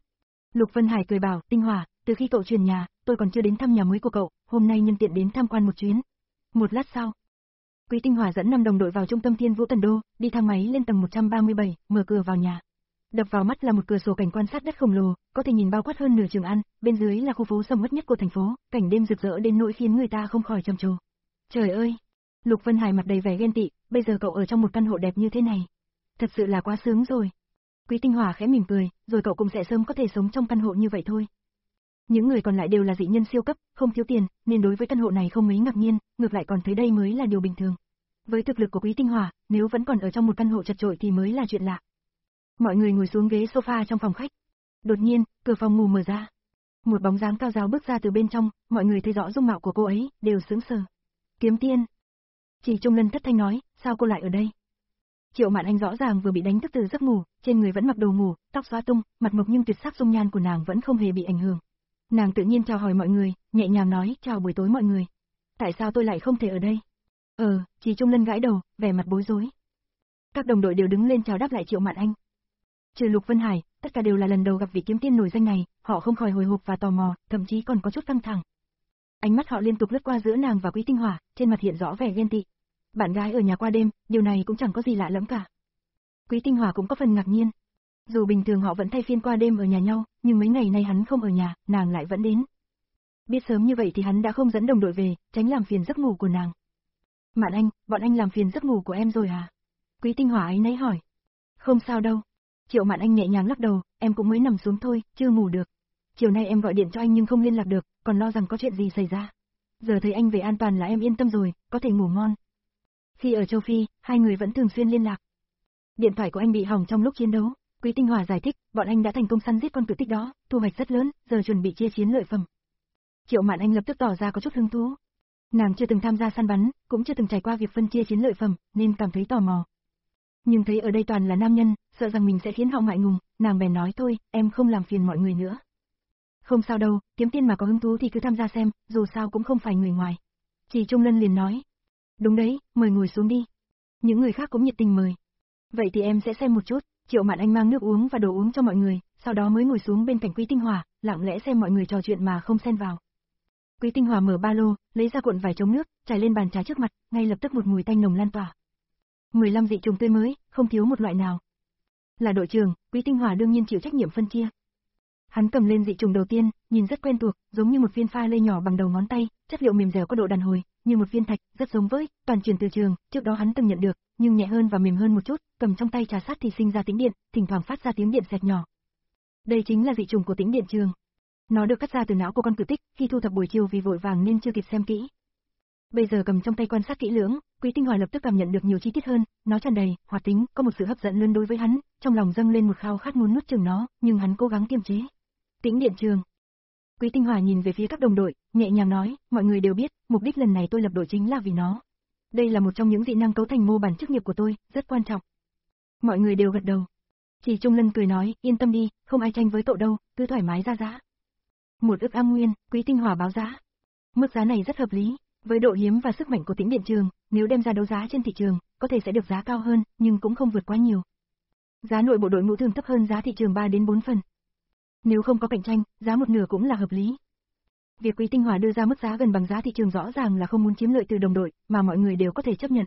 Lục Vân Hải cười bảo, Tinh Hỏa, từ khi cậu chuyển nhà, tôi còn chưa đến thăm nhà mới của cậu, hôm nay nhân tiện đến tham quan một chuyến. Một lát sau, Quý Tinh Hỏa dẫn năm đồng đội vào trung tâm Thiên Vũ Tần Đô, đi thang máy lên tầng một trăm ba mươi bảy, mở cửa vào nhà. Đập vào mắt là một cửa sổ cảnh quan sát đất khổng lồ, có thể nhìn bao quát hơn nửa Trường An, bên dưới là khu phố sầm uất nhất của thành phố, cảnh đêm rực rỡ đến nỗi khiến người ta không khỏi trầm trồ. Trời ơi! Lục Vân Hải mặt đầy vẻ ghen tị, bây giờ cậu ở trong một căn hộ đẹp như thế này. Thật sự là quá sướng rồi. Quý Tinh Hỏa khẽ mỉm cười, rồi cậu cũng sẽ sớm có thể sống trong căn hộ như vậy thôi. Những người còn lại đều là dị nhân siêu cấp, không thiếu tiền, nên đối với căn hộ này không mấy ngạc nhiên, ngược lại còn thấy đây mới là điều bình thường. Với thực lực của Quý Tinh Hỏa, nếu vẫn còn ở trong một căn hộ chật chội thì mới là chuyện lạ. Mọi người ngồi xuống ghế sofa trong phòng khách. Đột nhiên, cửa phòng ngủ mở ra. Một bóng dáng cao giáo bước ra từ bên trong, mọi người thấy rõ dung mạo của cô ấy, đều sững sờ. Kiếm Tiên. Chỉ Trung Lân thất thanh nói, sao cô lại ở đây? Triệu Mạn Anh rõ ràng vừa bị đánh thức từ giấc ngủ, trên người vẫn mặc đồ ngủ, tóc xõa tung, mặt mộc nhưng tuyệt sắc dung nhan của nàng vẫn không hề bị ảnh hưởng. Nàng tự nhiên chào hỏi mọi người, nhẹ nhàng nói, chào buổi tối mọi người. Tại sao tôi lại không thể ở đây? Ờ, Chỉ Trung Lân gãi đầu, vẻ mặt bối rối. Các đồng đội đều đứng lên chào đáp lại Triệu Mạn Anh. Trừ Lục Vân Hải, tất cả đều là lần đầu gặp vị kiếm tiên nổi danh này, họ không khỏi hồi hộp và tò mò, thậm chí còn có chút căng thẳng. Ánh mắt họ liên tục lướt qua giữa nàng và Quý Tinh Hỏa, trên mặt hiện rõ vẻ ghen tị. Bạn gái ở nhà qua đêm, điều này cũng chẳng có gì lạ lẫm cả. Quý Tinh Hỏa cũng có phần ngạc nhiên. Dù bình thường họ vẫn thay phiên qua đêm ở nhà nhau, nhưng mấy ngày nay hắn không ở nhà, nàng lại vẫn đến. Biết sớm như vậy thì hắn đã không dẫn đồng đội về, tránh làm phiền giấc ngủ của nàng. Mạn Anh, bọn anh làm phiền giấc ngủ của em rồi hả? Quý Tinh Hỏa ấy nấy hỏi. Không sao đâu. Triệu Mạn Anh nhẹ nhàng lắc đầu, em cũng mới nằm xuống thôi, chưa ngủ được. Chiều nay em gọi điện cho anh nhưng không liên lạc được, còn lo rằng có chuyện gì xảy ra. Giờ thấy anh về an toàn là em yên tâm rồi, có thể ngủ ngon. Khi ở châu Phi, hai người vẫn thường xuyên liên lạc. Điện thoại của anh bị hỏng trong lúc chiến đấu. Quý Tinh Hỏa giải thích, bọn anh đã thành công săn giết con cự tích đó, thu hoạch rất lớn, giờ chuẩn bị chia chiến lợi phẩm. Triệu Mạn Anh lập tức tỏ ra có chút hứng thú. Nàng chưa từng tham gia săn bắn, cũng chưa từng trải qua việc phân chia chiến lợi phẩm, nên cảm thấy tò mò. Nhưng thấy ở đây toàn là nam nhân, sợ rằng mình sẽ khiến họ ngại ngùng, nàng bèn nói thôi, em không làm phiền mọi người nữa. Không sao đâu, kiếm tiên mà có hứng thú thì cứ tham gia xem, dù sao cũng không phải người ngoài. Chỉ Trung Lân liền nói. Đúng đấy, mời ngồi xuống đi. Những người khác cũng nhiệt tình mời. Vậy thì em sẽ xem một chút. Triệu Mạn Anh mang nước uống và đồ uống cho mọi người, sau đó mới ngồi xuống bên cạnh Quý Tinh Hỏa, lặng lẽ xem mọi người trò chuyện mà không xen vào. Quý Tinh Hỏa mở ba lô, lấy ra cuộn vải chống nước, trải lên bàn trà trước mặt, ngay lập tức một mùi tanh nồng lan tỏa. mười lăm dị trùng tươi mới, không thiếu một loại nào. Là đội trưởng, Quý Tinh Hỏa đương nhiên chịu trách nhiệm phân chia. Hắn cầm lên dị trùng đầu tiên, nhìn rất quen thuộc, giống như một viên pha lê nhỏ bằng đầu ngón tay, chất liệu mềm dẻo có độ đàn hồi, như một viên thạch, rất giống với toàn truyền từ trường, trước đó hắn từng nhận được, nhưng nhẹ hơn và mềm hơn một chút, cầm trong tay trà sát thì sinh ra tĩnh điện, thỉnh thoảng phát ra tiếng điện xẹt nhỏ. Đây chính là dị trùng của tĩnh điện trường. Nó được cắt ra từ não của con cự tích, khi thu thập buổi chiều vì vội vàng nên chưa kịp xem kỹ. Bây giờ cầm trong tay quan sát kỹ lưỡng, Quý Tinh Hỏa lập tức cảm nhận được nhiều chi tiết hơn, nó tràn đầy hoạt tính, có một sự hấp dẫn lớn đối với hắn, trong lòng dâng lên một khao khát muốn nuốt chửng nó, nhưng hắn cố gắng kiềm chế. Tĩnh điện trường. Quý Tinh Hỏa nhìn về phía các đồng đội, nhẹ nhàng nói, mọi người đều biết, mục đích lần này tôi lập đội chính là vì nó. Đây là một trong những dị năng cấu thành mô bản chức nghiệp của tôi, rất quan trọng. Mọi người đều gật đầu. Chỉ Trung Lân cười nói, yên tâm đi, không ai tranh với cậu đâu, cứ thoải mái ra giá. Một ức am nguyên, Quý Tinh Hỏa báo giá. Mức giá này rất hợp lý, với độ hiếm và sức mạnh của tĩnh điện trường, nếu đem ra đấu giá trên thị trường, có thể sẽ được giá cao hơn, nhưng cũng không vượt quá nhiều. Giá nội bộ đội ngũ thường thấp hơn giá thị trường ba đến bốn phần. Nếu không có cạnh tranh, giá một nửa cũng là hợp lý. Việc Quý Tinh Hỏa đưa ra mức giá gần bằng giá thị trường rõ ràng là không muốn chiếm lợi từ đồng đội, mà mọi người đều có thể chấp nhận.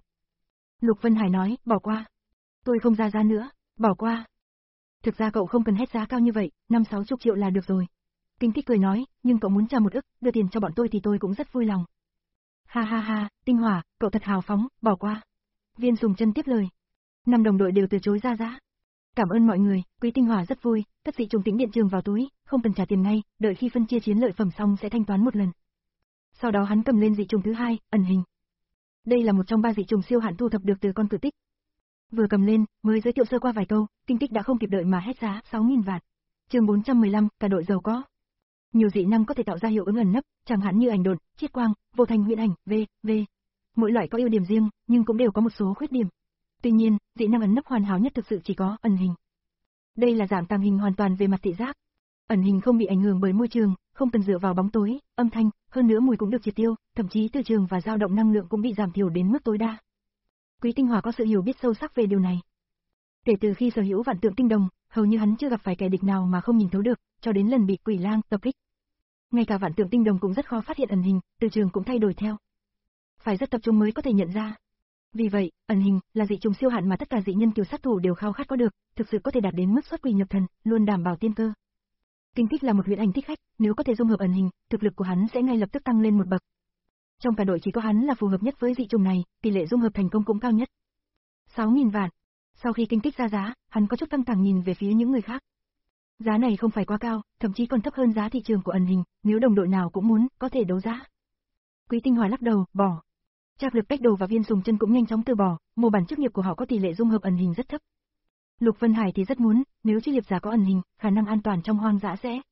Lục Vân Hải nói, bỏ qua. Tôi không ra giá nữa, bỏ qua. Thực ra cậu không cần hét giá cao như vậy, năm sáu chục triệu là được rồi. Kinh Thích cười nói, nhưng cậu muốn trả một ức, đưa tiền cho bọn tôi thì tôi cũng rất vui lòng. Ha ha ha, Tinh Hỏa, cậu thật hào phóng, bỏ qua. Viên Sùng Chân tiếp lời. Năm đồng đội đều từ chối ra giá. Cảm ơn mọi người, Quý Tinh Hỏa rất vui, cất dị trùng tĩnh điện trường vào túi, không cần trả tiền ngay, đợi khi phân chia chiến lợi phẩm xong sẽ thanh toán một lần. Sau đó hắn cầm lên dị trùng thứ hai, ẩn hình. Đây là một trong ba dị trùng siêu hạn thu thập được từ con cự tích. Vừa cầm lên, mới giới thiệu sơ qua vài câu, Kinh Tích đã không kịp đợi mà hét giá sáu nghìn vạn. Chương bốn trăm mười lăm, cả đội giàu có. Nhiều dị năng có thể tạo ra hiệu ứng ẩn nấp, chẳng hạn như ảnh độn, chiết quang, vô thành huyễn ảnh, v, v. Mỗi loại có ưu điểm riêng, nhưng cũng đều có một số khuyết điểm. Tuy nhiên, dị năng ẩn nấp hoàn hảo nhất thực sự chỉ có ẩn hình. Đây là dạng tàng hình hoàn toàn về mặt thị giác. Ẩn hình không bị ảnh hưởng bởi môi trường, không cần dựa vào bóng tối, âm thanh, hơn nữa mùi cũng được triệt tiêu, thậm chí từ trường và dao động năng lượng cũng bị giảm thiểu đến mức tối đa. Quý Tinh Hỏa có sự hiểu biết sâu sắc về điều này. Kể từ khi sở hữu vạn tượng tinh đồng, hầu như hắn chưa gặp phải kẻ địch nào mà không nhìn thấu được, cho đến lần bị quỷ lang tập kích. Ngay cả vạn tượng tinh đồng cũng rất khó phát hiện ẩn hình, từ trường cũng thay đổi theo. Phải rất tập trung mới có thể nhận ra. Vì vậy, ẩn hình là dị trùng siêu hạn mà tất cả dị nhân kiều sát thủ đều khao khát có được, thực sự có thể đạt đến mức xuất quỷ nhập thần, luôn đảm bảo tiên cơ. Kinh Kích là một huyễn ảnh thích khách, nếu có thể dung hợp ẩn hình, thực lực của hắn sẽ ngay lập tức tăng lên một bậc. Trong cả đội chỉ có hắn là phù hợp nhất với dị trùng này, tỷ lệ dung hợp thành công cũng cao nhất. sáu nghìn vạn. Sau khi Kinh Kích ra giá, hắn có chút căng thẳng nhìn về phía những người khác. Giá này không phải quá cao, thậm chí còn thấp hơn giá thị trường của ẩn hình, nếu đồng đội nào cũng muốn, có thể đấu giá. Quý Tinh Hòa lắc đầu, bỏ. Trác Lực Cách Đồ và Viên Sùng Chân cũng nhanh chóng từ bỏ, mô bản chức nghiệp của họ có tỷ lệ dung hợp ẩn hình rất thấp. Lục Vân Hải thì rất muốn, nếu chức nghiệp giả có ẩn hình, khả năng an toàn trong hoang dã sẽ.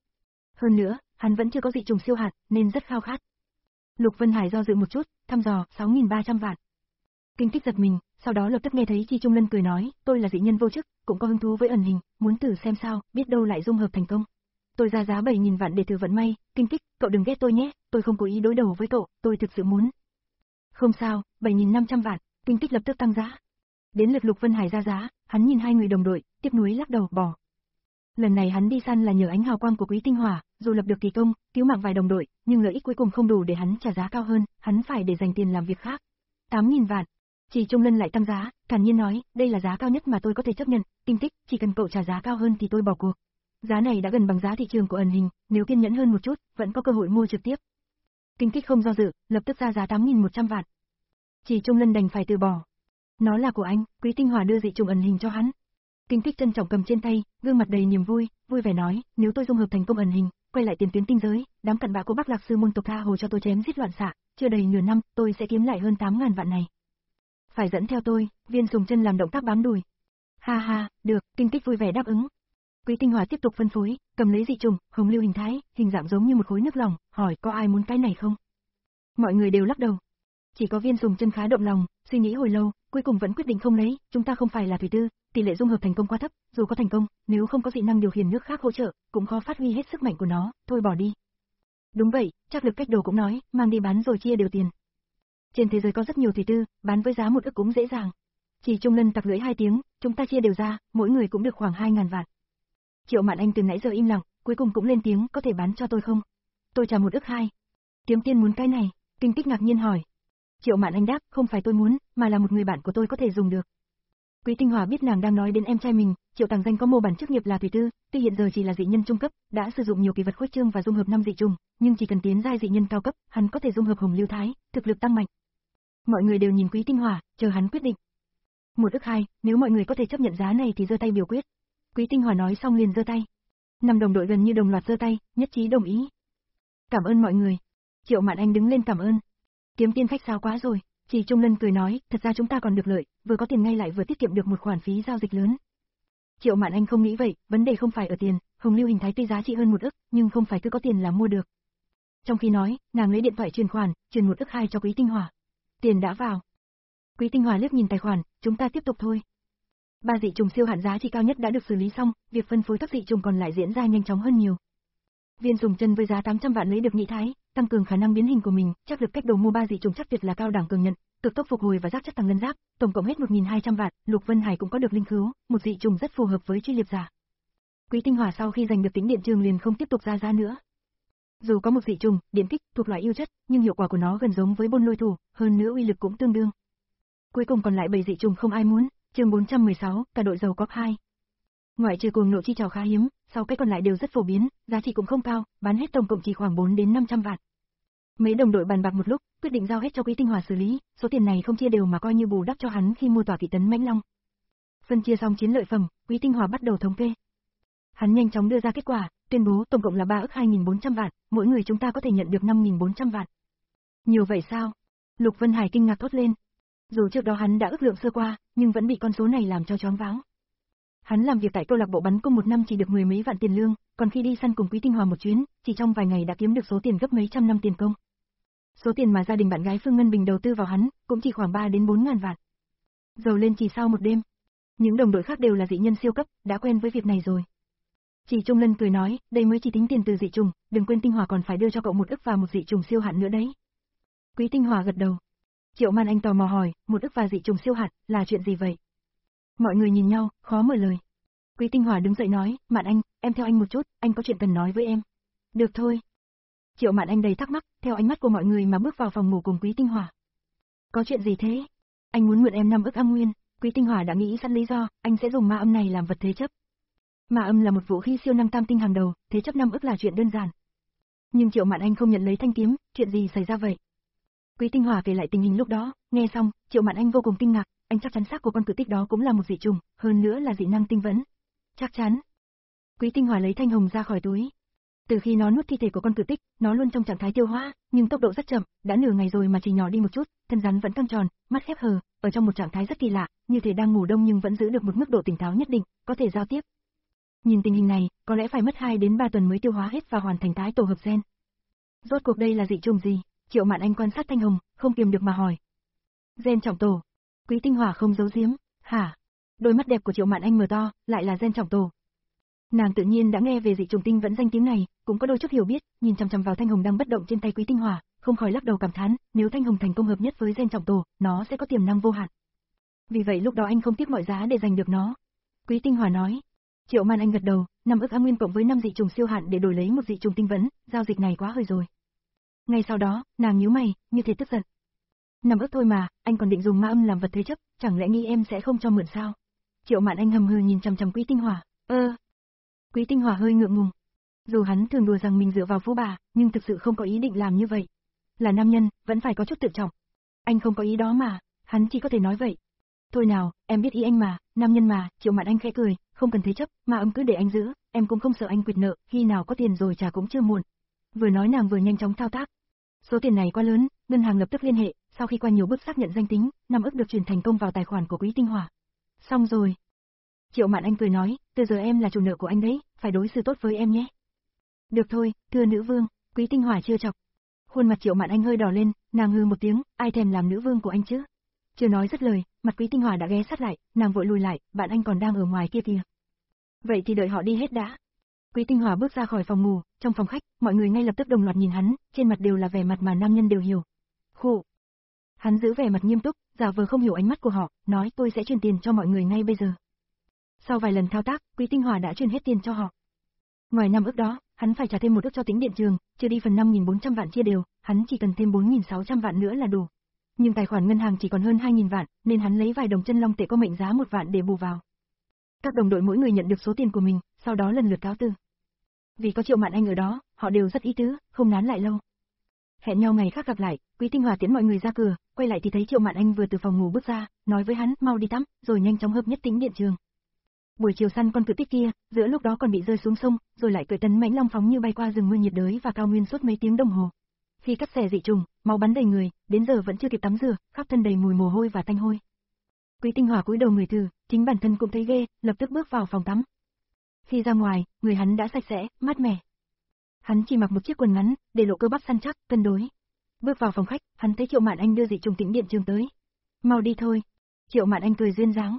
Hơn nữa, hắn vẫn chưa có dị trùng siêu hạt, nên rất khao khát. Lục Vân Hải do dự một chút, thăm dò, sáu nghìn ba trăm vạn. Kinh Kích giật mình, sau đó lập tức nghe thấy Chi Trung Lân cười nói, tôi là dị nhân vô chức, cũng có hứng thú với ẩn hình, muốn thử xem sao, biết đâu lại dung hợp thành công. Tôi ra giá bảy nghìn vạn để thử vận may, Kinh Kích, cậu đừng ghét tôi nhé, tôi không cố ý đối đầu với cậu, tôi thực sự muốn. Không sao, bảy nghìn năm trăm vạn, Kinh Kích lập tức tăng giá. Đến lượt Lục Vân Hải ra giá, hắn nhìn hai người đồng đội, tiếp nối lắc đầu, bỏ. Lần này hắn đi săn là nhờ ánh hào quang của Quý Tinh Hỏa, dù lập được kỳ công, cứu mạng vài đồng đội, nhưng lợi ích cuối cùng không đủ để hắn trả giá cao hơn, hắn phải để dành tiền làm việc khác. tám nghìn vạn. Chỉ Trung Lân lại tăng giá, càn nhiên nói, đây là giá cao nhất mà tôi có thể chấp nhận, Kinh Kích, chỉ cần cậu trả giá cao hơn thì tôi bỏ cuộc. Giá này đã gần bằng giá thị trường của ẩn hình, nếu kiên nhẫn hơn một chút, vẫn có cơ hội mua trực tiếp. Kinh Kích không do dự, lập tức ra giá tám nghìn một trăm vạn. Chỉ Trung Lân đành phải từ bỏ. Nó là của anh, Quý Tinh Hỏa đưa dị trùng ẩn hình cho hắn. Kinh Kích trân trọng cầm trên tay, gương mặt đầy niềm vui, vui vẻ nói, nếu tôi dung hợp thành công ẩn hình, quay lại tiền tuyến tinh giới, đám cặn bã của Bắc Lạc sư môn tộc tha hồ cho tôi chém giết loạn xạ, chưa đầy nửa năm, tôi sẽ kiếm lại hơn tám ngàn vạn này. Phải dẫn theo tôi, Viên Sùng Chân làm động tác bám đùi. Ha ha, được, Kinh Kích vui vẻ đáp ứng. Quý Tinh Hỏa tiếp tục phân phối, cầm lấy dị trùng, hồng lưu hình thái, hình dạng giống như một khối nước lỏng, hỏi có ai muốn cái này không? Mọi người đều lắc đầu. Chỉ có Viên Sùng Chân khá động lòng, suy nghĩ hồi lâu, cuối cùng vẫn quyết định không lấy, chúng ta không phải là thủy tư, tỷ lệ dung hợp thành công quá thấp, dù có thành công, nếu không có dị năng điều khiển nước khác hỗ trợ, cũng khó phát huy hết sức mạnh của nó, thôi bỏ đi. Đúng vậy, Trác Lực Cách Đồ cũng nói, mang đi bán rồi chia đều tiền. Trên thế giới có rất nhiều thủy tư, bán với giá một ức cũng dễ dàng. Chỉ Trung Lân tặc lưỡi hai tiếng, chúng ta chia đều ra, mỗi người cũng được khoảng hai ngàn vạn. Triệu Mạn Anh từ nãy giờ im lặng, cuối cùng cũng lên tiếng, có thể bán cho tôi không? Tôi trả một ức hai. Kiếm Tiên muốn cái này, Kinh Kích ngạc nhiên hỏi. Triệu Mạn Anh đáp, không phải tôi muốn, mà là một người bạn của tôi có thể dùng được. Quý Tinh Hòa biết nàng đang nói đến em trai mình, Triệu Tàng Danh có mô bản chức nghiệp là thủy tư, tuy hiện giờ chỉ là dị nhân trung cấp, đã sử dụng nhiều kỳ vật khuếch trương và dung hợp năm dị trùng, nhưng chỉ cần tiến giai dị nhân cao cấp, hắn có thể dung hợp hồng lưu thái, thực lực tăng mạnh. Mọi người đều nhìn Quý Tinh Hòa, chờ hắn quyết định. Một ức hai, nếu mọi người có thể chấp nhận giá này thì giơ tay biểu quyết. Quý Tinh Hòa nói xong liền giơ tay. Năm đồng đội gần như đồng loạt giơ tay, nhất trí đồng ý. Cảm ơn mọi người. Triệu Mạn Anh đứng lên cảm ơn. Kiếm Tiên khách sáo quá rồi. Chỉ Trung Lân cười nói, thật ra chúng ta còn được lợi, vừa có tiền ngay lại vừa tiết kiệm được một khoản phí giao dịch lớn. Triệu Mạn Anh không nghĩ vậy, vấn đề không phải ở tiền, hồng lưu hình thái tuy giá trị hơn một ức, nhưng không phải cứ có tiền là mua được. Trong khi nói, nàng lấy điện thoại truyền khoản, truyền một ức hai cho Quý Tinh Hòa. Tiền đã vào. Quý Tinh Hòa liếc nhìn tài khoản, chúng ta tiếp tục thôi. Ba dị trùng siêu hạn giá trị cao nhất đã được xử lý xong, việc phân phối các dị trùng còn lại diễn ra nhanh chóng hơn nhiều. Viên Sùng Chân với giá tám trăm vạn lấy được nhị thái, tăng cường khả năng biến hình của mình, Trác Lực Cách Đồ mua ba dị trùng chắc tuyệt là cao đẳng cường nhận, cực tốc phục hồi và giác chất tăng ngân giáp, tổng cộng hết một nghìn hai trăm vạn, Lục Vân Hải cũng có được linh khứu, một dị trùng rất phù hợp với truy liệp giả. Quý Tinh Hòa sau khi giành được tính điện trường liền không tiếp tục ra giá nữa. Dù có một dị trùng, điện kích thuộc loại yêu chất, nhưng hiệu quả của nó gần giống với bôn lôi thủ, hơn nữa uy lực cũng tương đương. Cuối cùng còn lại bảy dị trùng không ai muốn, chương bốn trăm mười sáu, cả đội giàu có hai. Ngoại trừ cuồng nộ chi trảo khá hiếm, sau cái còn lại đều rất phổ biến, giá trị cũng không cao, bán hết tổng cộng chỉ khoảng bốn đến năm trăm vạn. Mấy đồng đội bàn bạc một lúc, quyết định giao hết cho Quý Tinh Hòa xử lý, số tiền này không chia đều mà coi như bù đắp cho hắn khi mua tòa kỵ tấn mãnh long. Phân chia xong chiến lợi phẩm, Quý Tinh Hòa bắt đầu thống kê. Hắn nhanh chóng đưa ra kết quả, tuyên bố tổng cộng là ba ức hai nghìn bốn trăm vạn, mỗi người chúng ta có thể nhận được năm nghìn bốn trăm vạn. Nhiều vậy sao? Lục Vân Hải kinh ngạc thốt lên. Dù trước đó hắn đã ước lượng sơ qua, nhưng vẫn bị con số này làm cho choáng váng. Hắn làm việc tại câu lạc bộ bắn cung một năm chỉ được mười mấy vạn tiền lương, còn khi đi săn cùng Quý Tinh Hòa một chuyến, chỉ trong vài ngày đã kiếm được số tiền gấp mấy trăm năm tiền công. Số tiền mà gia đình bạn gái Phương Ngân Bình đầu tư vào hắn, cũng chỉ khoảng ba đến bốn ngàn vạn. Giàu lên chỉ sau một đêm. Những đồng đội khác đều là dị nhân siêu cấp, đã quen với việc này rồi. Chỉ Trung Lân cười nói, đây mới chỉ tính tiền từ dị trùng, đừng quên Tinh Hòa còn phải đưa cho cậu một ức và một dị trùng siêu hạn nữa đấy. Quý Tinh Hòa gật đầu. Triệu Mạn Anh tò mò hỏi, một ức và dị trùng siêu hạn, là chuyện gì vậy? Mọi người nhìn nhau, khó mở lời. Quý Tinh Hòa đứng dậy nói, Mạn Anh, em theo anh một chút, anh có chuyện cần nói với em. Được thôi. Triệu Mạn Anh đầy thắc mắc, theo ánh mắt của mọi người mà bước vào phòng ngủ cùng Quý Tinh Hòa. Có chuyện gì thế? Anh muốn mượn em năm ức âm nguyên. Quý Tinh Hòa đã nghĩ sẵn lý do, anh sẽ dùng ma âm này làm vật thế chấp. Ma âm là một vũ khí siêu năng tam tinh hàng đầu, thế chấp năm ức là chuyện đơn giản. Nhưng Triệu Mạn Anh không nhận lấy thanh kiếm, chuyện gì xảy ra vậy? Quý Tinh Hòa kể lại tình hình lúc đó, nghe xong, Triệu Mạn Anh vô cùng kinh ngạc, anh chắc chắn xác của con cự tích đó cũng là một dị trùng, hơn nữa là dị năng tinh vẫn. Chắc chắn. Quý Tinh Hòa lấy thanh hồng ra khỏi túi. Từ khi nó nuốt thi thể của con cự tích, nó luôn trong trạng thái tiêu hóa, nhưng tốc độ rất chậm, đã nửa ngày rồi mà chỉ nhỏ đi một chút, thân rắn vẫn căng tròn, mắt khép hờ, ở trong một trạng thái rất kỳ lạ, như thể đang ngủ đông nhưng vẫn giữ được một mức độ tỉnh táo nhất định, có thể giao tiếp. Nhìn tình hình này, có lẽ phải mất hai đến ba tuần mới tiêu hóa hết và hoàn thành tái tổ hợp gen. Rốt cuộc đây là dị trùng gì? Triệu Mạn Anh quan sát thanh hồng, không kiềm được mà hỏi. Gen trọng tổ. Quý Tinh Hòa không giấu giếm, hả? Đôi mắt đẹp của Triệu Mạn Anh mở to, lại là gen trọng tổ. Nàng tự nhiên đã nghe về dị trùng tinh vẫn danh tiếng này, cũng có đôi chút hiểu biết, nhìn chằm chằm vào thanh hồng đang bất động trên tay Quý Tinh Hòa, không khỏi lắc đầu cảm thán, nếu thanh hồng thành công hợp nhất với gen trọng tổ, nó sẽ có tiềm năng vô hạn. Vì vậy lúc đó anh không tiếc mọi giá để giành được nó. Quý Tinh Hòa nói. Triệu Mạn Anh gật đầu, năm ức ám nguyên cộng với năm dị trùng siêu hạn để đổi lấy một dị trùng tinh vẫn, giao dịch này quá hơi rồi. Ngay sau đó, nàng nhíu mày, như thế tức giận. Năm ức thôi mà, anh còn định dùng ma âm làm vật thế chấp, chẳng lẽ nghĩ em sẽ không cho mượn sao? Triệu Mạn Anh hầm hừ nhìn chằm chằm Quý Tinh Hòa, ơ. Quý Tinh Hòa hơi ngượng ngùng. Dù hắn thường đùa rằng mình dựa vào phú bà, nhưng thực sự không có ý định làm như vậy. Là nam nhân, vẫn phải có chút tự trọng. Anh không có ý đó mà, hắn chỉ có thể nói vậy. Thôi nào, em biết ý anh mà, nam nhân mà, Triệu Mạn Anh khẽ cười, không cần thế chấp, ma âm cứ để anh giữ, em cũng không sợ anh quỵt nợ, khi nào có tiền rồi trả cũng chưa muộn. Vừa nói nàng vừa nhanh chóng thao tác. Số tiền này quá lớn, ngân hàng lập tức liên hệ, sau khi qua nhiều bước xác nhận danh tính, năm ức được chuyển thành công vào tài khoản của Quý Tinh Hòa. Xong rồi. Triệu Mạn Anh cười nói, từ giờ em là chủ nợ của anh đấy, phải đối xử tốt với em nhé. Được thôi, thưa nữ vương, Quý Tinh Hòa chưa chọc. Khuôn mặt Triệu Mạn Anh hơi đỏ lên, nàng hừ một tiếng, ai thèm làm nữ vương của anh chứ? Chưa nói dứt lời, mặt Quý Tinh Hòa đã ghé sát lại, nàng vội lùi lại, bạn anh còn đang ở ngoài kia kìa. Vậy thì đợi họ đi hết đã. Quý Tinh Hòa bước ra khỏi phòng ngủ, trong phòng khách, mọi người ngay lập tức đồng loạt nhìn hắn, trên mặt đều là vẻ mặt mà nam nhân đều hiểu. Khụ. Hắn giữ vẻ mặt nghiêm túc, giả vờ không hiểu ánh mắt của họ, nói tôi sẽ chuyển tiền cho mọi người ngay bây giờ. Sau vài lần thao tác, Quý Tinh Hòa đã chuyển hết tiền cho họ. Ngoài năm ức đó, hắn phải trả thêm một ức cho Tĩnh Điện Trường, chưa đi phần năm nghìn bốn trăm vạn chia đều, hắn chỉ cần thêm bốn nghìn sáu trăm vạn nữa là đủ. Nhưng tài khoản ngân hàng chỉ còn hơn hai nghìn vạn, nên hắn lấy vài đồng chân long tệ có mệnh giá một vạn để bù vào. Các đồng đội mỗi người nhận được số tiền của mình, sau đó lần lượt cáo từ. Vì có Triệu Mạn Anh ở đó, họ đều rất ý tứ, không nán lại lâu. Hẹn nhau ngày khác gặp lại, Quý Tinh Hòa tiễn mọi người ra cửa, quay lại thì thấy Triệu Mạn Anh vừa từ phòng ngủ bước ra, nói với hắn, mau đi tắm, rồi nhanh chóng hợp nhất Tĩnh Điện Trường. Buổi chiều săn con cự tích kia, giữa lúc đó còn bị rơi xuống sông, rồi lại cởi tấn mãnh long phóng như bay qua rừng mưa nhiệt đới và cao nguyên suốt mấy tiếng đồng hồ. Khi cắt xẻ dị trùng, máu bắn đầy người, đến giờ vẫn chưa kịp tắm rửa, khắp thân đầy mùi mồ hôi và tanh hôi. Quý Tinh Hòa cúi đầu người thử, chính bản thân cũng thấy ghê, lập tức bước vào phòng tắm. Khi ra ngoài, người hắn đã sạch sẽ, mát mẻ. Hắn chỉ mặc một chiếc quần ngắn, để lộ cơ bắp săn chắc, cân đối. Bước vào phòng khách, hắn thấy Triệu Mạn Anh đưa dị trùng Tĩnh Điện Trường tới. Mau đi thôi. Triệu Mạn Anh cười duyên dáng.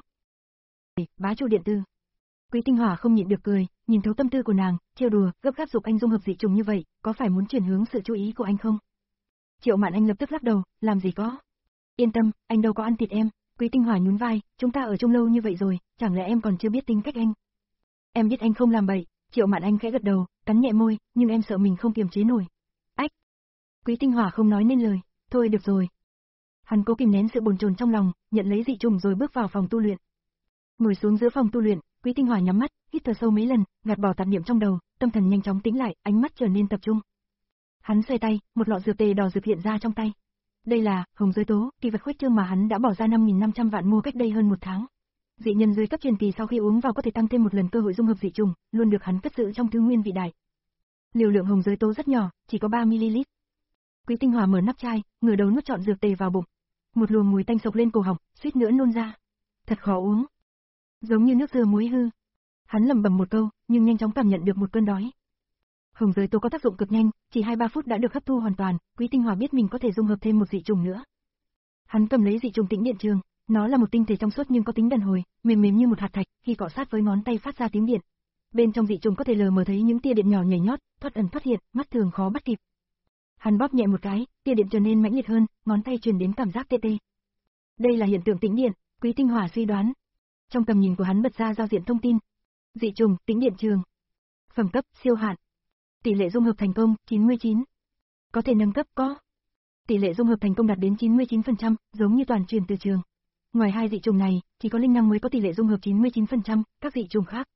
Bá chủ điện tư. Quý Tinh Hòa không nhịn được cười, nhìn thấu tâm tư của nàng, trêu đùa, gấp gáp giục anh dung hợp dị trùng như vậy, có phải muốn chuyển hướng sự chú ý của anh không? Triệu Mạn Anh lập tức lắc đầu, làm gì có. Yên tâm, anh đâu có ăn thịt em. Quý Tinh Hòa nhún vai, chúng ta ở chung lâu như vậy rồi, chẳng lẽ em còn chưa biết tính cách anh? Em biết anh không làm bậy. Triệu Mạn Anh khẽ gật đầu, cắn nhẹ môi, nhưng em sợ mình không kiềm chế nổi. Ách. Quý Tinh Hòa không nói nên lời, thôi được rồi. Hắn cố kìm nén sự bồn chồn trong lòng, nhận lấy dị trùng rồi bước vào phòng tu luyện. Ngồi xuống giữa phòng tu luyện, Quý Tinh Hòa nhắm mắt, hít thở sâu mấy lần, gạt bỏ tạp niệm trong đầu, tâm thần nhanh chóng tĩnh lại, ánh mắt trở nên tập trung. Hắn xoay tay, một lọ dược tề đỏ rực hiện ra trong tay. Đây là hồng giới tố, kỳ vật khuếch trương mà hắn đã bỏ ra năm nghìn năm trăm vạn mua cách đây hơn một tháng. Dị nhân dưới cấp truyền kỳ sau khi uống vào có thể tăng thêm một lần cơ hội dung hợp dị trùng, luôn được hắn cất giữ trong thứ nguyên vị đại. Liều lượng hồng giới tố rất nhỏ, chỉ có ba mi-li-lít. Quý Tinh Hòa mở nắp chai, ngửa đầu nuốt trọn dược tề vào bụng. Một luồng mùi tanh sộc lên cổ họng, suýt nữa nôn ra. Thật khó uống. Giống như nước dừa muối hư. Hắn lẩm bẩm một câu, nhưng nhanh chóng cảm nhận được một cơn đói. Hồng giới tố có tác dụng cực nhanh, chỉ hai ba phút đã được hấp thu hoàn toàn, Quý Tinh Hòa biết mình có thể dung hợp thêm một dị trùng nữa. Hắn cầm lấy dị trùng Tĩnh Điện Trường, nó là một tinh thể trong suốt nhưng có tính đàn hồi, mềm mềm như một hạt thạch, khi cọ sát với ngón tay phát ra tiếng điện. Bên trong dị trùng có thể lờ mờ thấy những tia điện nhỏ nhảy nhót, thoát ẩn thoát hiện, mắt thường khó bắt kịp. Hắn bóp nhẹ một cái, tia điện trở nên mãnh liệt hơn, ngón tay truyền đến cảm giác tê tê. Đây là hiện tượng tĩnh điện, Quý Tinh Hòa suy đoán. Trong tầm nhìn của hắn bật ra giao diện thông tin. Dị trùng, tĩnh điện trường. Phẩm cấp, siêu hạn. Tỷ lệ dung hợp thành công, chín mươi chín. Có thể nâng cấp có. Tỷ lệ dung hợp thành công đạt đến chín mươi chín phần trăm, giống như toàn truyền từ trường. Ngoài hai dị trùng này, chỉ có linh năng mới có tỷ lệ dung hợp chín mươi chín phần trăm, các dị trùng khác.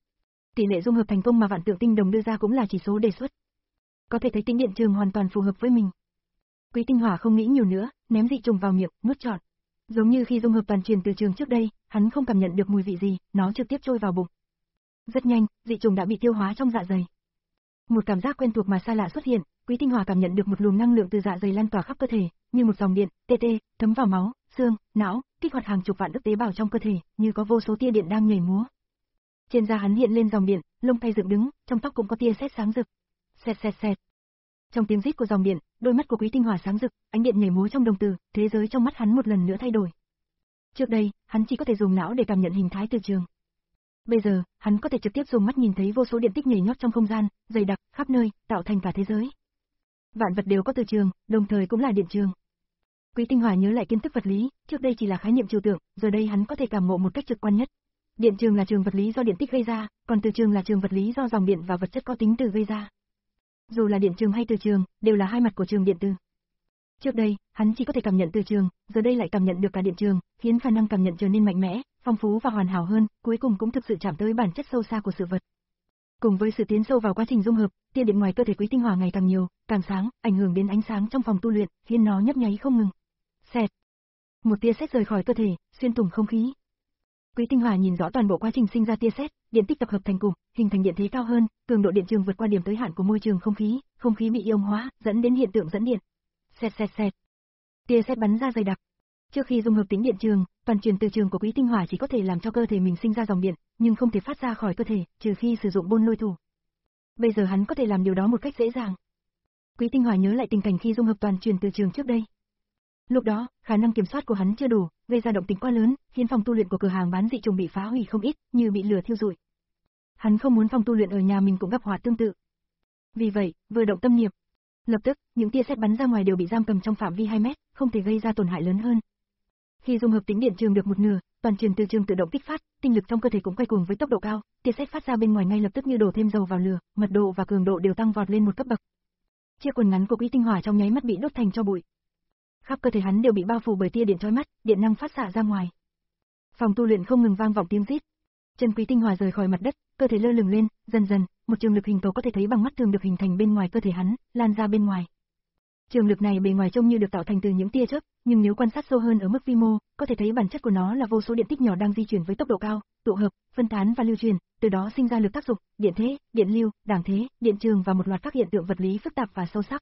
Tỷ lệ dung hợp thành công mà Vạn Tượng Tinh Đồng đưa ra cũng là chỉ số đề xuất. Có thể thấy tĩnh điện trường hoàn toàn phù hợp với mình. Quý Tinh Hỏa không nghĩ nhiều nữa, ném dị trùng vào miệng, nuốt trọn. Giống như khi dung hợp toàn truyền từ trường trước đây, hắn không cảm nhận được mùi vị gì, nó trực tiếp trôi vào bụng. Rất nhanh, dị trùng đã bị tiêu hóa trong dạ dày. Một cảm giác quen thuộc mà xa lạ xuất hiện, Quý Tinh Hỏa cảm nhận được một luồng năng lượng từ dạ dày lan tỏa khắp cơ thể, như một dòng điện, tê tê, thấm vào máu, xương, não, kích hoạt hàng chục vạn ức tế bào trong cơ thể, như có vô số tia điện đang nhảy múa. Trên da hắn hiện lên dòng điện, lông tay dựng đứng, trong tóc cũng có tia sét sáng rực. Sét sét sét. Trong tiếng rít của dòng điện, đôi mắt của Quý Tinh Hỏa sáng rực, ánh điện nhảy múa trong đồng tử, thế giới trong mắt hắn một lần nữa thay đổi. Trước đây, hắn chỉ có thể dùng não để cảm nhận hình thái từ trường. Bây giờ, hắn có thể trực tiếp dùng mắt nhìn thấy vô số điện tích nhảy nhót trong không gian, dày đặc, khắp nơi, tạo thành cả thế giới. Vạn vật đều có từ trường, đồng thời cũng là điện trường. Quý Tinh Hỏa nhớ lại kiến thức vật lý, trước đây chỉ là khái niệm trừu tượng, giờ đây hắn có thể cảm ngộ một cách trực quan nhất. Điện trường là trường vật lý do điện tích gây ra, còn từ trường là trường vật lý do dòng điện và vật chất có tính từ gây ra. Dù là điện trường hay từ trường, đều là hai mặt của trường điện từ. Trước đây, hắn chỉ có thể cảm nhận từ trường, giờ đây lại cảm nhận được cả điện trường, khiến khả năng cảm nhận trở nên mạnh mẽ, phong phú và hoàn hảo hơn, cuối cùng cũng thực sự chạm tới bản chất sâu xa của sự vật. Cùng với sự tiến sâu vào quá trình dung hợp, tia điện ngoài cơ thể Quý Tinh Hỏa ngày càng nhiều, càng sáng, ảnh hưởng đến ánh sáng trong phòng tu luyện, khiến nó nhấp nháy không ngừng. Xẹt. Một tia sét rời khỏi cơ thể, xuyên thủng không khí. Quý Tinh Hỏa nhìn rõ toàn bộ quá trình sinh ra tia sét, điện tích tập hợp thành cụm, hình thành điện thế cao hơn, cường độ điện trường vượt qua điểm tới hạn của môi trường không khí, không khí bị ion hóa, dẫn đến hiện tượng dẫn điện. Xẹt xẹt xẹt. Tia sét bắn ra dày đặc. Trước khi dung hợp tĩnh điện trường, toàn truyền từ trường của Quý Tinh Hỏa chỉ có thể làm cho cơ thể mình sinh ra dòng điện, nhưng không thể phát ra khỏi cơ thể, trừ khi sử dụng bôn lôi thủ. Bây giờ hắn có thể làm điều đó một cách dễ dàng. Quý Tinh Hỏa nhớ lại tình cảnh khi dung hợp toàn truyền từ trường trước đây. Lúc đó, khả năng kiểm soát của hắn chưa đủ, gây ra động tĩnh quá lớn, khiến phòng tu luyện của cửa hàng bán dị trùng bị phá hủy không ít, như bị lửa thiêu rụi. Hắn không muốn phòng tu luyện ở nhà mình cũng gặp họa tương tự. Vì vậy, vừa động tâm niệm, lập tức, những tia sét bắn ra ngoài đều bị giam cầm trong phạm vi hai mét, không thể gây ra tổn hại lớn hơn. Khi dung hợp tĩnh điện trường được một nửa, toàn truyền từ trường tự động kích phát, tinh lực trong cơ thể cũng quay cuồng với tốc độ cao, tia sét phát ra bên ngoài ngay lập tức như đổ thêm dầu vào lửa, mật độ và cường độ đều tăng vọt lên một cấp bậc. Chiếc quần ngắn của Quý Tinh Hỏa trong nháy mắt bị đốt thành tro bụi. Khắp cơ thể hắn đều bị bao phủ bởi tia điện chói mắt, điện năng phát xạ ra ngoài. Phòng tu luyện không ngừng vang vọng tiếng rít. Chân Quý Tinh Hỏa rời khỏi mặt đất, cơ thể lơ lửng lên, dần dần, một trường lực hình cầu có thể thấy bằng mắt thường được hình thành bên ngoài cơ thể hắn, lan ra bên ngoài. Trường lực này bề ngoài trông như được tạo thành từ những tia chớp, nhưng nếu quan sát sâu hơn ở mức vi mô, có thể thấy bản chất của nó là vô số điện tích nhỏ đang di chuyển với tốc độ cao, tụ hợp, phân tán và lưu truyền, từ đó sinh ra lực tác dụng, điện thế, điện lưu, đảng thế, điện trường và một loạt các hiện tượng vật lý phức tạp và sâu sắc.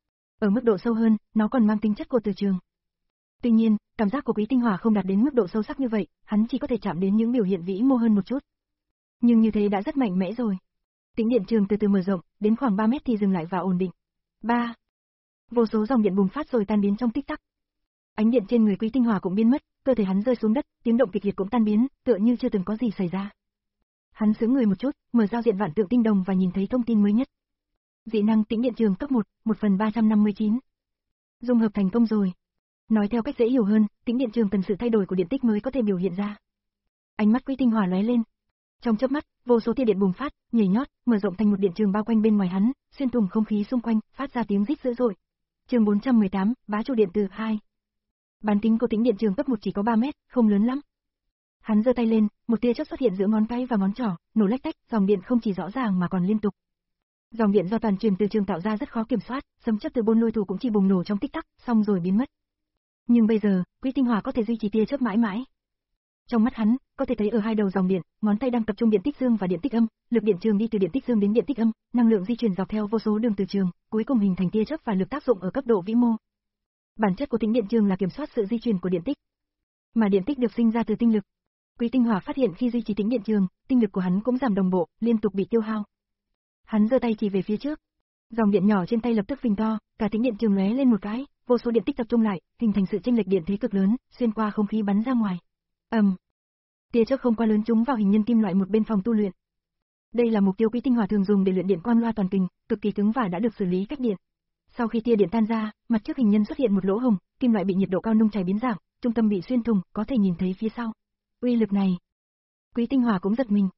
Ở mức độ sâu hơn, nó còn mang tính chất của từ trường. Tuy nhiên, cảm giác của Quý Tinh Hỏa không đạt đến mức độ sâu sắc như vậy, hắn chỉ có thể chạm đến những biểu hiện vĩ mô hơn một chút. Nhưng như thế đã rất mạnh mẽ rồi. Tĩnh điện trường từ từ mở rộng, đến khoảng ba mét thì dừng lại và ổn định. ba. Vô số dòng điện bùng phát rồi tan biến trong tích tắc. Ánh điện trên người Quý Tinh Hỏa cũng biến mất, cơ thể hắn rơi xuống đất, tiếng động kịch liệt cũng tan biến, tựa như chưa từng có gì xảy ra. Hắn sững người một chút, mở giao diện Vạn Tượng Tinh Đồng và nhìn thấy thông tin mới nhất. Dị năng tĩnh điện trường cấp một, một phần ba trăm năm mươi chín. Dung hợp thành công rồi. Nói theo cách dễ hiểu hơn, tĩnh điện trường cần sự thay đổi của điện tích mới có thể biểu hiện ra. Ánh mắt Quý Tinh Hỏa lóe lên. Trong chớp mắt, vô số tia điện bùng phát, nhảy nhót, mở rộng thành một điện trường bao quanh bên ngoài hắn, xuyên thủng không khí xung quanh, phát ra tiếng rít dữ dội. Chương bốn trăm mười tám, bá chủ điện từ hai. Bán kính của tĩnh điện trường cấp một chỉ có ba mét, không lớn lắm. Hắn giơ tay lên, một tia chớp xuất hiện giữa ngón cái và ngón trỏ, nổ lách tách, dòng điện không chỉ rõ ràng mà còn liên tục. Dòng điện do toàn truyền từ trường tạo ra rất khó kiểm soát, sấm chớp từ bôn lôi thủ cũng chỉ bùng nổ trong tích tắc, xong rồi biến mất. Nhưng bây giờ, Quý Tinh Hỏa có thể duy trì tia chớp mãi mãi. Trong mắt hắn, có thể thấy ở hai đầu dòng điện, ngón tay đang tập trung điện tích dương và điện tích âm, lực điện trường đi từ điện tích dương đến điện tích âm, năng lượng di chuyển dọc theo vô số đường từ trường, cuối cùng hình thành tia chớp và lực tác dụng ở cấp độ vĩ mô. Bản chất của tĩnh điện trường là kiểm soát sự di chuyển của điện tích, mà điện tích được sinh ra từ tinh lực. Quý Tinh Hỏa phát hiện khi duy trì tĩnh điện trường, tinh lực của hắn cũng giảm đồng bộ, liên tục bị tiêu hao. Hắn giơ tay chỉ về phía trước. Dòng điện nhỏ trên tay lập tức phình to, cả tĩnh điện trường lóe lên một cái, vô số điện tích tập trung lại, hình thành sự chênh lệch điện thế cực lớn, xuyên qua không khí bắn ra ngoài. Ầm. Um. Tia chớp không quá lớn trúng vào hình nhân kim loại một bên phòng tu luyện. Đây là mục tiêu Quý Tinh Hỏa thường dùng để luyện điện quang loa toàn kình, cực kỳ cứng và đã được xử lý cách điện. Sau khi tia điện tan ra, mặt trước hình nhân xuất hiện một lỗ hổng, kim loại bị nhiệt độ cao nung chảy biến dạng, trung tâm bị xuyên thủng, có thể nhìn thấy phía sau. Uy lực này, Quý Tinh Hỏa cũng giật mình.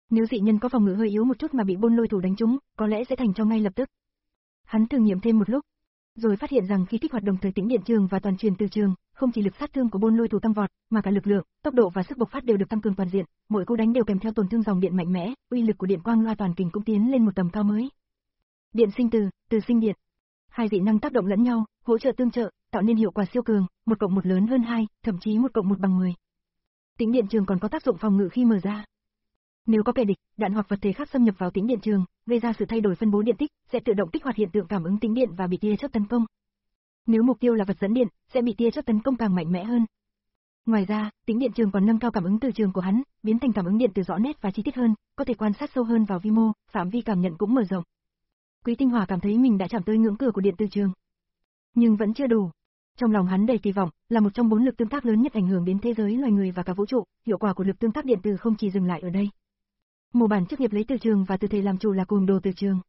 Nếu dị nhân có phòng ngự hơi yếu một chút mà bị Bôn Lôi Thủ đánh trúng, có lẽ sẽ thành cho ngay lập tức. Hắn thử nghiệm thêm một lúc, rồi phát hiện rằng khi kích hoạt đồng thời tĩnh điện trường và toàn truyền từ trường, không chỉ lực sát thương của Bôn Lôi Thủ tăng vọt, mà cả lực lượng, tốc độ và sức bộc phát đều được tăng cường toàn diện, mỗi cú đánh đều kèm theo tổn thương dòng điện mạnh mẽ, uy lực của điện quang loa toàn kình cũng tiến lên một tầm cao mới. Điện sinh từ, từ sinh điện. Hai dị năng tác động lẫn nhau, hỗ trợ tương trợ, tạo nên hiệu quả siêu cường, một cộng một lớn hơn hai, thậm chí một cộng một bằng mười. Tĩnh điện trường còn có tác dụng phòng ngự khi mở ra. Nếu có kẻ địch, đạn hoặc vật thể khác xâm nhập vào tĩnh điện trường, gây ra sự thay đổi phân bố điện tích, sẽ tự động kích hoạt hiện tượng cảm ứng tĩnh điện và bị tia chớp tấn công. Nếu mục tiêu là vật dẫn điện, sẽ bị tia chớp tấn công càng mạnh mẽ hơn. Ngoài ra, tĩnh điện trường còn nâng cao cảm ứng từ trường của hắn, biến thành cảm ứng điện từ rõ nét và chi tiết hơn, có thể quan sát sâu hơn vào vi mô, phạm vi cảm nhận cũng mở rộng. Quý Tinh Hỏa cảm thấy mình đã chạm tới ngưỡng cửa của điện từ trường, nhưng vẫn chưa đủ. Trong lòng hắn đầy kỳ vọng, là một trong bốn lực tương tác lớn nhất ảnh hưởng đến thế giới loài người và cả vũ trụ, hiệu quả của lực tương tác điện từ không chỉ dừng lại ở đây. Mô bản chức nghiệp lấy từ trường và từ thể làm chủ là cùm đồ từ trường.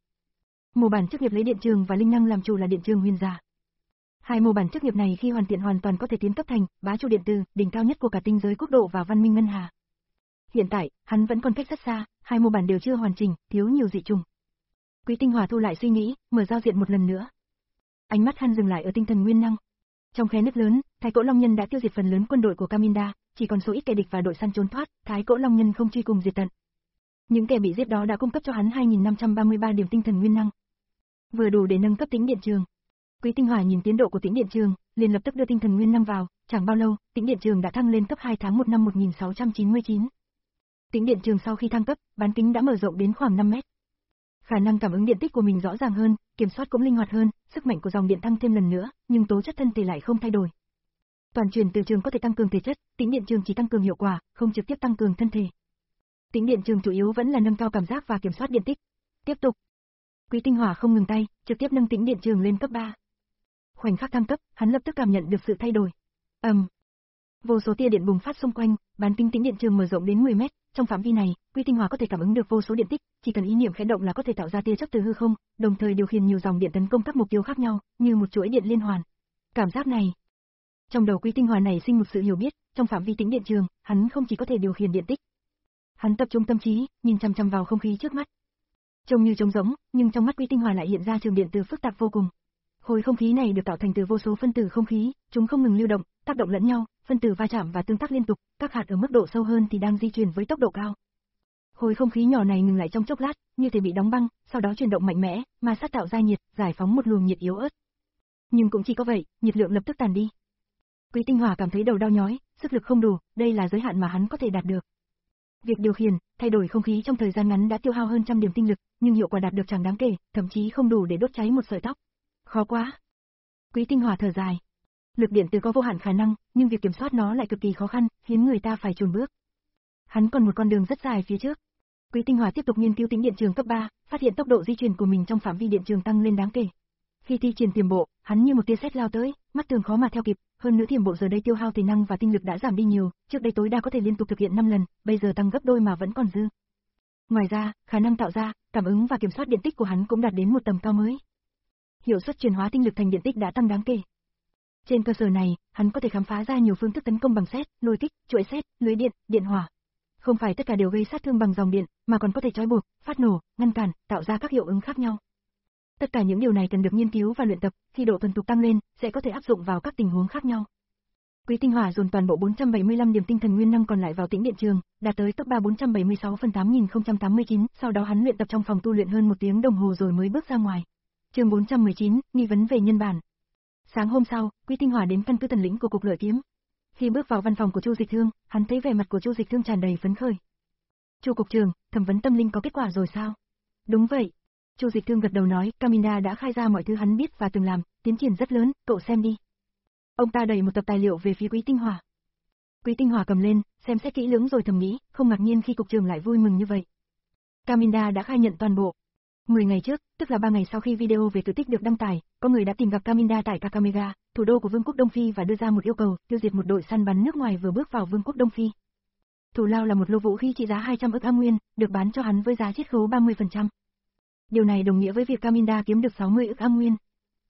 Mô bản chức nghiệp lấy điện trường và linh năng làm chủ là điện trường huyền giả. Hai mô bản chức nghiệp này khi hoàn thiện hoàn toàn có thể tiến cấp thành bá chủ điện từ, đỉnh cao nhất của cả tinh giới quốc độ và văn minh ngân hà. Hiện tại, hắn vẫn còn cách rất xa, hai mô bản đều chưa hoàn chỉnh, thiếu nhiều dị trùng. Quý Tinh Hỏa thu lại suy nghĩ, mở giao diện một lần nữa. Ánh mắt hắn dừng lại ở tinh thần nguyên năng. Trong khe nứt lớn, Thái Cỗ Long Nhân đã tiêu diệt phần lớn quân đội của Kaminda, chỉ còn số ít kẻ địch và đội săn trốn thoát, Thái Cỗ Long Nhân không truy cùng diệt tận. Những kẻ bị giết đó đã cung cấp cho hắn hai nghìn năm trăm ba mươi ba điểm tinh thần nguyên năng, vừa đủ để nâng cấp tĩnh điện trường. Quý Tinh Hỏa nhìn tiến độ của tĩnh điện trường, liền lập tức đưa tinh thần nguyên năng vào, chẳng bao lâu, tĩnh điện trường đã thăng lên cấp hai tháng một năm một nghìn sáu trăm chín mươi chín. Tĩnh điện trường sau khi thăng cấp, bán kính đã mở rộng đến khoảng năm mét. Khả năng cảm ứng điện tích của mình rõ ràng hơn, kiểm soát cũng linh hoạt hơn, sức mạnh của dòng điện tăng thêm lần nữa, nhưng tố chất thân thể lại không thay đổi. Toàn truyền từ trường có thể tăng cường thể chất, tĩnh điện trường chỉ tăng cường hiệu quả, không trực tiếp tăng cường thân thể. Tĩnh điện trường chủ yếu vẫn là nâng cao cảm giác và kiểm soát điện tích. Tiếp tục. Quý Tinh Hỏa không ngừng tay, trực tiếp nâng tĩnh điện trường lên cấp ba. Khoảnh khắc thăng cấp, hắn lập tức cảm nhận được sự thay đổi. Ầm. Um. Vô số tia điện bùng phát xung quanh, bán kính tĩnh điện trường mở rộng đến mười mét, trong phạm vi này, Quý Tinh Hỏa có thể cảm ứng được vô số điện tích, chỉ cần ý niệm khẽ động là có thể tạo ra tia chớp từ hư không, đồng thời điều khiển nhiều dòng điện tấn công các mục tiêu khác nhau, như một chuỗi điện liên hoàn. Cảm giác này, trong đầu Quý Tinh Hỏa này sinh một sự hiểu biết, trong phạm vi tĩnh điện trường, hắn không chỉ có thể điều khiển điện tích. Hắn tập trung tâm trí, nhìn chằm chằm vào không khí trước mắt. Trông như trống rỗng, nhưng trong mắt Quý Tinh Hỏa lại hiện ra trường điện từ phức tạp vô cùng. Khối không khí này được tạo thành từ vô số phân tử không khí, chúng không ngừng lưu động, tác động lẫn nhau, phân tử va chạm và tương tác liên tục, các hạt ở mức độ sâu hơn thì đang di chuyển với tốc độ cao. Khối không khí nhỏ này ngừng lại trong chốc lát, như thể bị đóng băng, sau đó chuyển động mạnh mẽ, ma sát tạo ra nhiệt, giải phóng một luồng nhiệt yếu ớt. Nhưng cũng chỉ có vậy, nhiệt lượng lập tức tàn đi. Quý Tinh Hỏa cảm thấy đầu đau nhói, sức lực không đủ, đây là giới hạn mà hắn có thể đạt được. Việc điều khiển, thay đổi không khí trong thời gian ngắn đã tiêu hao hơn trăm điểm tinh lực, nhưng hiệu quả đạt được chẳng đáng kể, thậm chí không đủ để đốt cháy một sợi tóc. Khó quá. Quý Tinh Hỏa thở dài. Lực điện từ có vô hạn khả năng, nhưng việc kiểm soát nó lại cực kỳ khó khăn, khiến người ta phải chùn bước. Hắn còn một con đường rất dài phía trước. Quý Tinh Hỏa tiếp tục nghiên cứu tĩnh điện trường cấp ba, phát hiện tốc độ di chuyển của mình trong phạm vi điện trường tăng lên đáng kể. Khi thi triển tiềm bộ, hắn như một tia sét lao tới, mắt thường khó mà theo kịp, hơn nữa tiềm bộ giờ đây tiêu hao thể năng và tinh lực đã giảm đi nhiều, trước đây tối đa có thể liên tục thực hiện năm lần, bây giờ tăng gấp đôi mà vẫn còn dư. Ngoài ra, khả năng tạo ra, cảm ứng và kiểm soát điện tích của hắn cũng đạt đến một tầm cao mới. Hiệu suất chuyển hóa tinh lực thành điện tích đã tăng đáng kể. Trên cơ sở này, hắn có thể khám phá ra nhiều phương thức tấn công bằng sét, lôi kích, chuỗi sét, lưới điện, điện hỏa. Không phải tất cả đều gây sát thương bằng dòng điện, mà còn có thể trói buộc, phát nổ, ngăn cản, tạo ra các hiệu ứng khác nhau. Tất cả những điều này cần được nghiên cứu và luyện tập, khi độ thuần thục tăng lên, sẽ có thể áp dụng vào các tình huống khác nhau. Quý Tinh Hỏa dồn toàn bộ bốn trăm bảy mươi lăm điểm tinh thần nguyên năng còn lại vào tĩnh điện trường, đạt tới cấp ba bốn trăm bảy mươi sáu phần tám nghìn không trăm tám mươi chín, sau đó hắn luyện tập trong phòng tu luyện hơn một tiếng đồng hồ rồi mới bước ra ngoài. Chương bốn trăm mười chín, nghi vấn về nhân bản. Sáng hôm sau, Quý Tinh Hỏa đến căn cứ Tần Lĩnh của Cục Lợi Kiếm. Khi bước vào văn phòng của Chu Dịch Thương, hắn thấy vẻ mặt của Chu Dịch Thương tràn đầy phấn khởi. "Chu cục trưởng, thẩm vấn tâm linh có kết quả rồi sao?" "Đúng vậy." Chu Dịch Thương gật đầu nói, "Kaminda đã khai ra mọi thứ hắn biết và từng làm, tiến triển rất lớn, cậu xem đi." Ông ta đẩy một tập tài liệu về phía Quý Tinh Hỏa. Quý Tinh Hỏa cầm lên, xem xét kỹ lưỡng rồi thầm nghĩ, không ngạc nhiên khi cục trưởng lại vui mừng như vậy. Kaminda đã khai nhận toàn bộ. mười ngày trước, tức là ba ngày sau khi video về sự tích được đăng tải, có người đã tìm gặp Kaminda tại Kakamega, thủ đô của Vương quốc Đông Phi và đưa ra một yêu cầu, tiêu diệt một đội săn bắn nước ngoài vừa bước vào Vương quốc Đông Phi. Thù lao là một lô vũ khí trị giá hai trăm ức am nguyên, được bán cho hắn với giá chiết khấu ba mươi phần trăm. Điều này đồng nghĩa với việc Kaminda kiếm được sáu mươi ức am nguyên.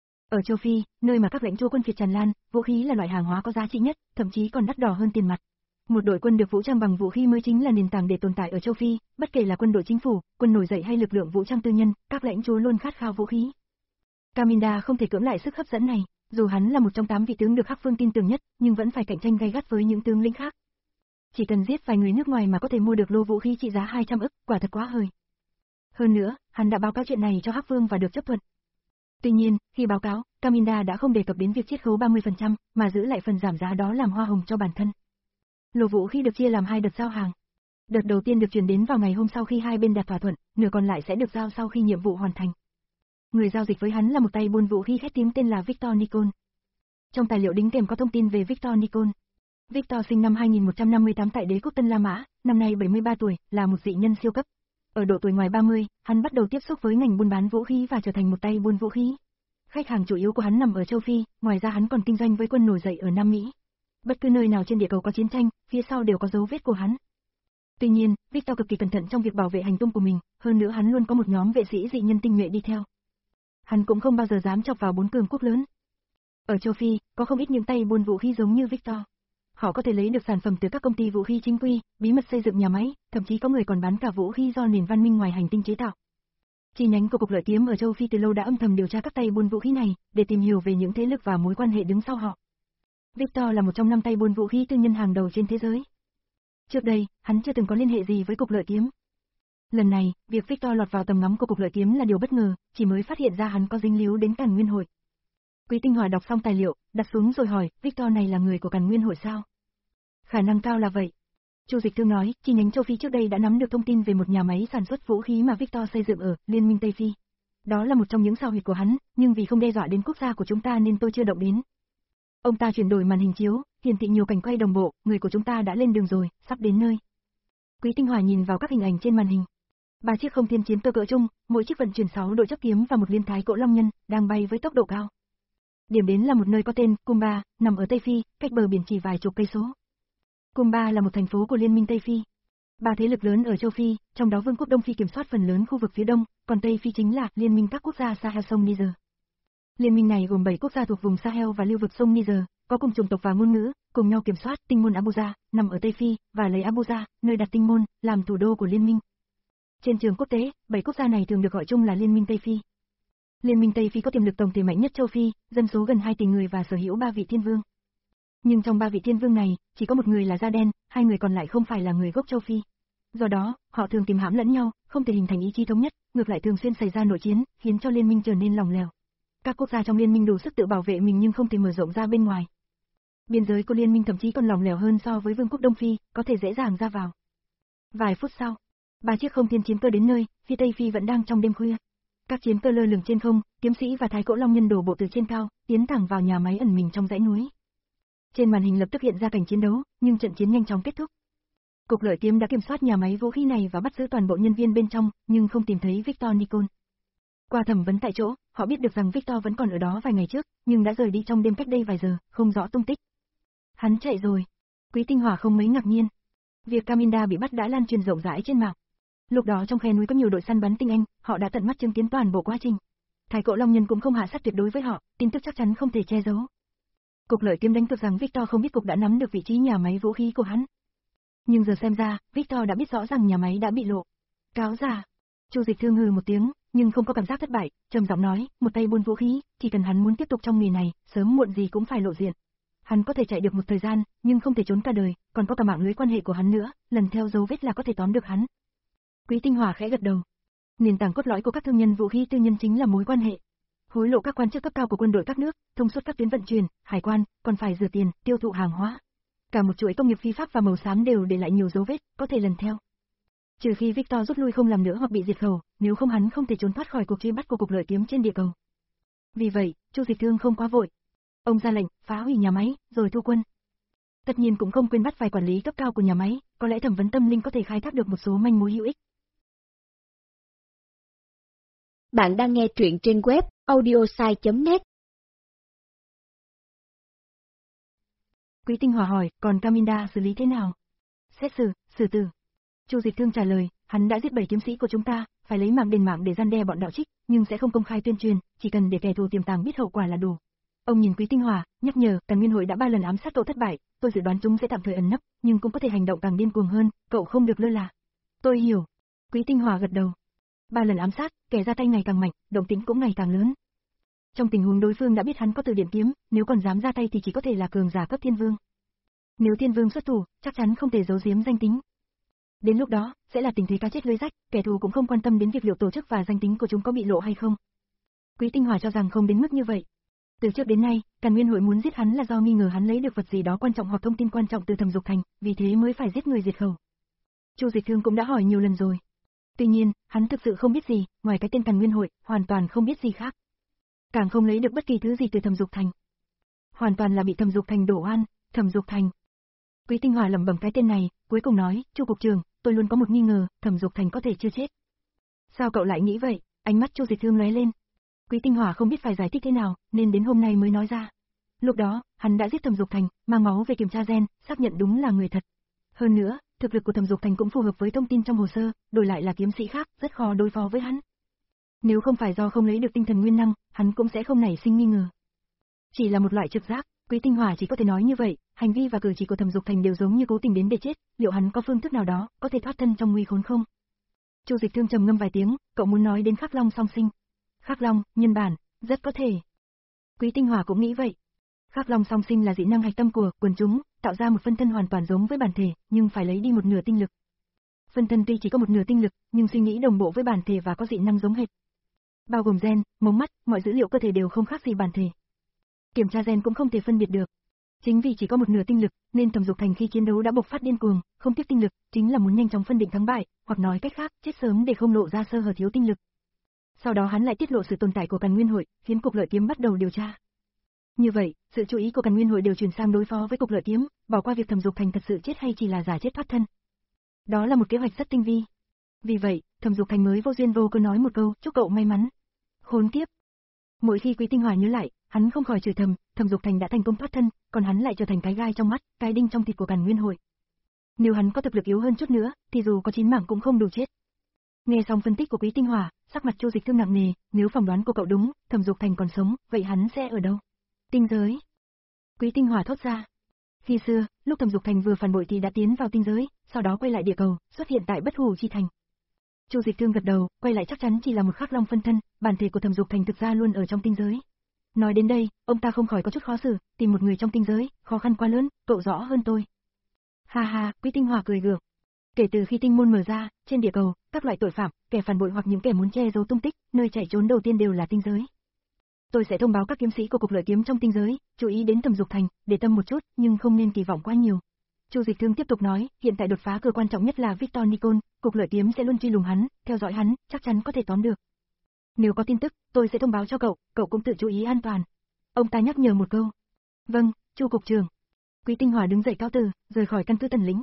Ở châu Phi, nơi mà các lãnh chúa quân phiệt tràn lan, vũ khí là loại hàng hóa có giá trị nhất, thậm chí còn đắt đỏ hơn tiền mặt. Một đội quân được vũ trang bằng vũ khí mới chính là nền tảng để tồn tại ở châu Phi, bất kể là quân đội chính phủ, quân nổi dậy hay lực lượng vũ trang tư nhân, các lãnh chúa luôn khát khao vũ khí. Caminda không thể cưỡng lại sức hấp dẫn này, dù hắn là một trong tám vị tướng được Hắc Vương tin tưởng nhất, nhưng vẫn phải cạnh tranh gay gắt với những tướng lĩnh khác. Chỉ cần giết vài người nước ngoài mà có thể mua được lô vũ khí trị giá hai trăm ức, quả thật quá hời. Hơn nữa, hắn đã báo cáo chuyện này cho Hắc Vương và được chấp thuận. Tuy nhiên, khi báo cáo, Caminda đã không đề cập đến việc chiết khấu ba mươi phần trăm, mà giữ lại phần giảm giá đó làm hoa hồng cho bản thân. Lô vũ khí được chia làm hai đợt giao hàng. Đợt đầu tiên được chuyển đến vào ngày hôm sau khi hai bên đạt thỏa thuận, nửa còn lại sẽ được giao sau khi nhiệm vụ hoàn thành. Người giao dịch với hắn là một tay buôn vũ khí khét tiếng tên là Victor Nicol. Trong tài liệu đính kèm có thông tin về Victor Nicol. Victor sinh năm hai nghìn một trăm năm mươi tám tại đế quốc Tân La Mã, năm nay bảy mươi ba tuổi, là một dị nhân siêu cấp. Ở độ tuổi ngoài ba mươi, hắn bắt đầu tiếp xúc với ngành buôn bán vũ khí và trở thành một tay buôn vũ khí. Khách hàng chủ yếu của hắn nằm ở châu Phi, ngoài ra hắn còn kinh doanh với quân nổi dậy ở Nam Mỹ. Bất cứ nơi nào trên địa cầu có chiến tranh, phía sau đều có dấu vết của hắn. Tuy nhiên, Victor cực kỳ cẩn thận trong việc bảo vệ hành tung của mình, hơn nữa hắn luôn có một nhóm vệ sĩ dị nhân tinh nhuệ đi theo. Hắn cũng không bao giờ dám chọc vào bốn cường quốc lớn. Ở châu Phi, có không ít những tay buôn vũ khí giống như Victor. Họ có thể lấy được sản phẩm từ các công ty vũ khí chính quy, bí mật xây dựng nhà máy, thậm chí có người còn bán cả vũ khí do nền văn minh ngoài hành tinh chế tạo. Chi nhánh của Cục Lợi Kiếm ở châu Phi từ lâu đã âm thầm điều tra các tay buôn vũ khí này, để tìm hiểu về những thế lực và mối quan hệ đứng sau họ. Victor là một trong năm tay buôn vũ khí tư nhân hàng đầu trên thế giới. Trước đây, hắn chưa từng có liên hệ gì với Cục Lợi Kiếm. Lần này, việc Victor lọt vào tầm ngắm của Cục Lợi Kiếm là điều bất ngờ, chỉ mới phát hiện ra hắn có dính líu đến Càn Nguyên Hội. Quý Tinh Hòa đọc xong tài liệu, đặt xuống rồi hỏi, Victor này là người của Càn Nguyên Hội sao? Khả năng cao là vậy. Chu Dịch Thương nói, chi nhánh châu Phi trước đây đã nắm được thông tin về một nhà máy sản xuất vũ khí mà Victor xây dựng ở Liên minh Tây Phi. Đó là một trong những sao huyệt của hắn, nhưng vì không đe dọa đến quốc gia của chúng ta nên tôi chưa động đến. Ông ta chuyển đổi màn hình chiếu, hiển thị nhiều cảnh quay đồng bộ, người của chúng ta đã lên đường rồi, sắp đến nơi. Quý Tinh Hòa nhìn vào các hình ảnh trên màn hình. Ba chiếc không thiên chiến cơ cỡ trung, mỗi chiếc vận chuyển sáu đội chấp kiếm và một liên thái cỗ long nhân, đang bay với tốc độ cao. Điểm đến là một nơi có tên Kumba, nằm ở Tây Phi, cách bờ biển chỉ vài chục cây số. Kumba là một thành phố của Liên minh Tây Phi. Ba thế lực lớn ở châu Phi, trong đó Vương quốc Đông Phi kiểm soát phần lớn khu vực phía đông, còn Tây Phi chính là Liên minh các quốc gia Sahel sông Niger. Liên minh này gồm bảy quốc gia thuộc vùng Sahel và lưu vực sông Niger, có cùng chủng tộc và ngôn ngữ, cùng nhau kiểm soát tinh môn Abuja, nằm ở Tây Phi, và lấy Abuja, nơi đặt tinh môn, làm thủ đô của liên minh. Trên trường quốc tế, bảy quốc gia này thường được gọi chung là Liên minh Tây Phi. Liên minh Tây Phi có tiềm lực tổng thể mạnh nhất châu Phi, dân số gần hai tỷ người và sở hữu ba vị thiên vương. Nhưng trong ba vị thiên vương này, chỉ có một người là da đen, hai người còn lại không phải là người gốc châu Phi. Do đó, họ thường tìm hãm lẫn nhau, không thể hình thành ý chí thống nhất, ngược lại thường xuyên xảy ra nội chiến, khiến cho liên minh trở nên lỏng lẻo. Các quốc gia trong liên minh đủ sức tự bảo vệ mình nhưng không thể mở rộng ra bên ngoài. Biên giới của liên minh thậm chí còn lỏng lẻo hơn so với Vương quốc Đông Phi, có thể dễ dàng ra vào. Vài phút sau, ba chiếc không thiên chiến cơ đến nơi, phía Tây Phi vẫn đang trong đêm khuya. Các chiến cơ lơ lửng trên không, kiếm sĩ và thái cỗ long nhân đổ bộ từ trên cao, tiến thẳng vào nhà máy ẩn mình trong dãy núi. Trên màn hình lập tức hiện ra cảnh chiến đấu, nhưng trận chiến nhanh chóng kết thúc. Cục Lợi Kiếm đã kiểm soát nhà máy vũ khí này và bắt giữ toàn bộ nhân viên bên trong, nhưng không tìm thấy Victor Nicol. Qua thẩm vấn tại chỗ, họ biết được rằng Victor vẫn còn ở đó vài ngày trước, nhưng đã rời đi trong đêm cách đây vài giờ, không rõ tung tích. Hắn chạy rồi. Quý Tinh Hòa không mấy ngạc nhiên. Việc Caminda bị bắt đã lan truyền rộng rãi trên mạng. Lúc đó trong khe núi có nhiều đội săn bắn tinh anh, họ đã tận mắt chứng kiến toàn bộ quá trình. Thái cỗ long nhân cũng không hạ sát tuyệt đối với họ, tin tức chắc chắn không thể che giấu. Cục Lợi Kiếm đánh cược rằng Victor không biết cục đã nắm được vị trí nhà máy vũ khí của hắn. Nhưng giờ xem ra, Victor đã biết rõ rằng nhà máy đã bị lộ. Cáo giả. Chu Dịch Thương hừ một tiếng, nhưng không có cảm giác thất bại, trầm giọng nói, một tay buôn vũ khí, chỉ cần hắn muốn tiếp tục trong nghề này, sớm muộn gì cũng phải lộ diện. Hắn có thể chạy được một thời gian, nhưng không thể trốn cả đời, còn có cả mạng lưới quan hệ của hắn nữa, lần theo dấu vết là có thể tóm được hắn. Quý Tinh Hòa khẽ gật đầu. Nền tảng cốt lõi của các thương nhân vũ khí tư nhân chính là mối quan hệ. Hối lộ các quan chức cấp cao của quân đội các nước, thông suốt các tuyến vận chuyển, hải quan, còn phải rửa tiền, tiêu thụ hàng hóa. Cả một chuỗi công nghiệp phi pháp và màu xám đều để lại nhiều dấu vết, có thể lần theo. Trừ khi Victor rút lui không làm nữa hoặc bị diệt khẩu, nếu không hắn không thể trốn thoát khỏi cuộc truy bắt của Cục Lợi Kiếm trên địa cầu. Vì vậy, Chu Dịch Thương không quá vội. Ông ra lệnh, phá hủy nhà máy, rồi thu quân. Tất nhiên cũng không quên bắt vài quản lý cấp cao của nhà máy, có lẽ thẩm vấn tâm linh có thể khai thác được một số manh mối hữu ích. Bạn đang nghe truyện trên web audiosai chấm net. Quý Tinh Hòa hỏi, còn Caminda xử lý thế nào? Xét xử, xử tử. Chu Dịch Thương trả lời, hắn đã giết bảy kiếm sĩ của chúng ta, phải lấy mạng đền mạng để gian đe bọn đạo trích, nhưng sẽ không công khai tuyên truyền, chỉ cần để kẻ thù tiềm tàng biết hậu quả là đủ. Ông nhìn Quý Tinh Hòa, nhắc nhở, Càn Nguyên hội đã ba lần ám sát cậu thất bại, tôi dự đoán chúng sẽ tạm thời ẩn nấp, nhưng cũng có thể hành động càng điên cuồng hơn, cậu không được lơ là. Tôi hiểu. Quý Tinh Hòa gật đầu. Ba lần ám sát, kẻ ra tay ngày càng mạnh, động tĩnh cũng ngày càng lớn. Trong tình huống đối phương đã biết hắn có từ điện kiếm, nếu còn dám ra tay thì chỉ có thể là cường giả cấp thiên vương. Nếu thiên vương xuất thủ, chắc chắn không thể giấu giếm danh tính. Đến lúc đó, sẽ là tình thế cá chết lưới rách, kẻ thù cũng không quan tâm đến việc liệu tổ chức và danh tính của chúng có bị lộ hay không. Quý Tinh Hòa cho rằng không đến mức như vậy. Từ trước đến nay, Càn Nguyên hội muốn giết hắn là do nghi ngờ hắn lấy được vật gì đó quan trọng hoặc thông tin quan trọng từ Thẩm Dục Thành, vì thế mới phải giết người diệt khẩu. Chu Dịch Thương cũng đã hỏi nhiều lần rồi. Tuy nhiên, hắn thực sự không biết gì, ngoài cái tên Càn Nguyên hội, hoàn toàn không biết gì khác. Càng không lấy được bất kỳ thứ gì từ Thẩm Dục Thành. Hoàn toàn là bị Thẩm Dục Thành đổ oan, Thẩm Dục Thành. Quý Tinh Hòa lẩm bẩm cái tên này, cuối cùng nói, Chu cục trưởng, tôi luôn có một nghi ngờ, Thẩm Dục Thành có thể chưa chết. Sao cậu lại nghĩ vậy? Ánh mắt Chu Dịch Thương lóe lên. Quý Tinh Hòa không biết phải giải thích thế nào, nên đến hôm nay mới nói ra. Lúc đó, hắn đã giết Thẩm Dục Thành, mang máu về kiểm tra gen, xác nhận đúng là người thật. Hơn nữa, thực lực của Thẩm Dục Thành cũng phù hợp với thông tin trong hồ sơ, đổi lại là kiếm sĩ khác, rất khó đối phó với hắn. Nếu không phải do không lấy được tinh thần nguyên năng, hắn cũng sẽ không nảy sinh nghi ngờ. Chỉ là một loại trực giác, Quý Tinh Hòa chỉ có thể nói như vậy, hành vi và cử chỉ của Thẩm Dục Thành đều giống như cố tình đến để chết, liệu hắn có phương thức nào đó, có thể thoát thân trong nguy khốn không? Chu Dịch Thương trầm ngâm vài tiếng, cậu muốn nói đến Khắc Long song sinh. Khắc Long, nhân bản, rất có thể. Quý Tinh Hòa cũng nghĩ vậy. Khắc Long song sinh là dị năng hạch tâm của quần chúng, tạo ra một phân thân hoàn toàn giống với bản thể, nhưng phải lấy đi một nửa tinh lực. Phân thân tuy chỉ có một nửa tinh lực, nhưng suy nghĩ đồng bộ với bản thể và có dị năng giống hệt. Bao gồm gen, mống mắt, mọi dữ liệu cơ thể đều không khác gì bản thể. Kiểm tra gen cũng không thể phân biệt được. Chính vì chỉ có một nửa tinh lực, nên Thẩm Dục Thành khi chiến đấu đã bộc phát điên cuồng, không tiếc tinh lực, chính là muốn nhanh chóng phân định thắng bại, hoặc nói cách khác, chết sớm để không lộ ra sơ hở thiếu tinh lực. Sau đó hắn lại tiết lộ sự tồn tại của Càn Nguyên hội, khiến Cục Lợi Kiếm bắt đầu điều tra. Như vậy, sự chú ý của Càn Nguyên hội đều chuyển sang đối phó với Cục Lợi Kiếm, bỏ qua việc Thẩm Dục Thành thật sự chết hay chỉ là giả chết thoát thân. Đó là một kế hoạch rất tinh vi. Vì vậy, Thẩm Dục Thành mới vô duyên vô cớ nói một câu, chúc cậu may mắn. Khốn kiếp. Mỗi khi Quý Tinh Hòa nhớ lại, hắn không khỏi chửi thầm, Thẩm Dục Thành đã thành công thoát thân, còn hắn lại trở thành cái gai trong mắt, cái đinh trong thịt của Càn Nguyên hội. Nếu hắn có thực lực yếu hơn chút nữa, thì dù có chín mạng cũng không đủ chết. Nghe xong phân tích của Quý Tinh Hòa, sắc mặt Chu Dịch Thương nặng nề, nếu phỏng đoán của cậu đúng, Thẩm Dục Thành còn sống, vậy hắn sẽ ở đâu? Tinh giới. Quý Tinh Hòa thốt ra. Khi xưa, lúc Thẩm Dục Thành vừa phản bội thì đã tiến vào tinh giới, sau đó quay lại địa cầu, xuất hiện tại Bất Hủ Chi Thành. Chu Dịch Thương gật đầu, quay lại chắc chắn chỉ là một Khắc Long phân thân, bản thể của Thẩm Dục Thành thực ra luôn ở trong tinh giới. Nói đến đây, ông ta không khỏi có chút khó xử, tìm một người trong tinh giới, khó khăn quá lớn, cậu rõ hơn tôi. Ha ha, Quý Tinh Hòa cười gượng. Kể từ khi tinh môn mở ra, trên địa cầu, các loại tội phạm, kẻ phản bội hoặc những kẻ muốn che giấu tung tích, nơi chạy trốn đầu tiên đều là tinh giới. Tôi sẽ thông báo các kiếm sĩ của Cục Lợi Kiếm trong tinh giới, chú ý đến Thẩm Dục Thành, để tâm một chút, nhưng không nên kỳ vọng quá nhiều. Chu Dịch Thương tiếp tục nói, hiện tại đột phá cơ quan trọng nhất là Victor Nicol, Cục Lợi Kiếm sẽ luôn truy lùng hắn, theo dõi hắn, chắc chắn có thể tóm được. Nếu có tin tức, tôi sẽ thông báo cho cậu, cậu cũng tự chú ý an toàn. Ông ta nhắc nhở một câu. Vâng, Chu cục trưởng. Quý Tinh Hòa đứng dậy cáo từ, rời khỏi căn cứ Tần Lĩnh.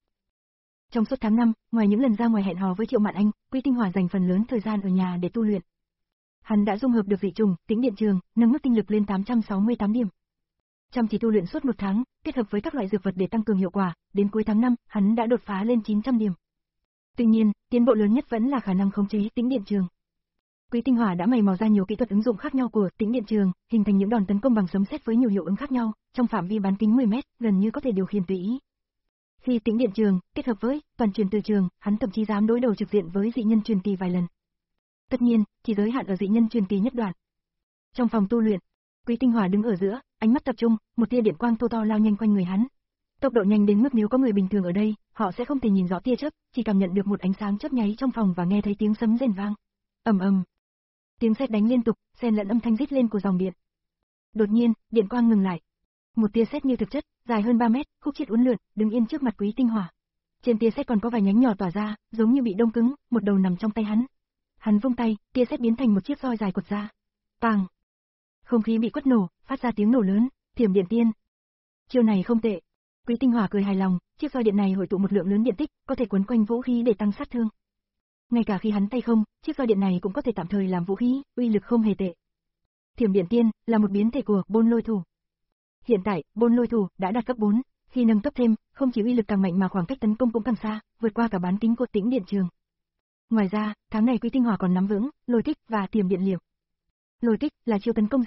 Trong suốt tháng năm, ngoài những lần ra ngoài hẹn hò với Triệu Mạn Anh, Quý Tinh Hòa dành phần lớn thời gian ở nhà để tu luyện. Hắn đã dung hợp được dị trùng, Tĩnh Điện Trường, nâng mức tinh lực lên tám trăm sáu mươi tám điểm. Chăm chỉ tu luyện suốt một tháng, kết hợp với các loại dược vật để tăng cường hiệu quả, đến cuối tháng năm, hắn đã đột phá lên chín trăm điểm. Tuy nhiên, tiến bộ lớn nhất vẫn là khả năng khống chế Tĩnh Điện Trường. Quý Tinh Hòa đã mày mò ra nhiều kỹ thuật ứng dụng khác nhau của Tĩnh Điện Trường, hình thành những đòn tấn công bằng sấm sét với nhiều hiệu ứng khác nhau, trong phạm vi bán kính mười mét, gần như có thể điều khiển tùy ý. Khi Tĩnh Điện Trường kết hợp với toàn truyền từ trường, hắn thậm chí dám đối đầu trực diện với dị nhân truyền kỳ vài lần. Tất nhiên, chỉ giới hạn ở dị nhân truyền kỳ nhất đoạn. Trong phòng tu luyện, Quý Tinh Hòa đứng ở giữa, ánh mắt tập trung, một tia điện quang thô to lao nhanh quanh người hắn. Tốc độ nhanh đến mức nếu có người bình thường ở đây, họ sẽ không thể nhìn rõ tia chớp, chỉ cảm nhận được một ánh sáng chớp nháy trong phòng và nghe thấy tiếng sấm rền vang. Ầm ầm. Tiếng sét đánh liên tục, xen lẫn âm thanh rít lên của dòng điện. Đột nhiên, điện quang ngừng lại. Một tia sét như thực chất, dài hơn ba mét, khúc chiết uốn lượn, đứng yên trước mặt Quý Tinh Hòa. Trên tia sét còn có vài nhánh nhỏ tỏa ra, giống như bị đông cứng, một đầu nằm trong tay hắn. Hắn vung tay, tia sét biến thành một chiếc roi dài quật ra. Bang! Không khí bị quất nổ, phát ra tiếng nổ lớn, Thiểm Điện Tiên. Chiêu này không tệ. Quý Tinh Hòa cười hài lòng, chiếc roi điện này hội tụ một lượng lớn điện tích, có thể quấn quanh vũ khí để tăng sát thương. Ngay cả khi hắn tay không, chiếc roi điện này cũng có thể tạm thời làm vũ khí, uy lực không hề tệ. Thiểm Điện Tiên là một biến thể của Bôn Lôi Thủ. Hiện tại, Bôn Lôi Thủ đã đạt cấp bốn, khi nâng cấp thêm, không chỉ uy lực càng mạnh mà khoảng cách tấn công cũng càng xa, vượt qua cả bán kính của Tĩnh Điện Trường. Ngoài ra, tháng này Quý Tinh Hòa còn nắm vững Lôi Kích và Thiểm Điện Liệp. Lôi Kích là chiêu tấn công diện rộng,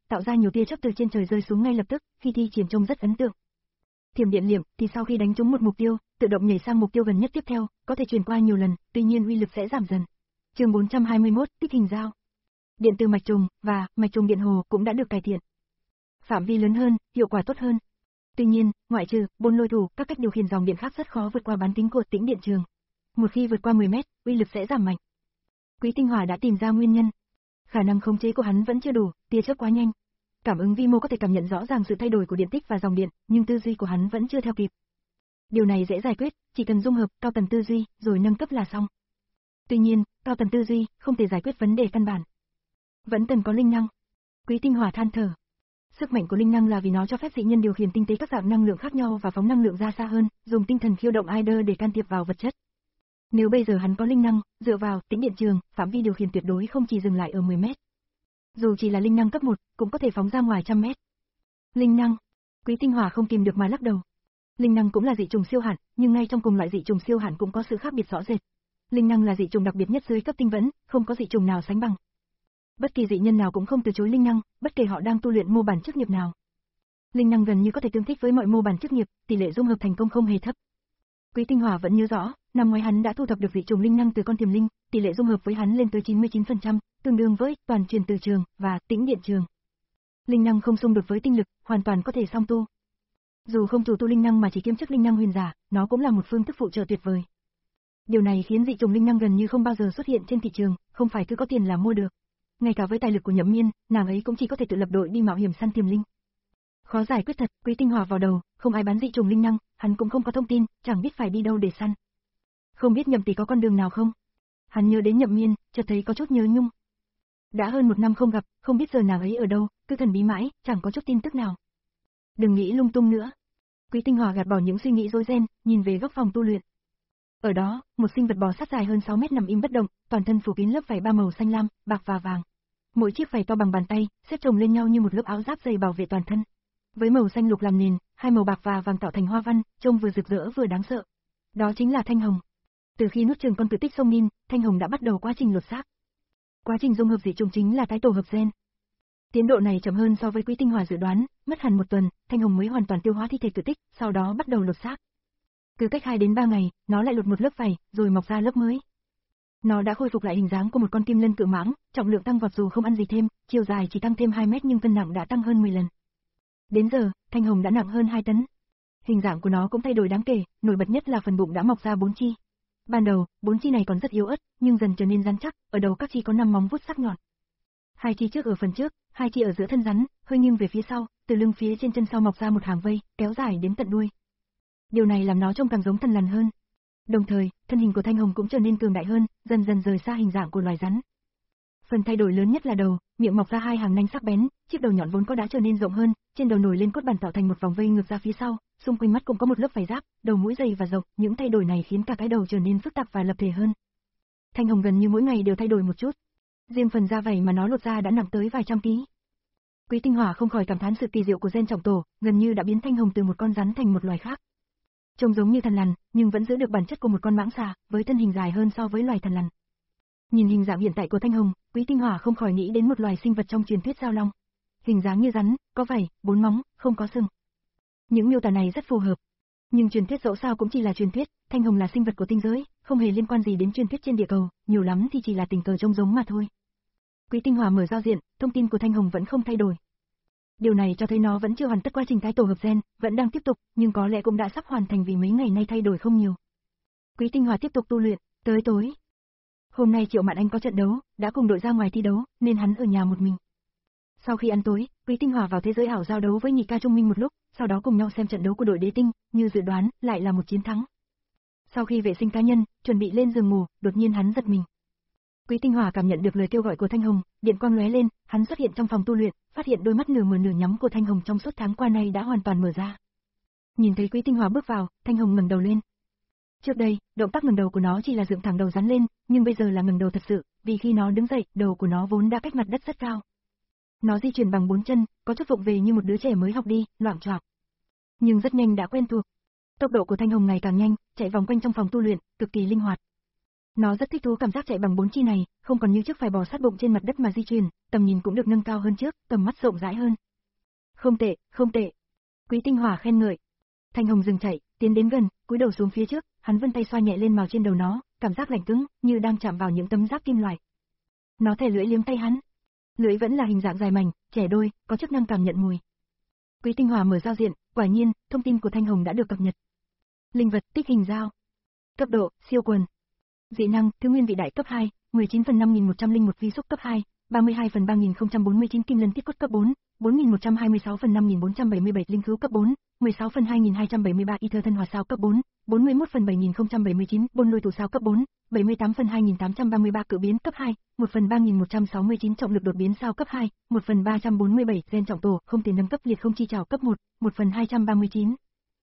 tạo ra nhiều tia chớp từ trên trời rơi xuống ngay lập tức, khi thi triển trông rất ấn tượng. Thiểm điện liệm thì sau khi đánh trúng một mục tiêu, tự động nhảy sang mục tiêu gần nhất tiếp theo, có thể truyền qua nhiều lần, tuy nhiên uy lực sẽ giảm dần. Chương bốn trăm hai mươi mốt, tích hình dao. Điện từ mạch trùng và mạch trùng điện hồ cũng đã được cải thiện. Phạm vi lớn hơn, hiệu quả tốt hơn. Tuy nhiên, ngoại trừ bôn lôi thủ, các cách điều khiển dòng điện khác rất khó vượt qua bán kính của tĩnh điện trường. Một khi vượt qua mười mét, uy lực sẽ giảm mạnh. Quý Tinh Hỏa đã tìm ra nguyên nhân. Khả năng khống chế của hắn vẫn chưa đủ, tia chớp quá nhanh. Cảm ứng vi mô có thể cảm nhận rõ ràng sự thay đổi của điện tích và dòng điện, nhưng tư duy của hắn vẫn chưa theo kịp. Điều này dễ giải quyết, chỉ cần dung hợp cao tần tư duy, rồi nâng cấp là xong. Tuy nhiên, cao tần tư duy không thể giải quyết vấn đề căn bản. Vẫn cần có linh năng. Quý Tinh Hỏa than thở. Sức mạnh của linh năng là vì nó cho phép dị nhân điều khiển tinh tế các dạng năng lượng khác nhau và phóng năng lượng ra xa hơn, dùng tinh thần khiêu động Aider để can thiệp vào vật chất. Nếu bây giờ hắn có linh năng, dựa vào tĩnh điện trường, phạm vi điều khiển tuyệt đối không chỉ dừng lại ở mười mét. Dù chỉ là linh năng cấp một, cũng có thể phóng ra ngoài trăm mét. Linh năng. Quý Tinh Hỏa không kìm được mà lắc đầu. Linh năng cũng là dị trùng siêu hạn, nhưng ngay trong cùng loại dị trùng siêu hạn cũng có sự khác biệt rõ rệt. Linh năng là dị trùng đặc biệt nhất dưới cấp tinh vẫn, không có dị trùng nào sánh bằng. Bất kỳ dị nhân nào cũng không từ chối linh năng, bất kể họ đang tu luyện mô bản chức nghiệp nào. Linh năng gần như có thể tương thích với mọi mô bản chức nghiệp, tỷ lệ dung hợp thành công không hề thấp. Quý Tinh Hỏa vẫn nhớ rõ, năm ngoái hắn đã thu thập được dị trùng linh năng từ con tiềm linh, tỷ lệ dung hợp với hắn lên tới chín mươi chín phần trăm, tương đương với toàn truyền từ trường và tĩnh điện trường. Linh năng không xung đột với tinh lực, hoàn toàn có thể song tu. Dù không chủ tu linh năng mà chỉ kiêm chức linh năng huyền giả, nó cũng là một phương thức phụ trợ tuyệt vời. Điều này khiến dị trùng linh năng gần như không bao giờ xuất hiện trên thị trường, không phải cứ có tiền là mua được. Ngay cả với tài lực của Nhậm Miên, nàng ấy cũng chỉ có thể tự lập đội đi mạo hiểm săn tiềm linh. Khó giải quyết thật, Quý Tinh Hỏa vào đầu, không ai bán dị trùng linh năng, hắn cũng không có thông tin, chẳng biết phải đi đâu để săn. Không biết Nhậm tỷ có con đường nào không? Hắn nhớ đến Nhậm Miên, chợt thấy có chút nhớ nhung. Đã hơn một năm không gặp, không biết giờ nàng ấy ở đâu, cứ thần bí mãi, chẳng có chút tin tức nào. Đừng nghĩ lung tung nữa. Quý Tinh Hỏa gạt bỏ những suy nghĩ rối ren, nhìn về góc phòng tu luyện. Ở đó, một sinh vật bò sát dài hơn sáu mét nằm im bất động, toàn thân phủ kín lớp vảy ba màu xanh lam, bạc và vàng. Mỗi chiếc vảy to bằng bàn tay, xếp chồng lên nhau như một lớp áo giáp dày bảo vệ toàn thân. Với màu xanh lục làm nền, hai màu bạc và vàng tạo thành hoa văn, trông vừa rực rỡ vừa đáng sợ. Đó chính là Thanh Hồng. Từ khi nuốt chửng con cự tích sông Nin, Thanh Hồng đã bắt đầu quá trình lột xác. Quá trình dung hợp dị trùng chính là tái tổ hợp gen. Tiến độ này chậm hơn so với Quý Tinh Hỏa dự đoán, mất hẳn một tuần, Thanh Hồng mới hoàn toàn tiêu hóa thi thể cự tích, sau đó bắt đầu lột xác. Cứ cách hai đến ba ngày, nó lại lột một lớp vảy, rồi mọc ra lớp mới. Nó đã khôi phục lại hình dáng của một con kim lân cự mãng, trọng lượng tăng vọt dù không ăn gì thêm, chiều dài chỉ tăng thêm hai mét nhưng cân nặng đã tăng hơn mười lần. Đến giờ, Thanh Hồng đã nặng hơn hai tấn. Hình dạng của nó cũng thay đổi đáng kể, nổi bật nhất là phần bụng đã mọc ra bốn chi. Ban đầu, bốn chi này còn rất yếu ớt, nhưng dần trở nên rắn chắc, ở đầu các chi có năm móng vuốt sắc nhọn. Hai chi trước ở phần trước, hai chi ở giữa thân rắn, hơi nghiêng về phía sau, từ lưng phía trên chân sau mọc ra một hàng vây, kéo dài đến tận đuôi. Điều này làm nó trông càng giống thần lằn hơn. Đồng thời, thân hình của Thanh Hồng cũng trở nên cường đại hơn, dần dần rời xa hình dạng của loài rắn. Phần thay đổi lớn nhất là đầu, miệng mọc ra hai hàng nanh sắc bén, chiếc đầu nhọn vốn có đã trở nên rộng hơn, trên đầu nổi lên cốt bản tạo thành một vòng vây ngược ra phía sau, xung quanh mắt cũng có một lớp vảy giáp, đầu mũi dày và rộng, những thay đổi này khiến cả cái đầu trở nên phức tạp và lập thể hơn. Thanh Hồng gần như mỗi ngày đều thay đổi một chút. Riêng phần da vảy mà nó lột ra đã nặng tới vài trăm ký. Quý Tinh Hỏa không khỏi cảm thán sự kỳ diệu của gen trọng tổ, gần như đã biến Thanh Hồng từ một con rắn thành một loài khác. Trông giống như thần lằn, nhưng vẫn giữ được bản chất của một con mãng xà, với thân hình dài hơn so với loài thần lằn. Nhìn hình dạng hiện tại của Thanh Hồng, Quý Tinh Hỏa không khỏi nghĩ đến một loài sinh vật trong truyền thuyết giao long. Hình dáng như rắn, có vảy, bốn móng, không có sừng. Những miêu tả này rất phù hợp. Nhưng truyền thuyết dẫu sao cũng chỉ là truyền thuyết, Thanh Hồng là sinh vật của tinh giới, không hề liên quan gì đến truyền thuyết trên địa cầu, nhiều lắm thì chỉ là tình cờ trông giống mà thôi. Quý Tinh Hỏa mở giao diện, thông tin của Thanh Hồng vẫn không thay đổi. Điều này cho thấy nó vẫn chưa hoàn tất quá trình tái tổ hợp gen, vẫn đang tiếp tục, nhưng có lẽ cũng đã sắp hoàn thành vì mấy ngày nay thay đổi không nhiều. Quý Tinh Hỏa tiếp tục tu luyện, tới tối. Hôm nay Triệu Mạn Anh có trận đấu, đã cùng đội ra ngoài thi đấu, nên hắn ở nhà một mình. Sau khi ăn tối, Quý Tinh Hỏa vào thế giới ảo giao đấu với Nhị Ca Trung Minh một lúc, sau đó cùng nhau xem trận đấu của đội Đế Tinh, như dự đoán, lại là một chiến thắng. Sau khi vệ sinh cá nhân, chuẩn bị lên giường ngủ, đột nhiên hắn giật mình. Quý Tinh Hỏa cảm nhận được lời kêu gọi của Thanh Hồng, điện quang lóe lên, hắn xuất hiện trong phòng tu luyện, phát hiện đôi mắt nửa mở nửa nhắm của Thanh Hồng trong suốt tháng qua nay đã hoàn toàn mở ra. Nhìn thấy Quý Tinh Hỏa bước vào, Thanh Hồng ngẩng đầu lên. Trước đây, động tác ngẩng đầu của nó chỉ là dựng thẳng đầu rắn lên, nhưng bây giờ là ngẩng đầu thật sự, vì khi nó đứng dậy, đầu của nó vốn đã cách mặt đất rất cao. Nó di chuyển bằng bốn chân, có chút vụng về như một đứa trẻ mới học đi, loạng choạng. Nhưng rất nhanh đã quen thuộc. Tốc độ của Thanh Hồng ngày càng nhanh, chạy vòng quanh trong phòng tu luyện, cực kỳ linh hoạt. Nó rất thích thú cảm giác chạy bằng bốn chi này, không còn như trước phải bò sát bụng trên mặt đất mà di chuyển, tầm nhìn cũng được nâng cao hơn trước, tầm mắt rộng rãi hơn. Không tệ, không tệ. Quý Tinh Hỏa khen ngợi. Thanh Hồng dừng chạy, tiến đến gần, cúi đầu xuống phía trước, hắn vươn tay xoa nhẹ lên mào trên đầu nó, cảm giác lạnh cứng, như đang chạm vào những tấm giáp kim loại. Nó thè lưỡi liếm tay hắn. Lưỡi vẫn là hình dạng dài mảnh, trẻ đôi, có chức năng cảm nhận mùi. Quý Tinh Hỏa mở giao diện, quả nhiên, thông tin của Thanh Hồng đã được cập nhật. Linh vật, tích hình dao. Cấp độ, siêu quần. Dị năng, thứ nguyên vị đại cấp hai, mười chín phần năm nghìn một trăm lẻ một vi xúc cấp hai, ba mươi hai phần ba nghìn không trăm bốn mươi chín kim lân tiết cốt cấp bốn, bốn nghìn một trăm hai mươi sáu phần năm nghìn bốn trăm bảy mươi bảy linh cứu cấp bốn, mười sáu phần hai nghìn hai trăm bảy mươi ba y thơ thân hòa sao cấp bốn, bốn mươi mốt phần bảy nghìn không trăm bảy mươi chín bôn lôi thủ sao cấp bốn, bảy mươi tám phần hai nghìn tám trăm ba mươi ba cự biến cấp hai, một phần ba nghìn một trăm sáu mươi chín trọng lực đột biến sao cấp hai, một phần ba trăm bốn mươi bảy gen trọng tổ, không tiền nâng cấp liệt không chi trảo cấp một, một phần hai trăm ba mươi chín.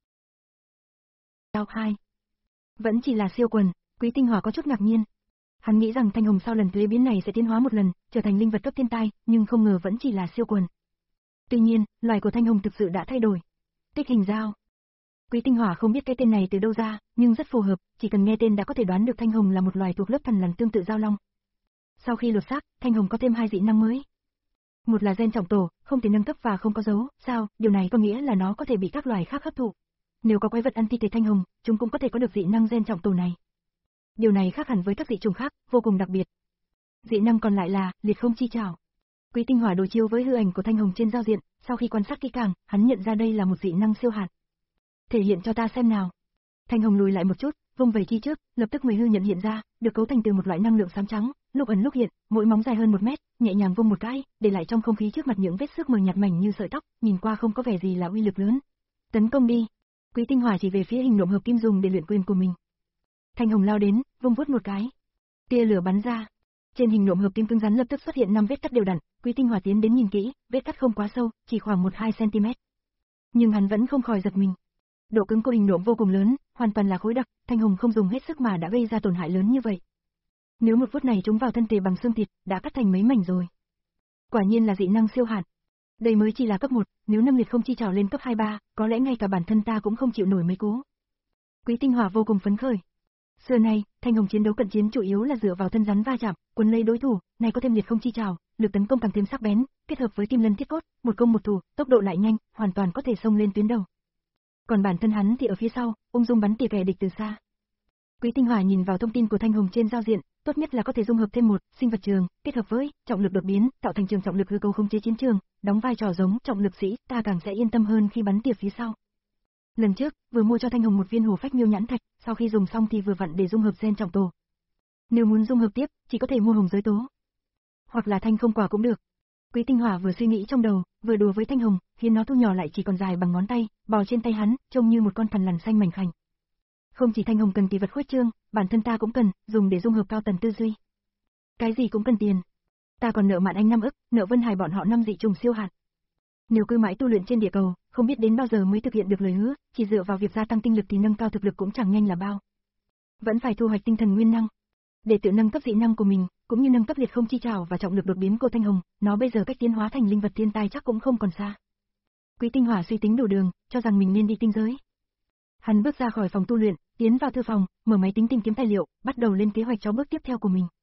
Cao hai. Vẫn chỉ là siêu quần, Quý Tinh Hỏa có chút ngạc nhiên. Hắn nghĩ rằng Thanh Hồng sau lần thuế biến này sẽ tiến hóa một lần, trở thành linh vật cấp thiên tai, nhưng không ngờ vẫn chỉ là siêu quần. Tuy nhiên, loài của Thanh Hồng thực sự đã thay đổi. Tích hình dao. Quý Tinh Hỏa không biết cái tên này từ đâu ra, nhưng rất phù hợp, chỉ cần nghe tên đã có thể đoán được Thanh Hồng là một loài thuộc lớp thần lằn tương tự dao long. Sau khi lột xác, Thanh Hồng có thêm hai dị năng mới. Một là gen trọng tổ, không thể nâng cấp và không có dấu, sao, điều này có nghĩa là nó có thể bị các loài khác hấp thụ. Nếu có quái vật ăn thi thể Thanh Hồng, chúng cũng có thể có được dị năng gen trọng tổ này. Điều này khác hẳn với các dị trùng khác, vô cùng đặc biệt. Dị năng còn lại là liệt không chi trảo. Quý Tinh Hỏa đối chiếu với hư ảnh của Thanh Hồng trên giao diện, sau khi quan sát kỹ càng, hắn nhận ra đây là một dị năng siêu hạt. Thể hiện cho ta xem nào. Thanh Hồng lùi lại một chút, vung về chi trước, lập tức mười hư nhận hiện ra, được cấu thành từ một loại năng lượng xám trắng, lúc ẩn lúc hiện, mỗi móng dài hơn một mét, nhẹ nhàng vung một cái, để lại trong không khí trước mặt những vết xước mờ nhạt mảnh như sợi tóc, nhìn qua không có vẻ gì là uy lực lớn. Tấn công đi. Quý Tinh Hỏa chỉ về phía hình nộm hợp kim dùng để luyện quyền của mình. Thanh Hồng lao đến, vung vuốt một cái. Tia lửa bắn ra. Trên hình nộm hợp kim cứng rắn lập tức xuất hiện năm vết cắt đều đặn, Quý Tinh Hỏa tiến đến nhìn kỹ, vết cắt không quá sâu, chỉ khoảng một đến hai xăng-ti-mét. Nhưng hắn vẫn không khỏi giật mình. Độ cứng của hình nộm vô cùng lớn, hoàn toàn là khối đặc, Thanh Hồng không dùng hết sức mà đã gây ra tổn hại lớn như vậy. Nếu một vuốt này trúng vào thân thể bằng xương thịt, đã cắt thành mấy mảnh rồi. Quả nhiên là dị năng siêu hạt. Đây mới chỉ là cấp một, nếu nâng liệt không chi trảo lên cấp hai ba, có lẽ ngay cả bản thân ta cũng không chịu nổi mấy cú. Quý Tinh Hỏa vô cùng phấn khởi. Xưa nay, Thanh Hồng chiến đấu cận chiến chủ yếu là dựa vào thân rắn va chạm, quấn lấy đối thủ, này có thêm liệt không chi trảo, lực tấn công càng thêm sắc bén, kết hợp với kim lân thiết cốt, một công một thủ, tốc độ lại nhanh, hoàn toàn có thể xông lên tuyến đầu. Còn bản thân hắn thì ở phía sau, ung dung bắn tỉa kẻ địch từ xa. Quý Tinh Hỏa nhìn vào thông tin của Thanh Hồng trên giao diện, tốt nhất là có thể dung hợp thêm một sinh vật trường, kết hợp với trọng lực đột biến, tạo thành trường trọng lực hư cấu khống chế chiến trường, đóng vai trò giống trọng lực sĩ, ta càng sẽ yên tâm hơn khi bắn tỉa phía sau. Lần trước, vừa mua cho Thanh Hồng một viên hổ phách miêu nhãn thạch, sau khi dùng xong thì vừa vặn để dung hợp gen trọng tổ. Nếu muốn dung hợp tiếp, chỉ có thể mua hồng giới tố, hoặc là thanh không quả cũng được. Quý Tinh Hỏa vừa suy nghĩ trong đầu, vừa đùa với Thanh Hồng, khiến nó thu nhỏ lại chỉ còn dài bằng ngón tay, bò trên tay hắn, trông như một con thần lằn xanh mảnh khảnh. Không chỉ Thanh Hồng cần kỳ vật khuếch trương, bản thân ta cũng cần, dùng để dung hợp cao tần tư duy. Cái gì cũng cần tiền. Ta còn nợ Mạn Anh năm ức, nợ Vân Hải bọn họ năm dị trùng siêu hạt. Nếu cứ mãi tu luyện trên địa cầu, không biết đến bao giờ mới thực hiện được lời hứa, chỉ dựa vào việc gia tăng tinh lực thì nâng cao thực lực cũng chẳng nhanh là bao. Vẫn phải thu hoạch tinh thần nguyên năng, để tự nâng cấp dị năng của mình, cũng như nâng cấp liệt không chi trảo và trọng lực đột biến của Thanh Hồng, nó bây giờ cách tiến hóa thành linh vật thiên tai chắc cũng không còn xa. Quý Tinh Hỏa suy tính đủ đường, cho rằng mình nên đi tinh giới. Hắn bước ra khỏi phòng tu luyện, tiến vào thư phòng, mở máy tính tìm kiếm tài liệu, bắt đầu lên kế hoạch cho bước tiếp theo của mình.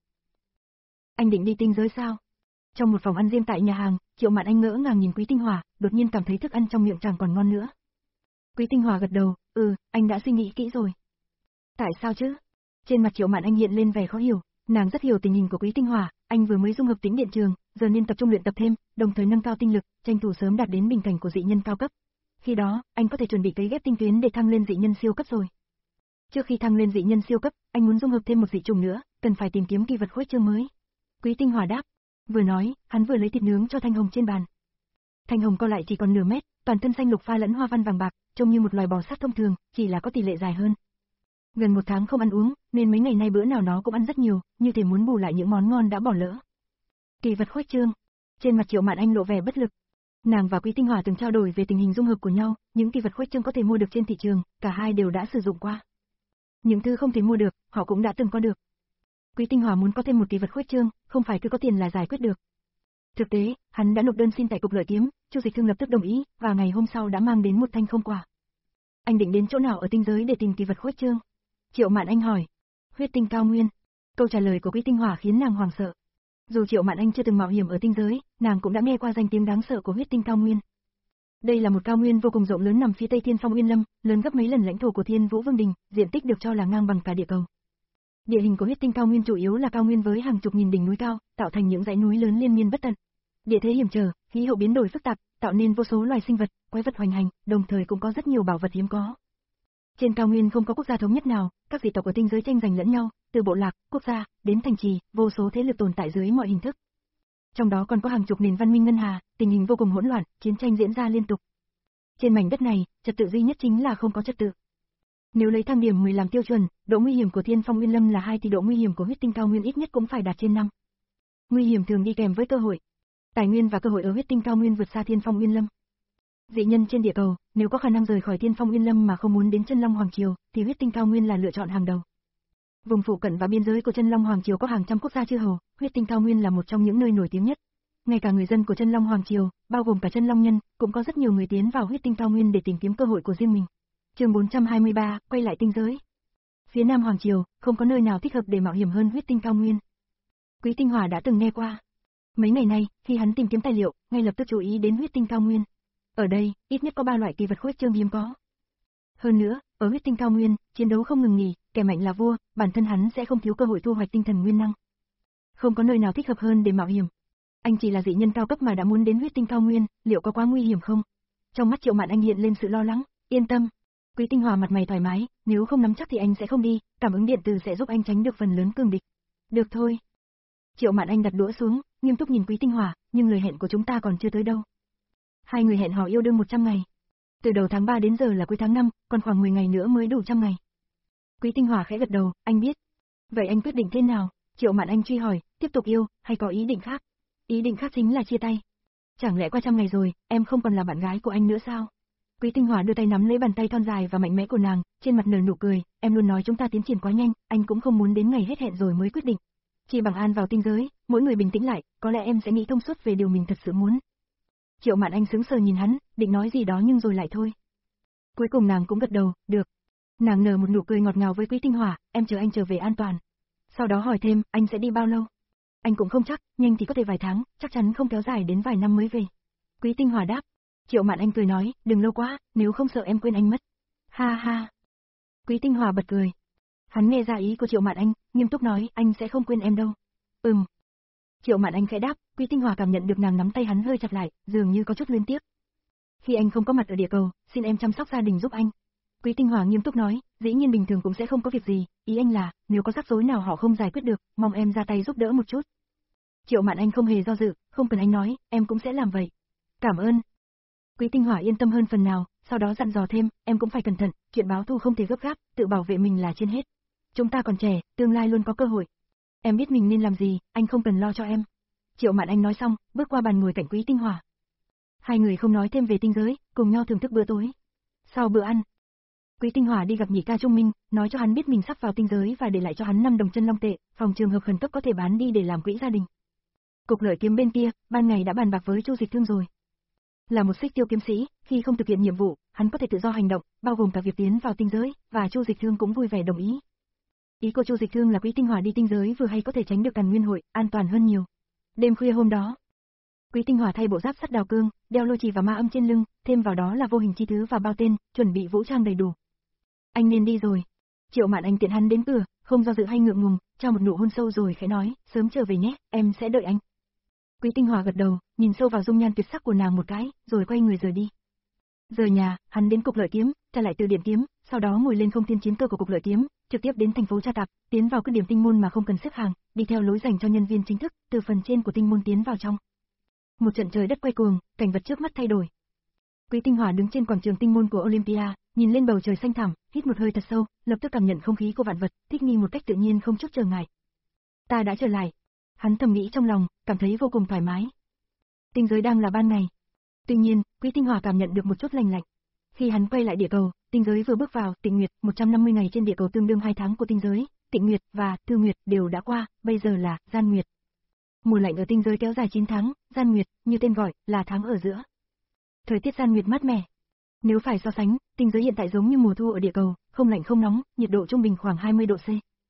Anh định đi tinh giới sao? Trong một phòng ăn riêng tại nhà hàng, Triệu Mạn Anh ngỡ ngàng nhìn Quý Tinh Hỏa, đột nhiên cảm thấy thức ăn trong miệng chẳng còn ngon nữa. Quý Tinh Hỏa gật đầu, ừ, anh đã suy nghĩ kỹ rồi. Tại sao chứ? Trên mặt Triệu Mạn Anh hiện lên vẻ khó hiểu, nàng rất hiểu tình hình của Quý Tinh Hỏa, anh vừa mới dung hợp tính điện trường, giờ nên tập trung luyện tập thêm, đồng thời nâng cao tinh lực, tranh thủ sớm đạt đến bình cảnh của dị nhân cao cấp. Khi đó, anh có thể chuẩn bị cấy ghép tinh tuyến để thăng lên dị nhân siêu cấp rồi. Trước khi thăng lên dị nhân siêu cấp, anh muốn dung hợp thêm một dị trùng nữa, cần phải tìm kiếm kỳ vật khuếch trương mới. Quý Tinh Hỏa đáp. Vừa nói, hắn vừa lấy thịt nướng cho Thanh Hồng trên bàn. Thanh Hồng co lại chỉ còn nửa mét, toàn thân xanh lục pha lẫn hoa văn vàng bạc, trông như một loài bò sát thông thường, chỉ là có tỷ lệ dài hơn. Gần một tháng không ăn uống, nên mấy ngày nay bữa nào nó cũng ăn rất nhiều, như thể muốn bù lại những món ngon đã bỏ lỡ. Kỳ vật khuếch trương. Trên mặt Triệu Mạn Anh lộ vẻ bất lực. Nàng và Quý Tinh Hỏa từng trao đổi về tình hình dung hợp của nhau, những kỳ vật khuếch trương có thể mua được trên thị trường, cả hai đều đã sử dụng qua. Những thứ không thể mua được, họ cũng đã từng có được. Quý Tinh Hỏa muốn có thêm một kỳ vật khuếch trương, không phải cứ có tiền là giải quyết được. Thực tế, hắn đã nộp đơn xin tại cục lợi kiếm, Chu Dịch Thương lập tức đồng ý, và ngày hôm sau đã mang đến một thanh không quả. Anh định đến chỗ nào ở tinh giới để tìm kỳ vật khuếch trương? Triệu Mạn Anh hỏi. Huyết tinh cao nguyên. Câu trả lời của Quý Tinh Hỏa khiến nàng hoảng sợ. Dù Triệu Mạn Anh chưa từng mạo hiểm ở tinh giới, nàng cũng đã nghe qua danh tiếng đáng sợ của huyết tinh cao nguyên. Đây là một cao nguyên vô cùng rộng lớn nằm phía tây Thiên Phong Uyên Lâm, lớn gấp mấy lần lãnh thổ của Thiên Vũ Vương Đình, diện tích được cho là ngang bằng cả địa cầu. Địa hình của huyết tinh cao nguyên chủ yếu là cao nguyên với hàng chục nghìn đỉnh núi cao, tạo thành những dãy núi lớn liên miên bất tận. Địa thế hiểm trở, khí hậu biến đổi phức tạp, tạo nên vô số loài sinh vật, quái vật hoành hành, đồng thời cũng có rất nhiều bảo vật hiếm có. Trên cao nguyên không có quốc gia thống nhất nào, các dị tộc ở tinh giới tranh giành lẫn nhau, từ bộ lạc, quốc gia đến thành trì, vô số thế lực tồn tại dưới mọi hình thức. Trong đó còn có hàng chục nền văn minh ngân hà, tình hình vô cùng hỗn loạn, chiến tranh diễn ra liên tục. Trên mảnh đất này, trật tự duy nhất chính là không có trật tự. Nếu lấy thang điểm mười làm tiêu chuẩn, độ nguy hiểm của Thiên Phong Uyên Lâm là hai thì độ nguy hiểm của huyết tinh cao nguyên ít nhất cũng phải đạt trên năm. Nguy hiểm thường đi kèm với cơ hội. Tài nguyên và cơ hội ở huyết tinh cao nguyên vượt xa Thiên Phong Uyên Lâm. Dị nhân trên địa cầu, nếu có khả năng rời khỏi Thiên Phong Uyên Lâm mà không muốn đến Chân Long Hoàng Triều, thì huyết tinh cao nguyên là lựa chọn hàng đầu. Vùng phụ cận và biên giới của Chân Long Hoàng Triều có hàng trăm quốc gia chư hầu, huyết tinh cao nguyên là một trong những nơi nổi tiếng nhất. Ngay cả người dân của Chân Long Hoàng Triều, bao gồm cả Chân Long nhân, cũng có rất nhiều người tiến vào huyết tinh cao nguyên để tìm kiếm cơ hội của riêng mình. Chương bốn trăm hai mươi ba, quay lại tinh giới. Phía Nam Hoàng Triều, không có nơi nào thích hợp để mạo hiểm hơn huyết tinh cao nguyên. Quý Tinh Hỏa đã từng nghe qua. Mấy ngày nay, khi hắn tìm kiếm tài liệu, ngay lập tức chú ý đến huyết tinh cao nguyên. Ở đây, ít nhất có ba loại kỳ vật khuếch trương hiếm có. Hơn nữa, ở huyết tinh cao nguyên, chiến đấu không ngừng nghỉ, kẻ mạnh là vua, bản thân hắn sẽ không thiếu cơ hội thu hoạch tinh thần nguyên năng. Không có nơi nào thích hợp hơn để mạo hiểm. Anh chỉ là dị nhân cao cấp mà đã muốn đến huyết tinh cao nguyên, liệu có quá nguy hiểm không? Trong mắt Triệu Mạn Anh hiện lên sự lo lắng. Yên tâm. Quý Tinh Hỏa mặt mày thoải mái, nếu không nắm chắc thì anh sẽ không đi, cảm ứng điện từ sẽ giúp anh tránh được phần lớn cường địch. Được thôi. Triệu Mạn Anh đặt đũa xuống, nghiêm túc nhìn Quý Tinh Hỏa, nhưng lời hẹn của chúng ta còn chưa tới đâu. Hai người hẹn hò yêu đương một trăm ngày. Từ đầu tháng ba đến giờ là cuối tháng năm, còn khoảng mười ngày nữa mới đủ trăm ngày. Quý Tinh Hỏa khẽ gật đầu, anh biết. Vậy anh quyết định thế nào? Triệu Mạn Anh truy hỏi, tiếp tục yêu, hay có ý định khác? Ý định khác chính là chia tay. Chẳng lẽ qua trăm ngày rồi, em không còn là bạn gái của anh nữa sao? Quý Tinh Hỏa đưa tay nắm lấy bàn tay thon dài và mạnh mẽ của nàng, trên mặt nở nụ cười, em luôn nói chúng ta tiến triển quá nhanh, anh cũng không muốn đến ngày hết hẹn rồi mới quyết định. Chỉ bằng an vào tinh giới, mỗi người bình tĩnh lại, có lẽ em sẽ nghĩ thông suốt về điều mình thật sự muốn. Triệu Mạn Anh sững sờ nhìn hắn, định nói gì đó nhưng rồi lại thôi. Cuối cùng nàng cũng gật đầu, được. Nàng nở một nụ cười ngọt ngào với Quý Tinh Hỏa, em chờ anh trở về an toàn. Sau đó hỏi thêm, anh sẽ đi bao lâu? Anh cũng không chắc, nhanh thì có thể vài tháng, chắc chắn không kéo dài đến vài năm mới về. Quý Tinh Hỏa đáp. Triệu Mạn Anh cười nói, đừng lâu quá, nếu không sợ em quên anh mất. Ha ha. Quý Tinh Hỏa bật cười. Hắn nghe ra ý của Triệu Mạn Anh, nghiêm túc nói, anh sẽ không quên em đâu. Ừm. Triệu Mạn Anh khẽ đáp, Quý Tinh Hỏa cảm nhận được nàng nắm tay hắn hơi chặt lại, dường như có chút luyến tiếc. Khi anh không có mặt ở địa cầu, xin em chăm sóc gia đình giúp anh. Quý Tinh Hỏa nghiêm túc nói, dĩ nhiên bình thường cũng sẽ không có việc gì, ý anh là, nếu có rắc rối nào họ không giải quyết được, mong em ra tay giúp đỡ một chút. Triệu Mạn Anh không hề do dự, không cần anh nói, em cũng sẽ làm vậy. Cảm ơn. Quý Tinh Hỏa yên tâm hơn phần nào, sau đó dặn dò thêm, em cũng phải cẩn thận, chuyện báo thù không thể gấp gáp, tự bảo vệ mình là trên hết. Chúng ta còn trẻ, tương lai luôn có cơ hội. Em biết mình nên làm gì, anh không cần lo cho em. Triệu Mạn Anh nói xong, bước qua bàn ngồi cạnh Quý Tinh Hỏa. Hai người không nói thêm về tinh giới, cùng nhau thưởng thức bữa tối. Sau bữa ăn, Quý Tinh Hỏa đi gặp nhị ca Trung Minh, nói cho hắn biết mình sắp vào tinh giới và để lại cho hắn năm đồng chân long tệ, phòng trường hợp khẩn cấp có thể bán đi để làm quỹ gia đình. Cục Lợi Kiếm bên kia, ban ngày đã bàn bạc với Chu Dịch Thương rồi. Là một xích tiêu kiếm sĩ, khi không thực hiện nhiệm vụ, hắn có thể tự do hành động, bao gồm cả việc tiến vào tinh giới, và Chu Dịch Thương cũng vui vẻ đồng ý. Ý của Chu Dịch Thương là Quý Tinh Hỏa đi tinh giới vừa hay có thể tránh được Càn Nguyên hội, an toàn hơn nhiều. Đêm khuya hôm đó, Quý Tinh Hỏa thay bộ giáp sắt đào cương, đeo lôi trì và ma âm trên lưng, thêm vào đó là vô hình chi thứ và bao tên, chuẩn bị vũ trang đầy đủ. Anh nên đi rồi. Triệu Mạn Anh tiện hắn đến cửa, không do dự hay ngượng ngùng, cho một nụ hôn sâu rồi khẽ nói, sớm trở về nhé, em sẽ đợi anh. Quý Tinh Hỏa gật đầu, nhìn sâu vào dung nhan tuyệt sắc của nàng một cái, rồi quay người rời đi. Rời nhà, hắn đến Cục Lợi Kiếm, trả lại từ điển kiếm, sau đó ngồi lên không thiên chiến cơ của Cục Lợi Kiếm, trực tiếp đến thành phố Tra Tạp, tiến vào cứ điểm tinh môn mà không cần xếp hàng, đi theo lối dành cho nhân viên chính thức, từ phần trên của tinh môn tiến vào trong. Một trận trời đất quay cuồng, cảnh vật trước mắt thay đổi. Quý Tinh Hỏa đứng trên quảng trường tinh môn của Olympia, nhìn lên bầu trời xanh thẳm, hít một hơi thật sâu, lập tức cảm nhận không khí của vạn vật, thích nghi một cách tự nhiên không chút trở ngại. Ta đã trở lại. Hắn thầm nghĩ trong lòng, cảm thấy vô cùng thoải mái. Tinh giới đang là ban ngày. Tuy nhiên, Quý Tinh Hỏa cảm nhận được một chút lành lạnh. Khi hắn quay lại địa cầu, tinh giới vừa bước vào, Tịnh Nguyệt, một trăm năm mươi ngày trên địa cầu tương đương hai tháng của tinh giới, Tịnh Nguyệt và Tư Nguyệt đều đã qua, bây giờ là Gian Nguyệt. Mùa lạnh ở tinh giới kéo dài chín tháng, Gian Nguyệt, như tên gọi, là tháng ở giữa. Thời tiết Gian Nguyệt mát mẻ. Nếu phải so sánh, tinh giới hiện tại giống như mùa thu ở địa cầu, không lạnh không nóng, nhiệt độ trung bình khoảng hai mươi độ C.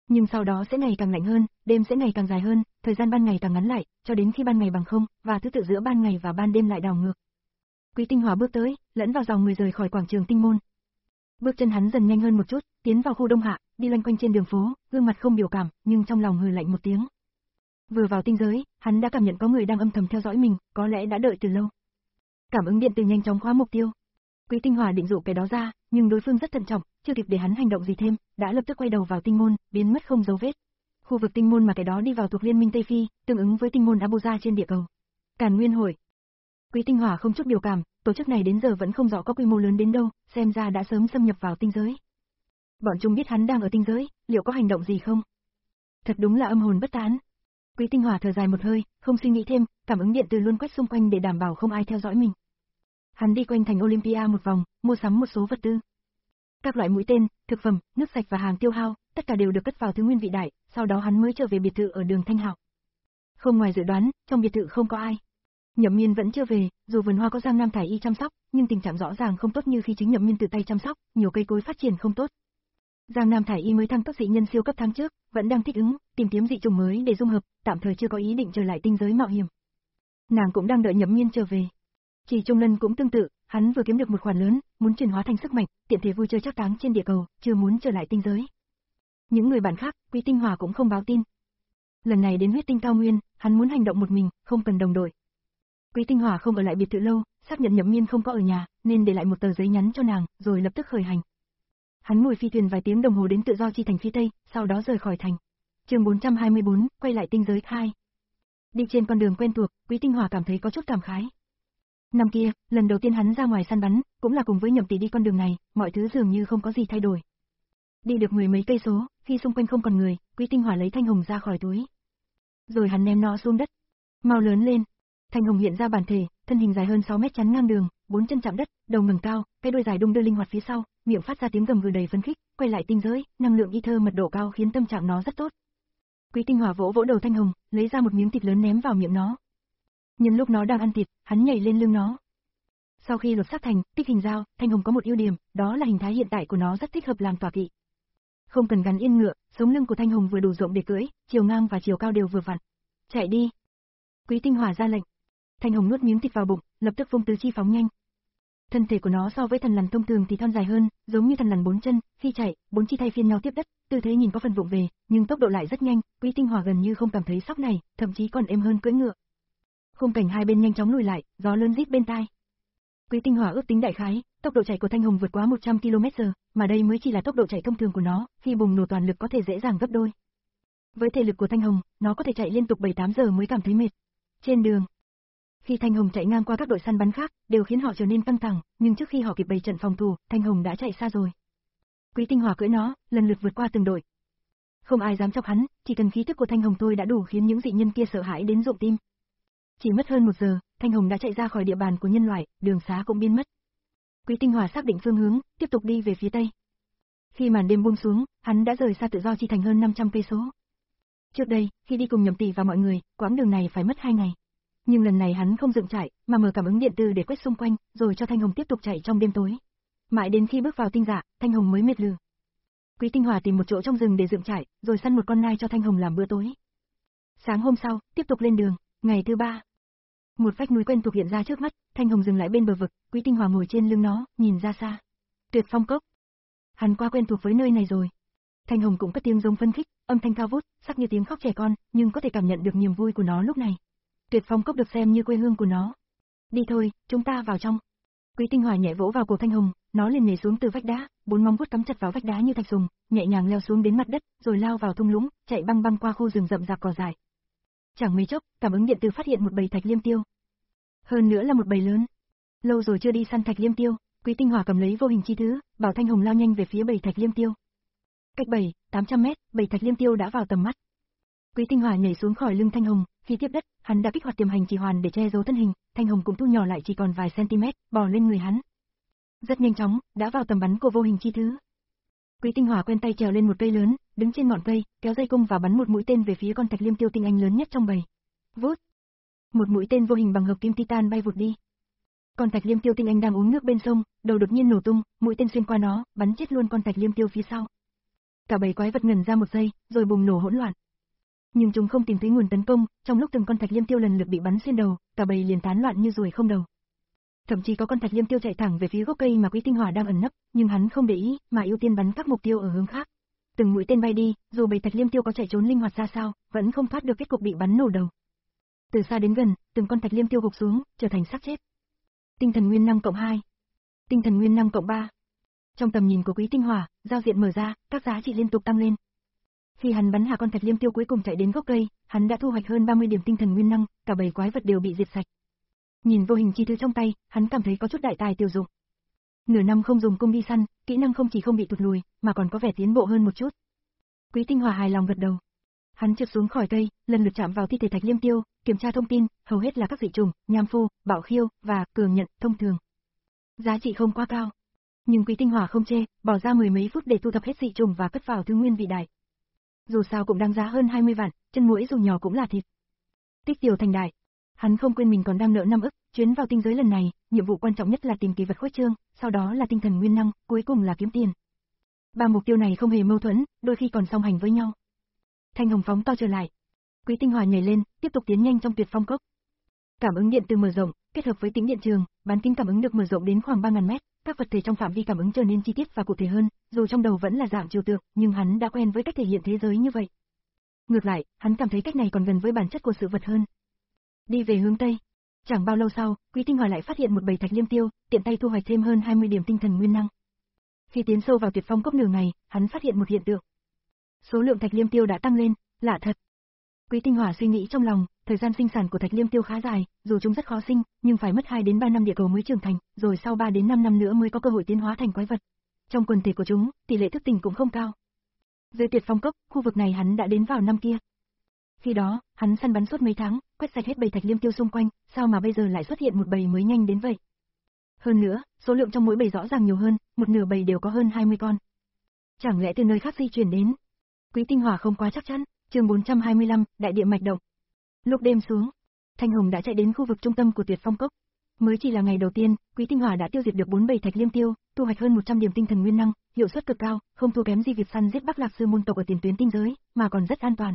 Nhưng sau đó sẽ ngày càng lạnh hơn, đêm sẽ ngày càng dài hơn, thời gian ban ngày càng ngắn lại, cho đến khi ban ngày bằng không, và thứ tự giữa ban ngày và ban đêm lại đảo ngược. Quý Tinh Hòa bước tới, lẫn vào dòng người rời khỏi quảng trường Tinh Môn. Bước chân hắn dần nhanh hơn một chút, tiến vào khu Đông Hạ, đi loanh quanh trên đường phố, gương mặt không biểu cảm, nhưng trong lòng hừ lạnh một tiếng. Vừa vào tinh giới, hắn đã cảm nhận có người đang âm thầm theo dõi mình, có lẽ đã đợi từ lâu. Cảm ứng điện từ nhanh chóng khóa mục tiêu. Quý Tinh Hòa định dụ cái đó ra, nhưng đối phương rất thận trọng, chưa kịp để hắn hành động gì thêm, đã lập tức quay đầu vào Tinh Môn, biến mất không dấu vết. Khu vực Tinh Môn mà cái đó đi vào thuộc Liên minh Tây Phi, tương ứng với Tinh Môn Abuja trên địa cầu. Càn Nguyên hội. Quý Tinh Hòa không chút biểu cảm, tổ chức này đến giờ vẫn không rõ có quy mô lớn đến đâu, xem ra đã sớm xâm nhập vào tinh giới. Bọn chúng biết hắn đang ở tinh giới, liệu có hành động gì không? Thật đúng là âm hồn bất tán. Quý Tinh Hòa thở dài một hơi, không suy nghĩ thêm, cảm ứng điện từ luôn quét xung quanh để đảm bảo không ai theo dõi mình. Hắn đi quanh thành Olympia một vòng, mua sắm một số vật tư. Các loại mũi tên, thực phẩm, nước sạch và hàng tiêu hao, tất cả đều được cất vào thứ nguyên vị đại, sau đó hắn mới trở về biệt thự ở đường Thanh Hạo. Không ngoài dự đoán, trong biệt thự không có ai. Nhậm Miên vẫn chưa về, dù vườn hoa có Giang Nam Thải Y chăm sóc, nhưng tình trạng rõ ràng không tốt như khi chính Nhậm Miên tự tay chăm sóc, nhiều cây cối phát triển không tốt. Giang Nam Thải Y mới thăng cấp dị nhân siêu cấp tháng trước, vẫn đang thích ứng, tìm kiếm dị chủng mới để dung hợp, tạm thời chưa có ý định trở lại tinh giới mạo hiểm. Nàng cũng đang đợi Nhậm Miên trở về. Chỉ Trung Lân cũng tương tự, hắn vừa kiếm được một khoản lớn, muốn chuyển hóa thành sức mạnh, tiện thể vui chơi trác táng trên địa cầu, chưa muốn trở lại tinh giới. Những người bạn khác, Quý Tinh Hòa cũng không báo tin. Lần này đến huyết tinh cao nguyên, hắn muốn hành động một mình, không cần đồng đội. Quý Tinh Hòa không ở lại biệt thự lâu, xác nhận Nhậm Miên không có ở nhà, nên để lại một tờ giấy nhắn cho nàng, rồi lập tức khởi hành. Hắn ngồi phi thuyền vài tiếng đồng hồ đến tự do chi thành phía Tây, sau đó rời khỏi thành. Chương bốn trăm hai mươi bốn, quay lại tinh giới hai. Đi trên con đường quen thuộc, Quý Tinh Hòa cảm thấy có chút cảm khái. Năm kia, lần đầu tiên hắn ra ngoài săn bắn, cũng là cùng với Nhậm tỷ đi con đường này, mọi thứ dường như không có gì thay đổi. Đi được mười mấy cây số, khi xung quanh không còn người, Quý Tinh Hòa lấy thanh hồng ra khỏi túi. Rồi hắn ném nó xuống đất. Mau lớn lên. Thanh hồng hiện ra bản thể, thân hình dài hơn sáu mét chắn ngang đường, bốn chân chạm đất, đầu ngẩng cao, cái đuôi dài đung đưa linh hoạt phía sau, miệng phát ra tiếng gầm gừ đầy phấn khích, quay lại tinh giới, năng lượng y thơ mật độ cao khiến tâm trạng nó rất tốt. Quý Tinh Hòa vỗ vỗ đầu thanh hồng, lấy ra một miếng thịt lớn ném vào miệng nó. Nhân lúc nó đang ăn thịt, hắn nhảy lên lưng nó. Sau khi lột xác thành tích hình dao, thanh hồng có một ưu điểm, đó là hình thái hiện tại của nó rất thích hợp làm tọa kỵ. Không cần gắn yên ngựa, sống lưng của thanh hồng vừa đủ rộng để cưỡi, chiều ngang và chiều cao đều vừa vặn. Chạy đi. Quý Tinh Hòa ra lệnh. Thanh hồng nuốt miếng thịt vào bụng, lập tức vung tứ chi phóng nhanh. Thân thể của nó so với thần lằn thông thường thì thon dài hơn, giống như thần lằn bốn chân, khi chạy, bốn chi thay phiên nhau tiếp đất, tư thế nhìn có phần vụng về, nhưng tốc độ lại rất nhanh, Quý Tinh Hòa gần như không cảm thấy sóc này, thậm chí còn êm hơn cưỡi ngựa. Khung cảnh hai bên nhanh chóng lùi lại, gió lớn rít bên tai. Quý Tinh Hòa ước tính đại khái, tốc độ chạy của thanh hồng vượt quá một trăm ki lô mét giờ, mà đây mới chỉ là tốc độ chạy thông thường của nó, khi bùng nổ toàn lực có thể dễ dàng gấp đôi. Với thể lực của thanh hồng, nó có thể chạy liên tục bảy tám giờ mới cảm thấy mệt. Trên đường, khi thanh hồng chạy ngang qua các đội săn bắn khác, đều khiến họ trở nên căng thẳng, nhưng trước khi họ kịp bày trận phòng thủ, thanh hồng đã chạy xa rồi. Quý Tinh Hòa cưỡi nó, lần lượt vượt qua từng đội. Không ai dám chọc hắn, chỉ cần khí tức của thanh hồng thôi đã đủ khiến những dị nhân kia sợ hãi đến rụng tim. Chỉ mất hơn một giờ, thanh hồng đã chạy ra khỏi địa bàn của nhân loại, đường xá cũng biến mất. Quý Tinh Hòa xác định phương hướng, tiếp tục đi về phía tây. Khi màn đêm buông xuống, hắn đã rời xa tự do chi thành hơn năm trăm cây số. Trước đây, khi đi cùng Nhậm tỷ và mọi người, quãng đường này phải mất hai ngày. Nhưng lần này hắn không dựng trại, mà mở cảm ứng điện từ để quét xung quanh, rồi cho thanh hồng tiếp tục chạy trong đêm tối. Mãi đến khi bước vào tinh dạ, thanh hồng mới mệt lử. Quý Tinh Hòa tìm một chỗ trong rừng để dựng trại, rồi săn một con nai cho thanh hồng làm bữa tối. Sáng hôm sau, tiếp tục lên đường, ngày thứ ba. Một vách núi quen thuộc hiện ra trước mắt, thanh hồng dừng lại bên bờ vực, Quý Tinh Hòa ngồi trên lưng nó, nhìn ra xa. Tuyệt Phong Cốc. Hắn quá quen thuộc với nơi này rồi. Thanh hồng cũng cất tiếng giống phấn khích, âm thanh cao vút, sắc như tiếng khóc trẻ con, nhưng có thể cảm nhận được niềm vui của nó lúc này. Tuyệt Phong Cốc được xem như quê hương của nó. Đi thôi, chúng ta vào trong. Quý Tinh Hòa nhẹ vỗ vào cổ thanh hồng, nó liền nhảy xuống từ vách đá, bốn móng vuốt cắm chặt vào vách đá như thạch sùng, nhẹ nhàng leo xuống đến mặt đất, rồi lao vào thung lũng, chạy băng băng qua khu rừng rậm rạp cỏ dại. Chẳng mấy chốc, cảm ứng điện từ phát hiện một bầy thạch liêm tiêu. Hơn nữa là một bầy lớn. Lâu rồi chưa đi săn thạch liêm tiêu, Quý Tinh Hòa cầm lấy vô hình chi thứ, bảo thanh hồng lao nhanh về phía bầy thạch liêm tiêu. Cách bảy, tám trăm mét, bầy thạch liêm tiêu đã vào tầm mắt. Quý Tinh Hòa nhảy xuống khỏi lưng thanh hồng, khi tiếp đất, hắn đã kích hoạt tiềm hành chỉ hoàn để che giấu thân hình, thanh hồng cũng thu nhỏ lại chỉ còn vài cm, bò lên người hắn. Rất nhanh chóng, đã vào tầm bắn của vô hình chi thứ. Quý Tinh Hòa quen tay trèo lên một cây lớn, đứng trên ngọn cây, kéo dây cung và bắn một mũi tên về phía con thạch liêm tiêu tinh anh lớn nhất trong bầy. Vút! Một mũi tên vô hình bằng hợp kim titan bay vụt đi. Con thạch liêm tiêu tinh anh đang uống nước bên sông, đầu đột nhiên nổ tung, mũi tên xuyên qua nó, bắn chết luôn con thạch liêm tiêu phía sau. Cả bầy quái vật ngẩn ra một giây, rồi bùng nổ hỗn loạn. Nhưng chúng không tìm thấy nguồn tấn công, trong lúc từng con thạch liêm tiêu lần lượt bị bắn xuyên đầu, cả bầy liền tán loạn như ruồi không đầu. Thậm chí có con thạch liêm tiêu chạy thẳng về phía gốc cây mà Quý Tinh Hỏa đang ẩn nấp, nhưng hắn không để ý, mà ưu tiên bắn các mục tiêu ở hướng khác. Từng mũi tên bay đi, dù bầy thạch liêm tiêu có chạy trốn linh hoạt ra sao, vẫn không thoát được kết cục bị bắn nổ đầu. Từ xa đến gần, từng con thạch liêm tiêu gục xuống, trở thành xác chết. Tinh thần nguyên năng cộng hai, tinh thần nguyên năng cộng ba. Trong tầm nhìn của Quý Tinh Hỏa, giao diện mở ra, các giá trị liên tục tăng lên. Khi hắn bắn hạ con thạch liêm tiêu cuối cùng chạy đến gốc cây, hắn đã thu hoạch hơn ba mươi điểm tinh thần nguyên năng, cả bầy quái vật đều bị diệt sạch. Nhìn vô hình chi thứ trong tay, hắn cảm thấy có chút đại tài tiêu dụng. Nửa năm không dùng cung đi săn, kỹ năng không chỉ không bị tụt lùi, mà còn có vẻ tiến bộ hơn một chút. Quý Tinh Hỏa hài lòng gật đầu. Hắn trượt xuống khỏi cây, lần lượt chạm vào thi thể thạch liêm tiêu, kiểm tra thông tin, hầu hết là các dị trùng, nham phu, bạo khiêu và cường nhận thông thường. Giá trị không quá cao, nhưng Quý Tinh Hỏa không chê, bỏ ra mười mấy phút để thu thập hết dị trùng và cất vào thứ nguyên vị đại. Dù sao cũng đáng giá hơn hai mươi vạn, chân muỗi dù nhỏ cũng là thịt. Tích tiểu thành đại. Hắn không quên mình còn đang nợ năm ức, chuyến vào tinh giới lần này, nhiệm vụ quan trọng nhất là tìm kỳ vật khuếch trương, sau đó là tinh thần nguyên năng, cuối cùng là kiếm tiền. Ba mục tiêu này không hề mâu thuẫn, đôi khi còn song hành với nhau. Thanh hồng phóng to trở lại. Quý Tinh Hỏa nhảy lên, tiếp tục tiến nhanh trong tuyệt phong cốc. Cảm ứng điện từ mở rộng, kết hợp với tính điện trường, bán kính cảm ứng được mở rộng đến khoảng ba nghìn mét, các vật thể trong phạm vi cảm ứng trở nên chi tiết và cụ thể hơn, dù trong đầu vẫn là dạng trừu tượng, nhưng hắn đã quen với cách thể hiện thế giới như vậy. Ngược lại, hắn cảm thấy cách này còn gần với bản chất của sự vật hơn. Đi về hướng tây. Chẳng bao lâu sau, Quý Tinh Hỏa lại phát hiện một bầy thạch liêm tiêu, tiện tay thu hoạch thêm hơn hai mươi điểm tinh thần nguyên năng. Khi tiến sâu vào tuyệt phong cốc nửa ngày, hắn phát hiện một hiện tượng. Số lượng thạch liêm tiêu đã tăng lên, lạ thật. Quý Tinh Hỏa suy nghĩ trong lòng, thời gian sinh sản của thạch liêm tiêu khá dài, dù chúng rất khó sinh, nhưng phải mất hai đến ba năm địa cầu mới trưởng thành, rồi sau ba đến năm năm nữa mới có cơ hội tiến hóa thành quái vật. Trong quần thể của chúng, tỷ lệ thức tỉnh cũng không cao. Dưới tuyệt phong cốc, khu vực này hắn đã đến vào năm kia. Khi đó, hắn săn bắn suốt mấy tháng, quét sạch hết bầy thạch liêm tiêu xung quanh, sao mà bây giờ lại xuất hiện một bầy mới nhanh đến vậy? Hơn nữa, số lượng trong mỗi bầy rõ ràng nhiều hơn, một nửa bầy đều có hơn hai mươi con. Chẳng lẽ từ nơi khác di chuyển đến? Quý Tinh Hỏa không quá chắc chắn. Chương bốn trăm hai mươi lăm, đại địa mạch động. Lúc đêm xuống, Thanh Hồng đã chạy đến khu vực trung tâm của tuyệt phong cốc. Mới chỉ là ngày đầu tiên, Quý Tinh Hỏa đã tiêu diệt được bốn bầy thạch liêm tiêu, thu hoạch hơn một trăm điểm tinh thần nguyên năng, hiệu suất cực cao, không thua kém gì việc săn giết Bắc Lạc sư môn tộc ở tiền tuyến tinh giới, mà còn rất an toàn.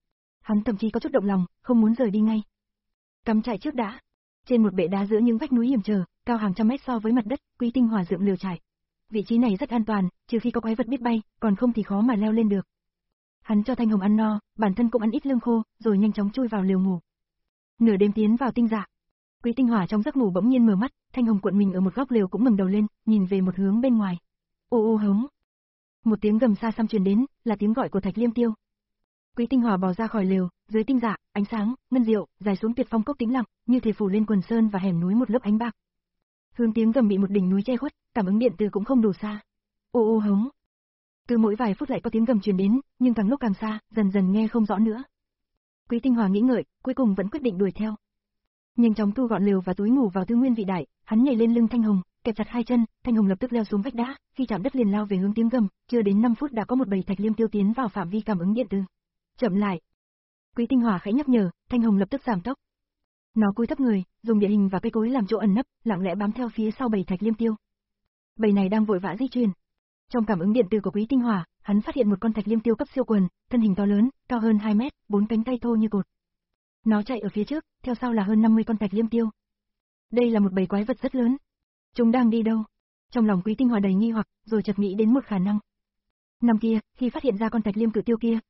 Hắn thậm chí có chút động lòng, không muốn rời đi ngay. Cắm trại trước đã. Trên một bệ đá giữa những vách núi hiểm trở, cao hàng trăm mét so với mặt đất, Quý Tinh Hỏa dựng lều trại. Vị trí này rất an toàn, trừ khi có quái vật biết bay, còn không thì khó mà leo lên được. Hắn cho Thanh Hồng ăn no, bản thân cũng ăn ít lương khô, rồi nhanh chóng chui vào lều ngủ. Nửa đêm tiến vào tinh dạ. Quý Tinh Hỏa trong giấc ngủ bỗng nhiên mở mắt, Thanh Hồng cuộn mình ở một góc lều cũng ngẩng đầu lên, nhìn về một hướng bên ngoài. Ô ô hống. Một tiếng gầm xa xăm truyền đến, là tiếng gọi của thạch liêm tiêu. Quý Tinh Hỏa bò ra khỏi lều, dưới tinh dạ, ánh sáng, ngân diệu, dài xuống tuyệt phong cốc tĩnh lặng, như thể phủ lên quần sơn và hẻm núi một lớp ánh bạc. Hướng tiếng gầm bị một đỉnh núi che khuất, cảm ứng điện từ cũng không đủ xa. Ô ô hống. Cứ mỗi vài phút lại có tiếng gầm truyền đến, nhưng càng lúc càng xa, dần dần nghe không rõ nữa. Quý Tinh Hỏa nghĩ ngợi, cuối cùng vẫn quyết định đuổi theo. Nhanh chóng thu gọn lều và túi ngủ vào thứ nguyên vị đại, hắn nhảy lên lưng Thanh Hồng, kẹp chặt hai chân, Thanh Hồng lập tức leo xuống vách đá, khi chạm đất liền lao về hướng tiếng gầm, chưa đến năm phút đã có một bầy thạch liêm tiêu tiến vào phạm vi cảm ứng điện từ. Chậm lại. Quý Tinh Hỏa khẽ nhắc nhở, Thanh Hồng lập tức giảm tốc. Nó cúi thấp người, dùng địa hình và cây cối làm chỗ ẩn nấp, lặng lẽ bám theo phía sau bầy thạch liêm tiêu. Bầy này đang vội vã di chuyển. Trong cảm ứng điện từ của Quý Tinh Hỏa, hắn phát hiện một con thạch liêm tiêu cấp siêu quần, thân hình to lớn, cao hơn hai mét, bốn cánh tay thô như cột. Nó chạy ở phía trước, theo sau là hơn năm mươi con thạch liêm tiêu. Đây là một bầy quái vật rất lớn. Chúng đang đi đâu? Trong lòng Quý Tinh Hỏa đầy nghi hoặc, rồi chợt nghĩ đến một khả năng. Năm kia, khi phát hiện ra con thạch liêm cự tiêu kia,